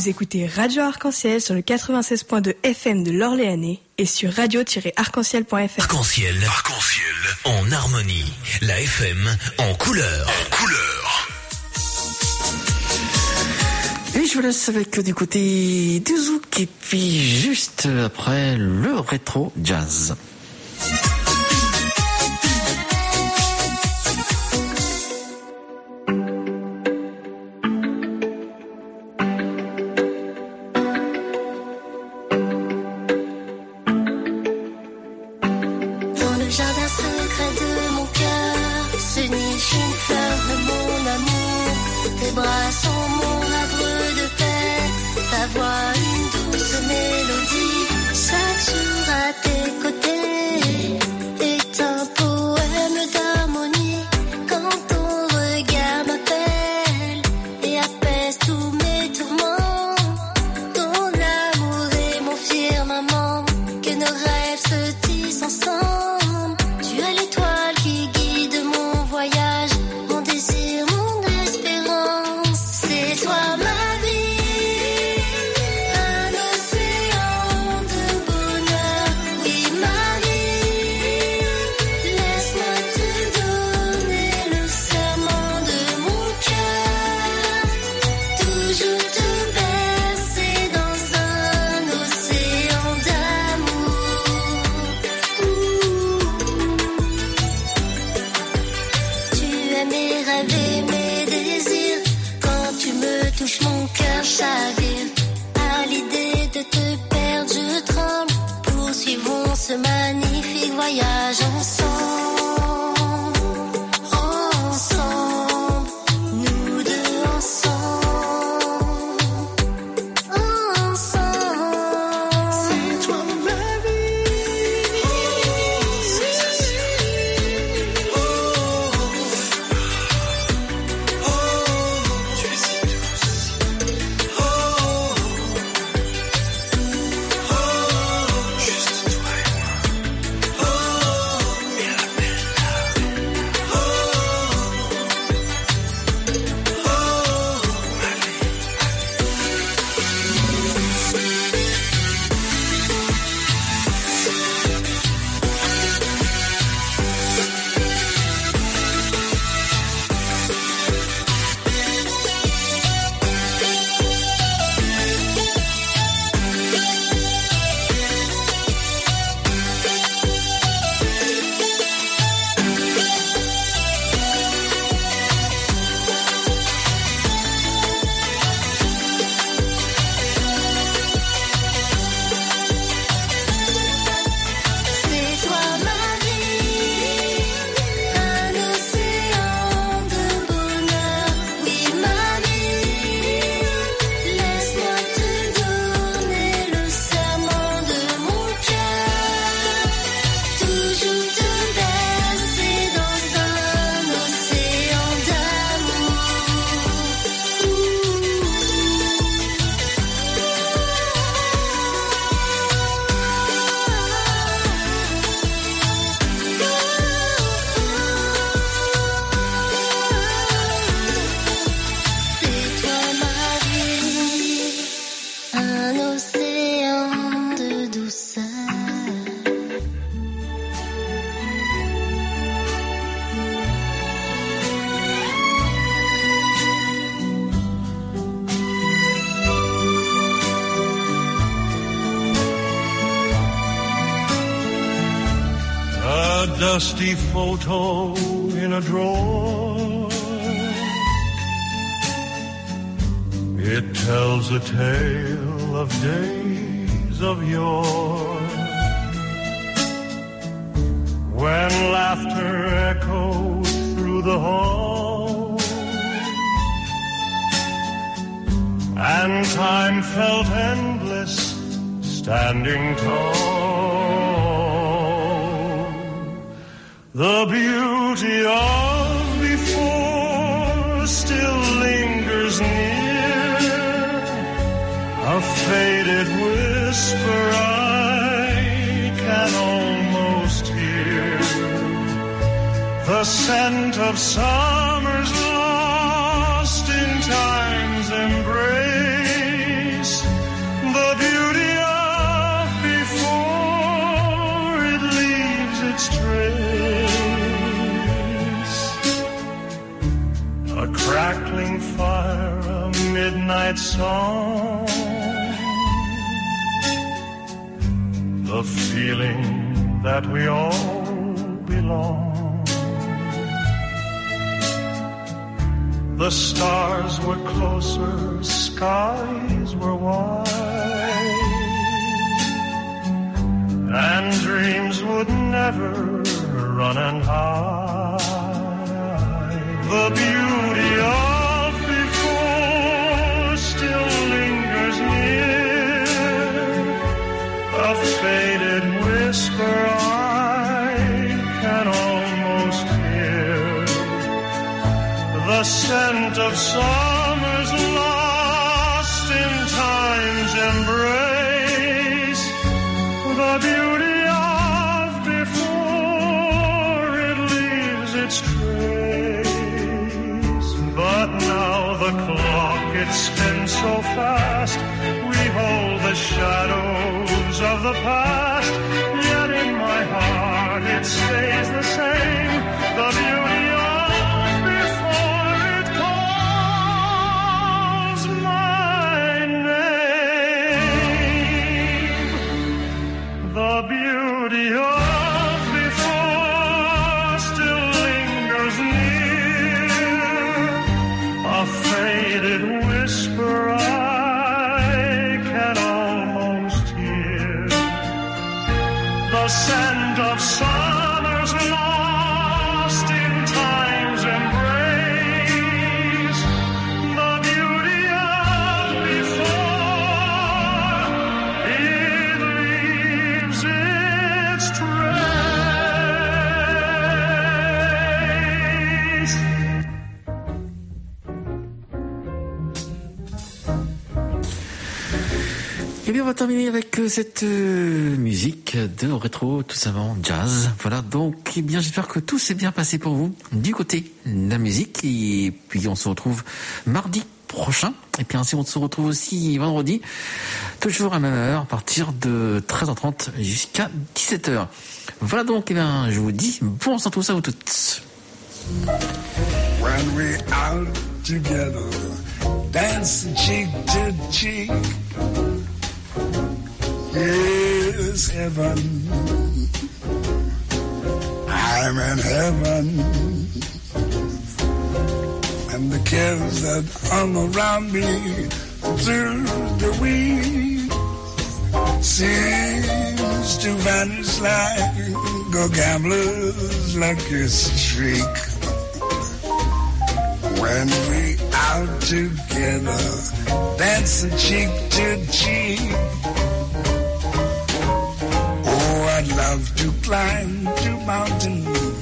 Vous écoutez Radio Arc-en-Ciel sur le quatre-vingt-seize point deux F M de l'Orléanais et sur radio tiret arc-en-ciel point F R. Arc-en-ciel, arc-en-ciel, en harmonie. La F M en couleur. En couleur. Et je vous laisse avec du côté du zouk et puis juste après le rétro jazz. Dans le jardin secret de mon cœur se niche une fleur de mon amour. Tes bras sont mon havre de paix, ta voix une douce mélodie. Chaque jour à tes côtés est un poème d'harmonie. Quand ton regard m'appelle et apaise tous mes tourments, ton amour est mon firmament. Que nos rêves se tissent ensemble. Tu es l'étoile qui guide mon voyage, mon désir, mon espérance. C'est toi ma vie, un océan de bonheur. Oui ma vie, laisse-moi te donner le serment de mon cœur. Toujours te bercer dans un océan d'amour. Tu es mes rêves et mes désirs. Quand tu me touches, mon cœur chavire. À l'idée de te perdre, je tremble. Poursuivons ce magnifique voyage ensemble. Ensemble, nous deux ensemble. Ensemble, c'est toi ma vie. C'est toi ma vie, un océan de bonheur. Oui ma vie, laisse-moi te donner le serment de mon cœur. Toujours te bercer dans un océan d'amour. C'est toi ma vie, un océan de douceur. A dusty photo in a drawer. It tells a tale of days of yore, when laughter echoed through the hall, and time felt endless standing tall. The beauty of before still lingers near, a faded whisper I can almost hear, the scent of summer's lost in time's embrace. a crackling fire, a midnight song, the feeling that we all belong. The stars were closer, skies were wide, and dreams would never run and hide. The beauty of before still lingers near, a faded whisper I can almost hear, the scent of summer's lost in time's embrace, the beauty of before it leaves its trace. But now the clock, it spins so fast, we hold the shadows of the past, yet in my heart it stays the same, the beauty of before it calls my name. The beauty of before still lingers near, a faded whisper I can almost hear, the scent of summer's lost in time's embrace, the beauty of before it leaves its trace. Et bien on va terminer avec euh, cette euh, musique de rétro, tout simplement jazz. Voilà, donc eh bien j'espère que tout s'est bien passé pour vous du côté de la musique. Et puis on se retrouve mardi prochain. Et puis ainsi on se retrouve aussi vendredi, toujours à la même heure, à partir de treize heures trente jusqu'à dix-sept heures. Voilà donc, eh bien je vous dis bon sang tous à vous toutes. When we're out together, dancing cheek to cheek, is heaven. I'm in heaven. And the cares that hung around me through the week seems to vanish like a gambler's lucky streak. When we out together, dancing cheek to cheek, I'd love to climb to mountain,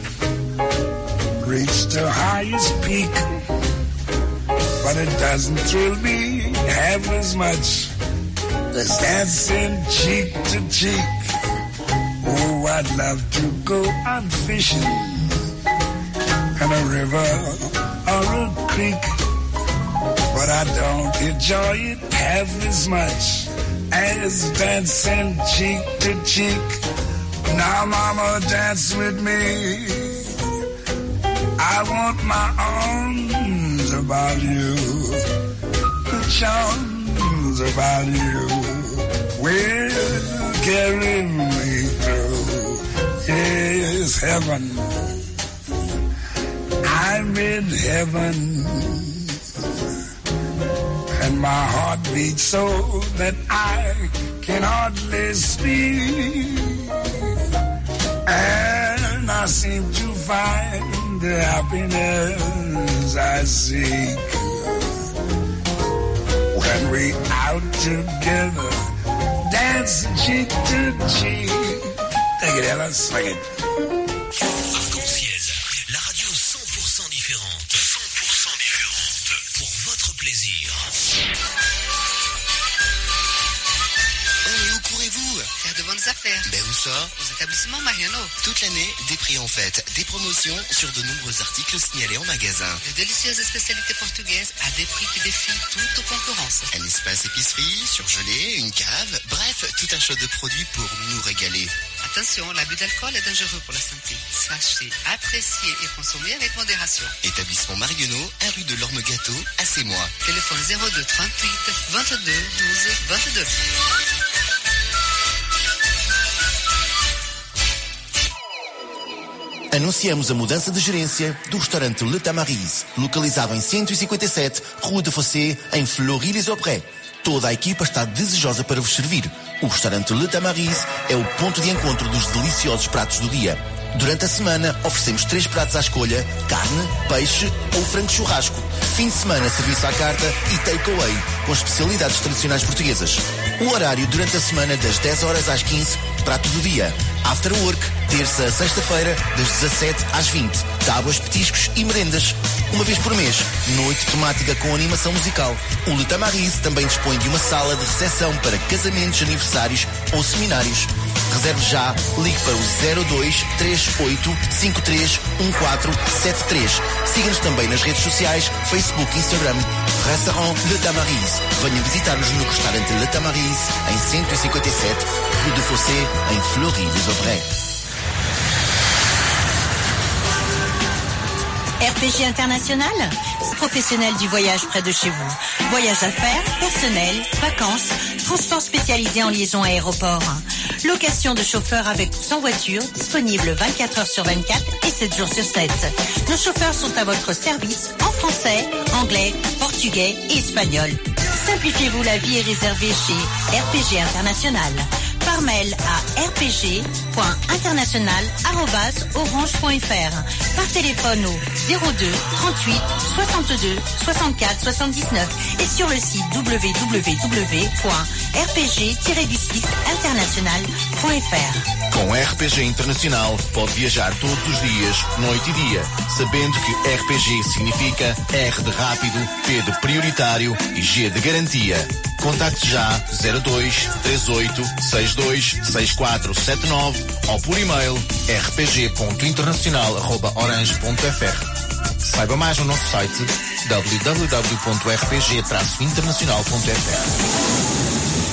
reach the highest peak, but it doesn't thrill me half as much as dancing cheek to cheek. Oh, I'd love to go out fishing in a river or a creek, but I don't enjoy it half as much as dancing cheek to cheek. Now, mama, dance with me. I want my arms about you, the charms about you will carry me through. Yes, heaven. I'm in heaven, and my heart beats so that I can hardly speak. And I seem to find the happiness I seek when we out together, dancing cheek to cheek. Take it, Ella, swing it. Arc-en-ciel, la radio cent pour cent différente. cent pour cent différente. Pour votre plaisir. Oh, mais où courez-vous? Faire de bonnes affaires. Ben où ça? Aux établissements Mariano. Toute l'année, des prix en fête, des promotions sur de nombreux articles signalés en magasin. De délicieuses spécialités portugaises à des prix qui défient toute concurrence. Un espace épicerie, surgelé, une cave, bref, tout un choix de produits pour nous régaler. Attention, l'abus d'alcool est dangereux pour la santé. Sachez apprécier et consommer avec modération. Établissement Marguenot, un rue de l'Orme Gâteau, à Sémois. Téléphone zéro deux trente-huit vingt-deux douze vingt-deux. Anunciamos a mudança de gerência do restaurante Le Tamariz, localizado em cento e cinquenta e sete, Rua de Fossé, em Fleury-les-Aubrais. Toda a equipa está desejosa para vos servir. O restaurante Le Tamariz é o ponto de encontro dos deliciosos pratos do dia. Durante a semana, oferecemos três pratos à escolha: carne, peixe ou frango churrasco. Fim de semana, serviço à carta e takeaway, com especialidades tradicionais portuguesas. O horário durante a semana, das dez horas às quinze, prato do dia. After work, terça a sexta-feira, das dezassete às vinte. Tábuas, petiscos e merendas. Uma vez por mês, noite temática com animação musical. O Le Tamariz também dispõe de uma sala de recepção para casamentos, aniversários ou seminários. Reserve já, ligue para o zero dois três oito cinco três um quatro sete três. Siga-nos também nas redes sociais, Facebook, Instagram, Restaurant Le Tamariz. Venha visitar-nos no restaurante Le Tamariz, em cento e cinquenta e sete, Rue de Fossé, em Fleury-les-Aubrais. R P G International, professionnel du voyage près de chez vous. Voyage d'affaires, personnel, vacances, transport spécialisé en liaison aéroport. Location de chauffeurs avec ou sans voiture, disponible vingt-quatre heures sur vingt-quatre et sept jours sur sept. Nos chauffeurs sont à votre service en français, anglais, portugais et espagnol. Simplifiez-vous la vie et réservez chez R P G International. Par mail à r p g point international arobase orange point f r. Par téléphone au zéro deux trente-huit soixante-deux soixante-quatre soixante-dix-neuf et sur le site w w w point r p g tiret du six international point f r. Com R P G Internacional pode viajar todos os dias, noite e dia, sabendo que R P G significa R de rápido, P de prioritário e G de garantia. Contacte já zero dois três oito seis dois seis quatro sete nove ou por e-mail r p g ponto internacional arroba orange ponto f r. Saiba mais no nosso site w w w ponto r p g traço internacional ponto f r.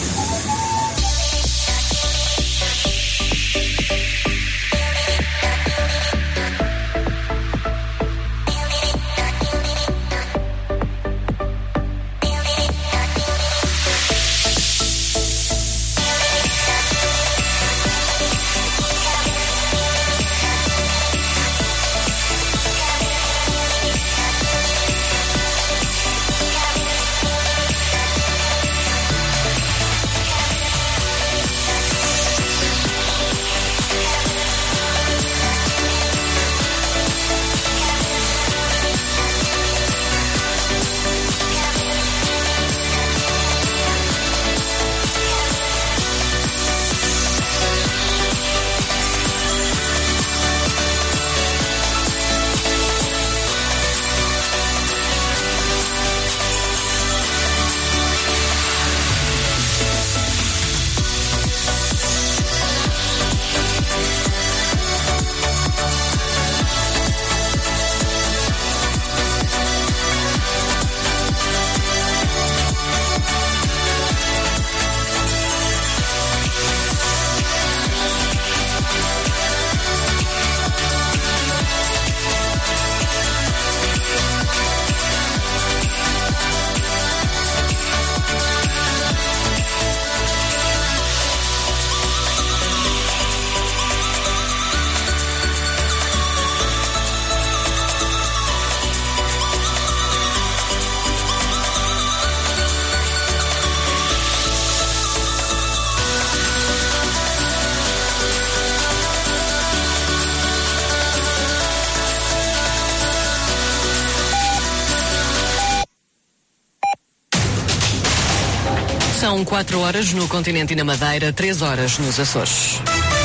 São quatro horas no continente e na Madeira, três horas nos Açores.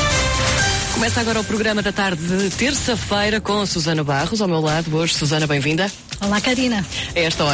Começa agora o programa da tarde de terça-feira com a Susana Barros ao meu lado. Hoje, Susana, bem-vinda. Olá, Karina. A esta hora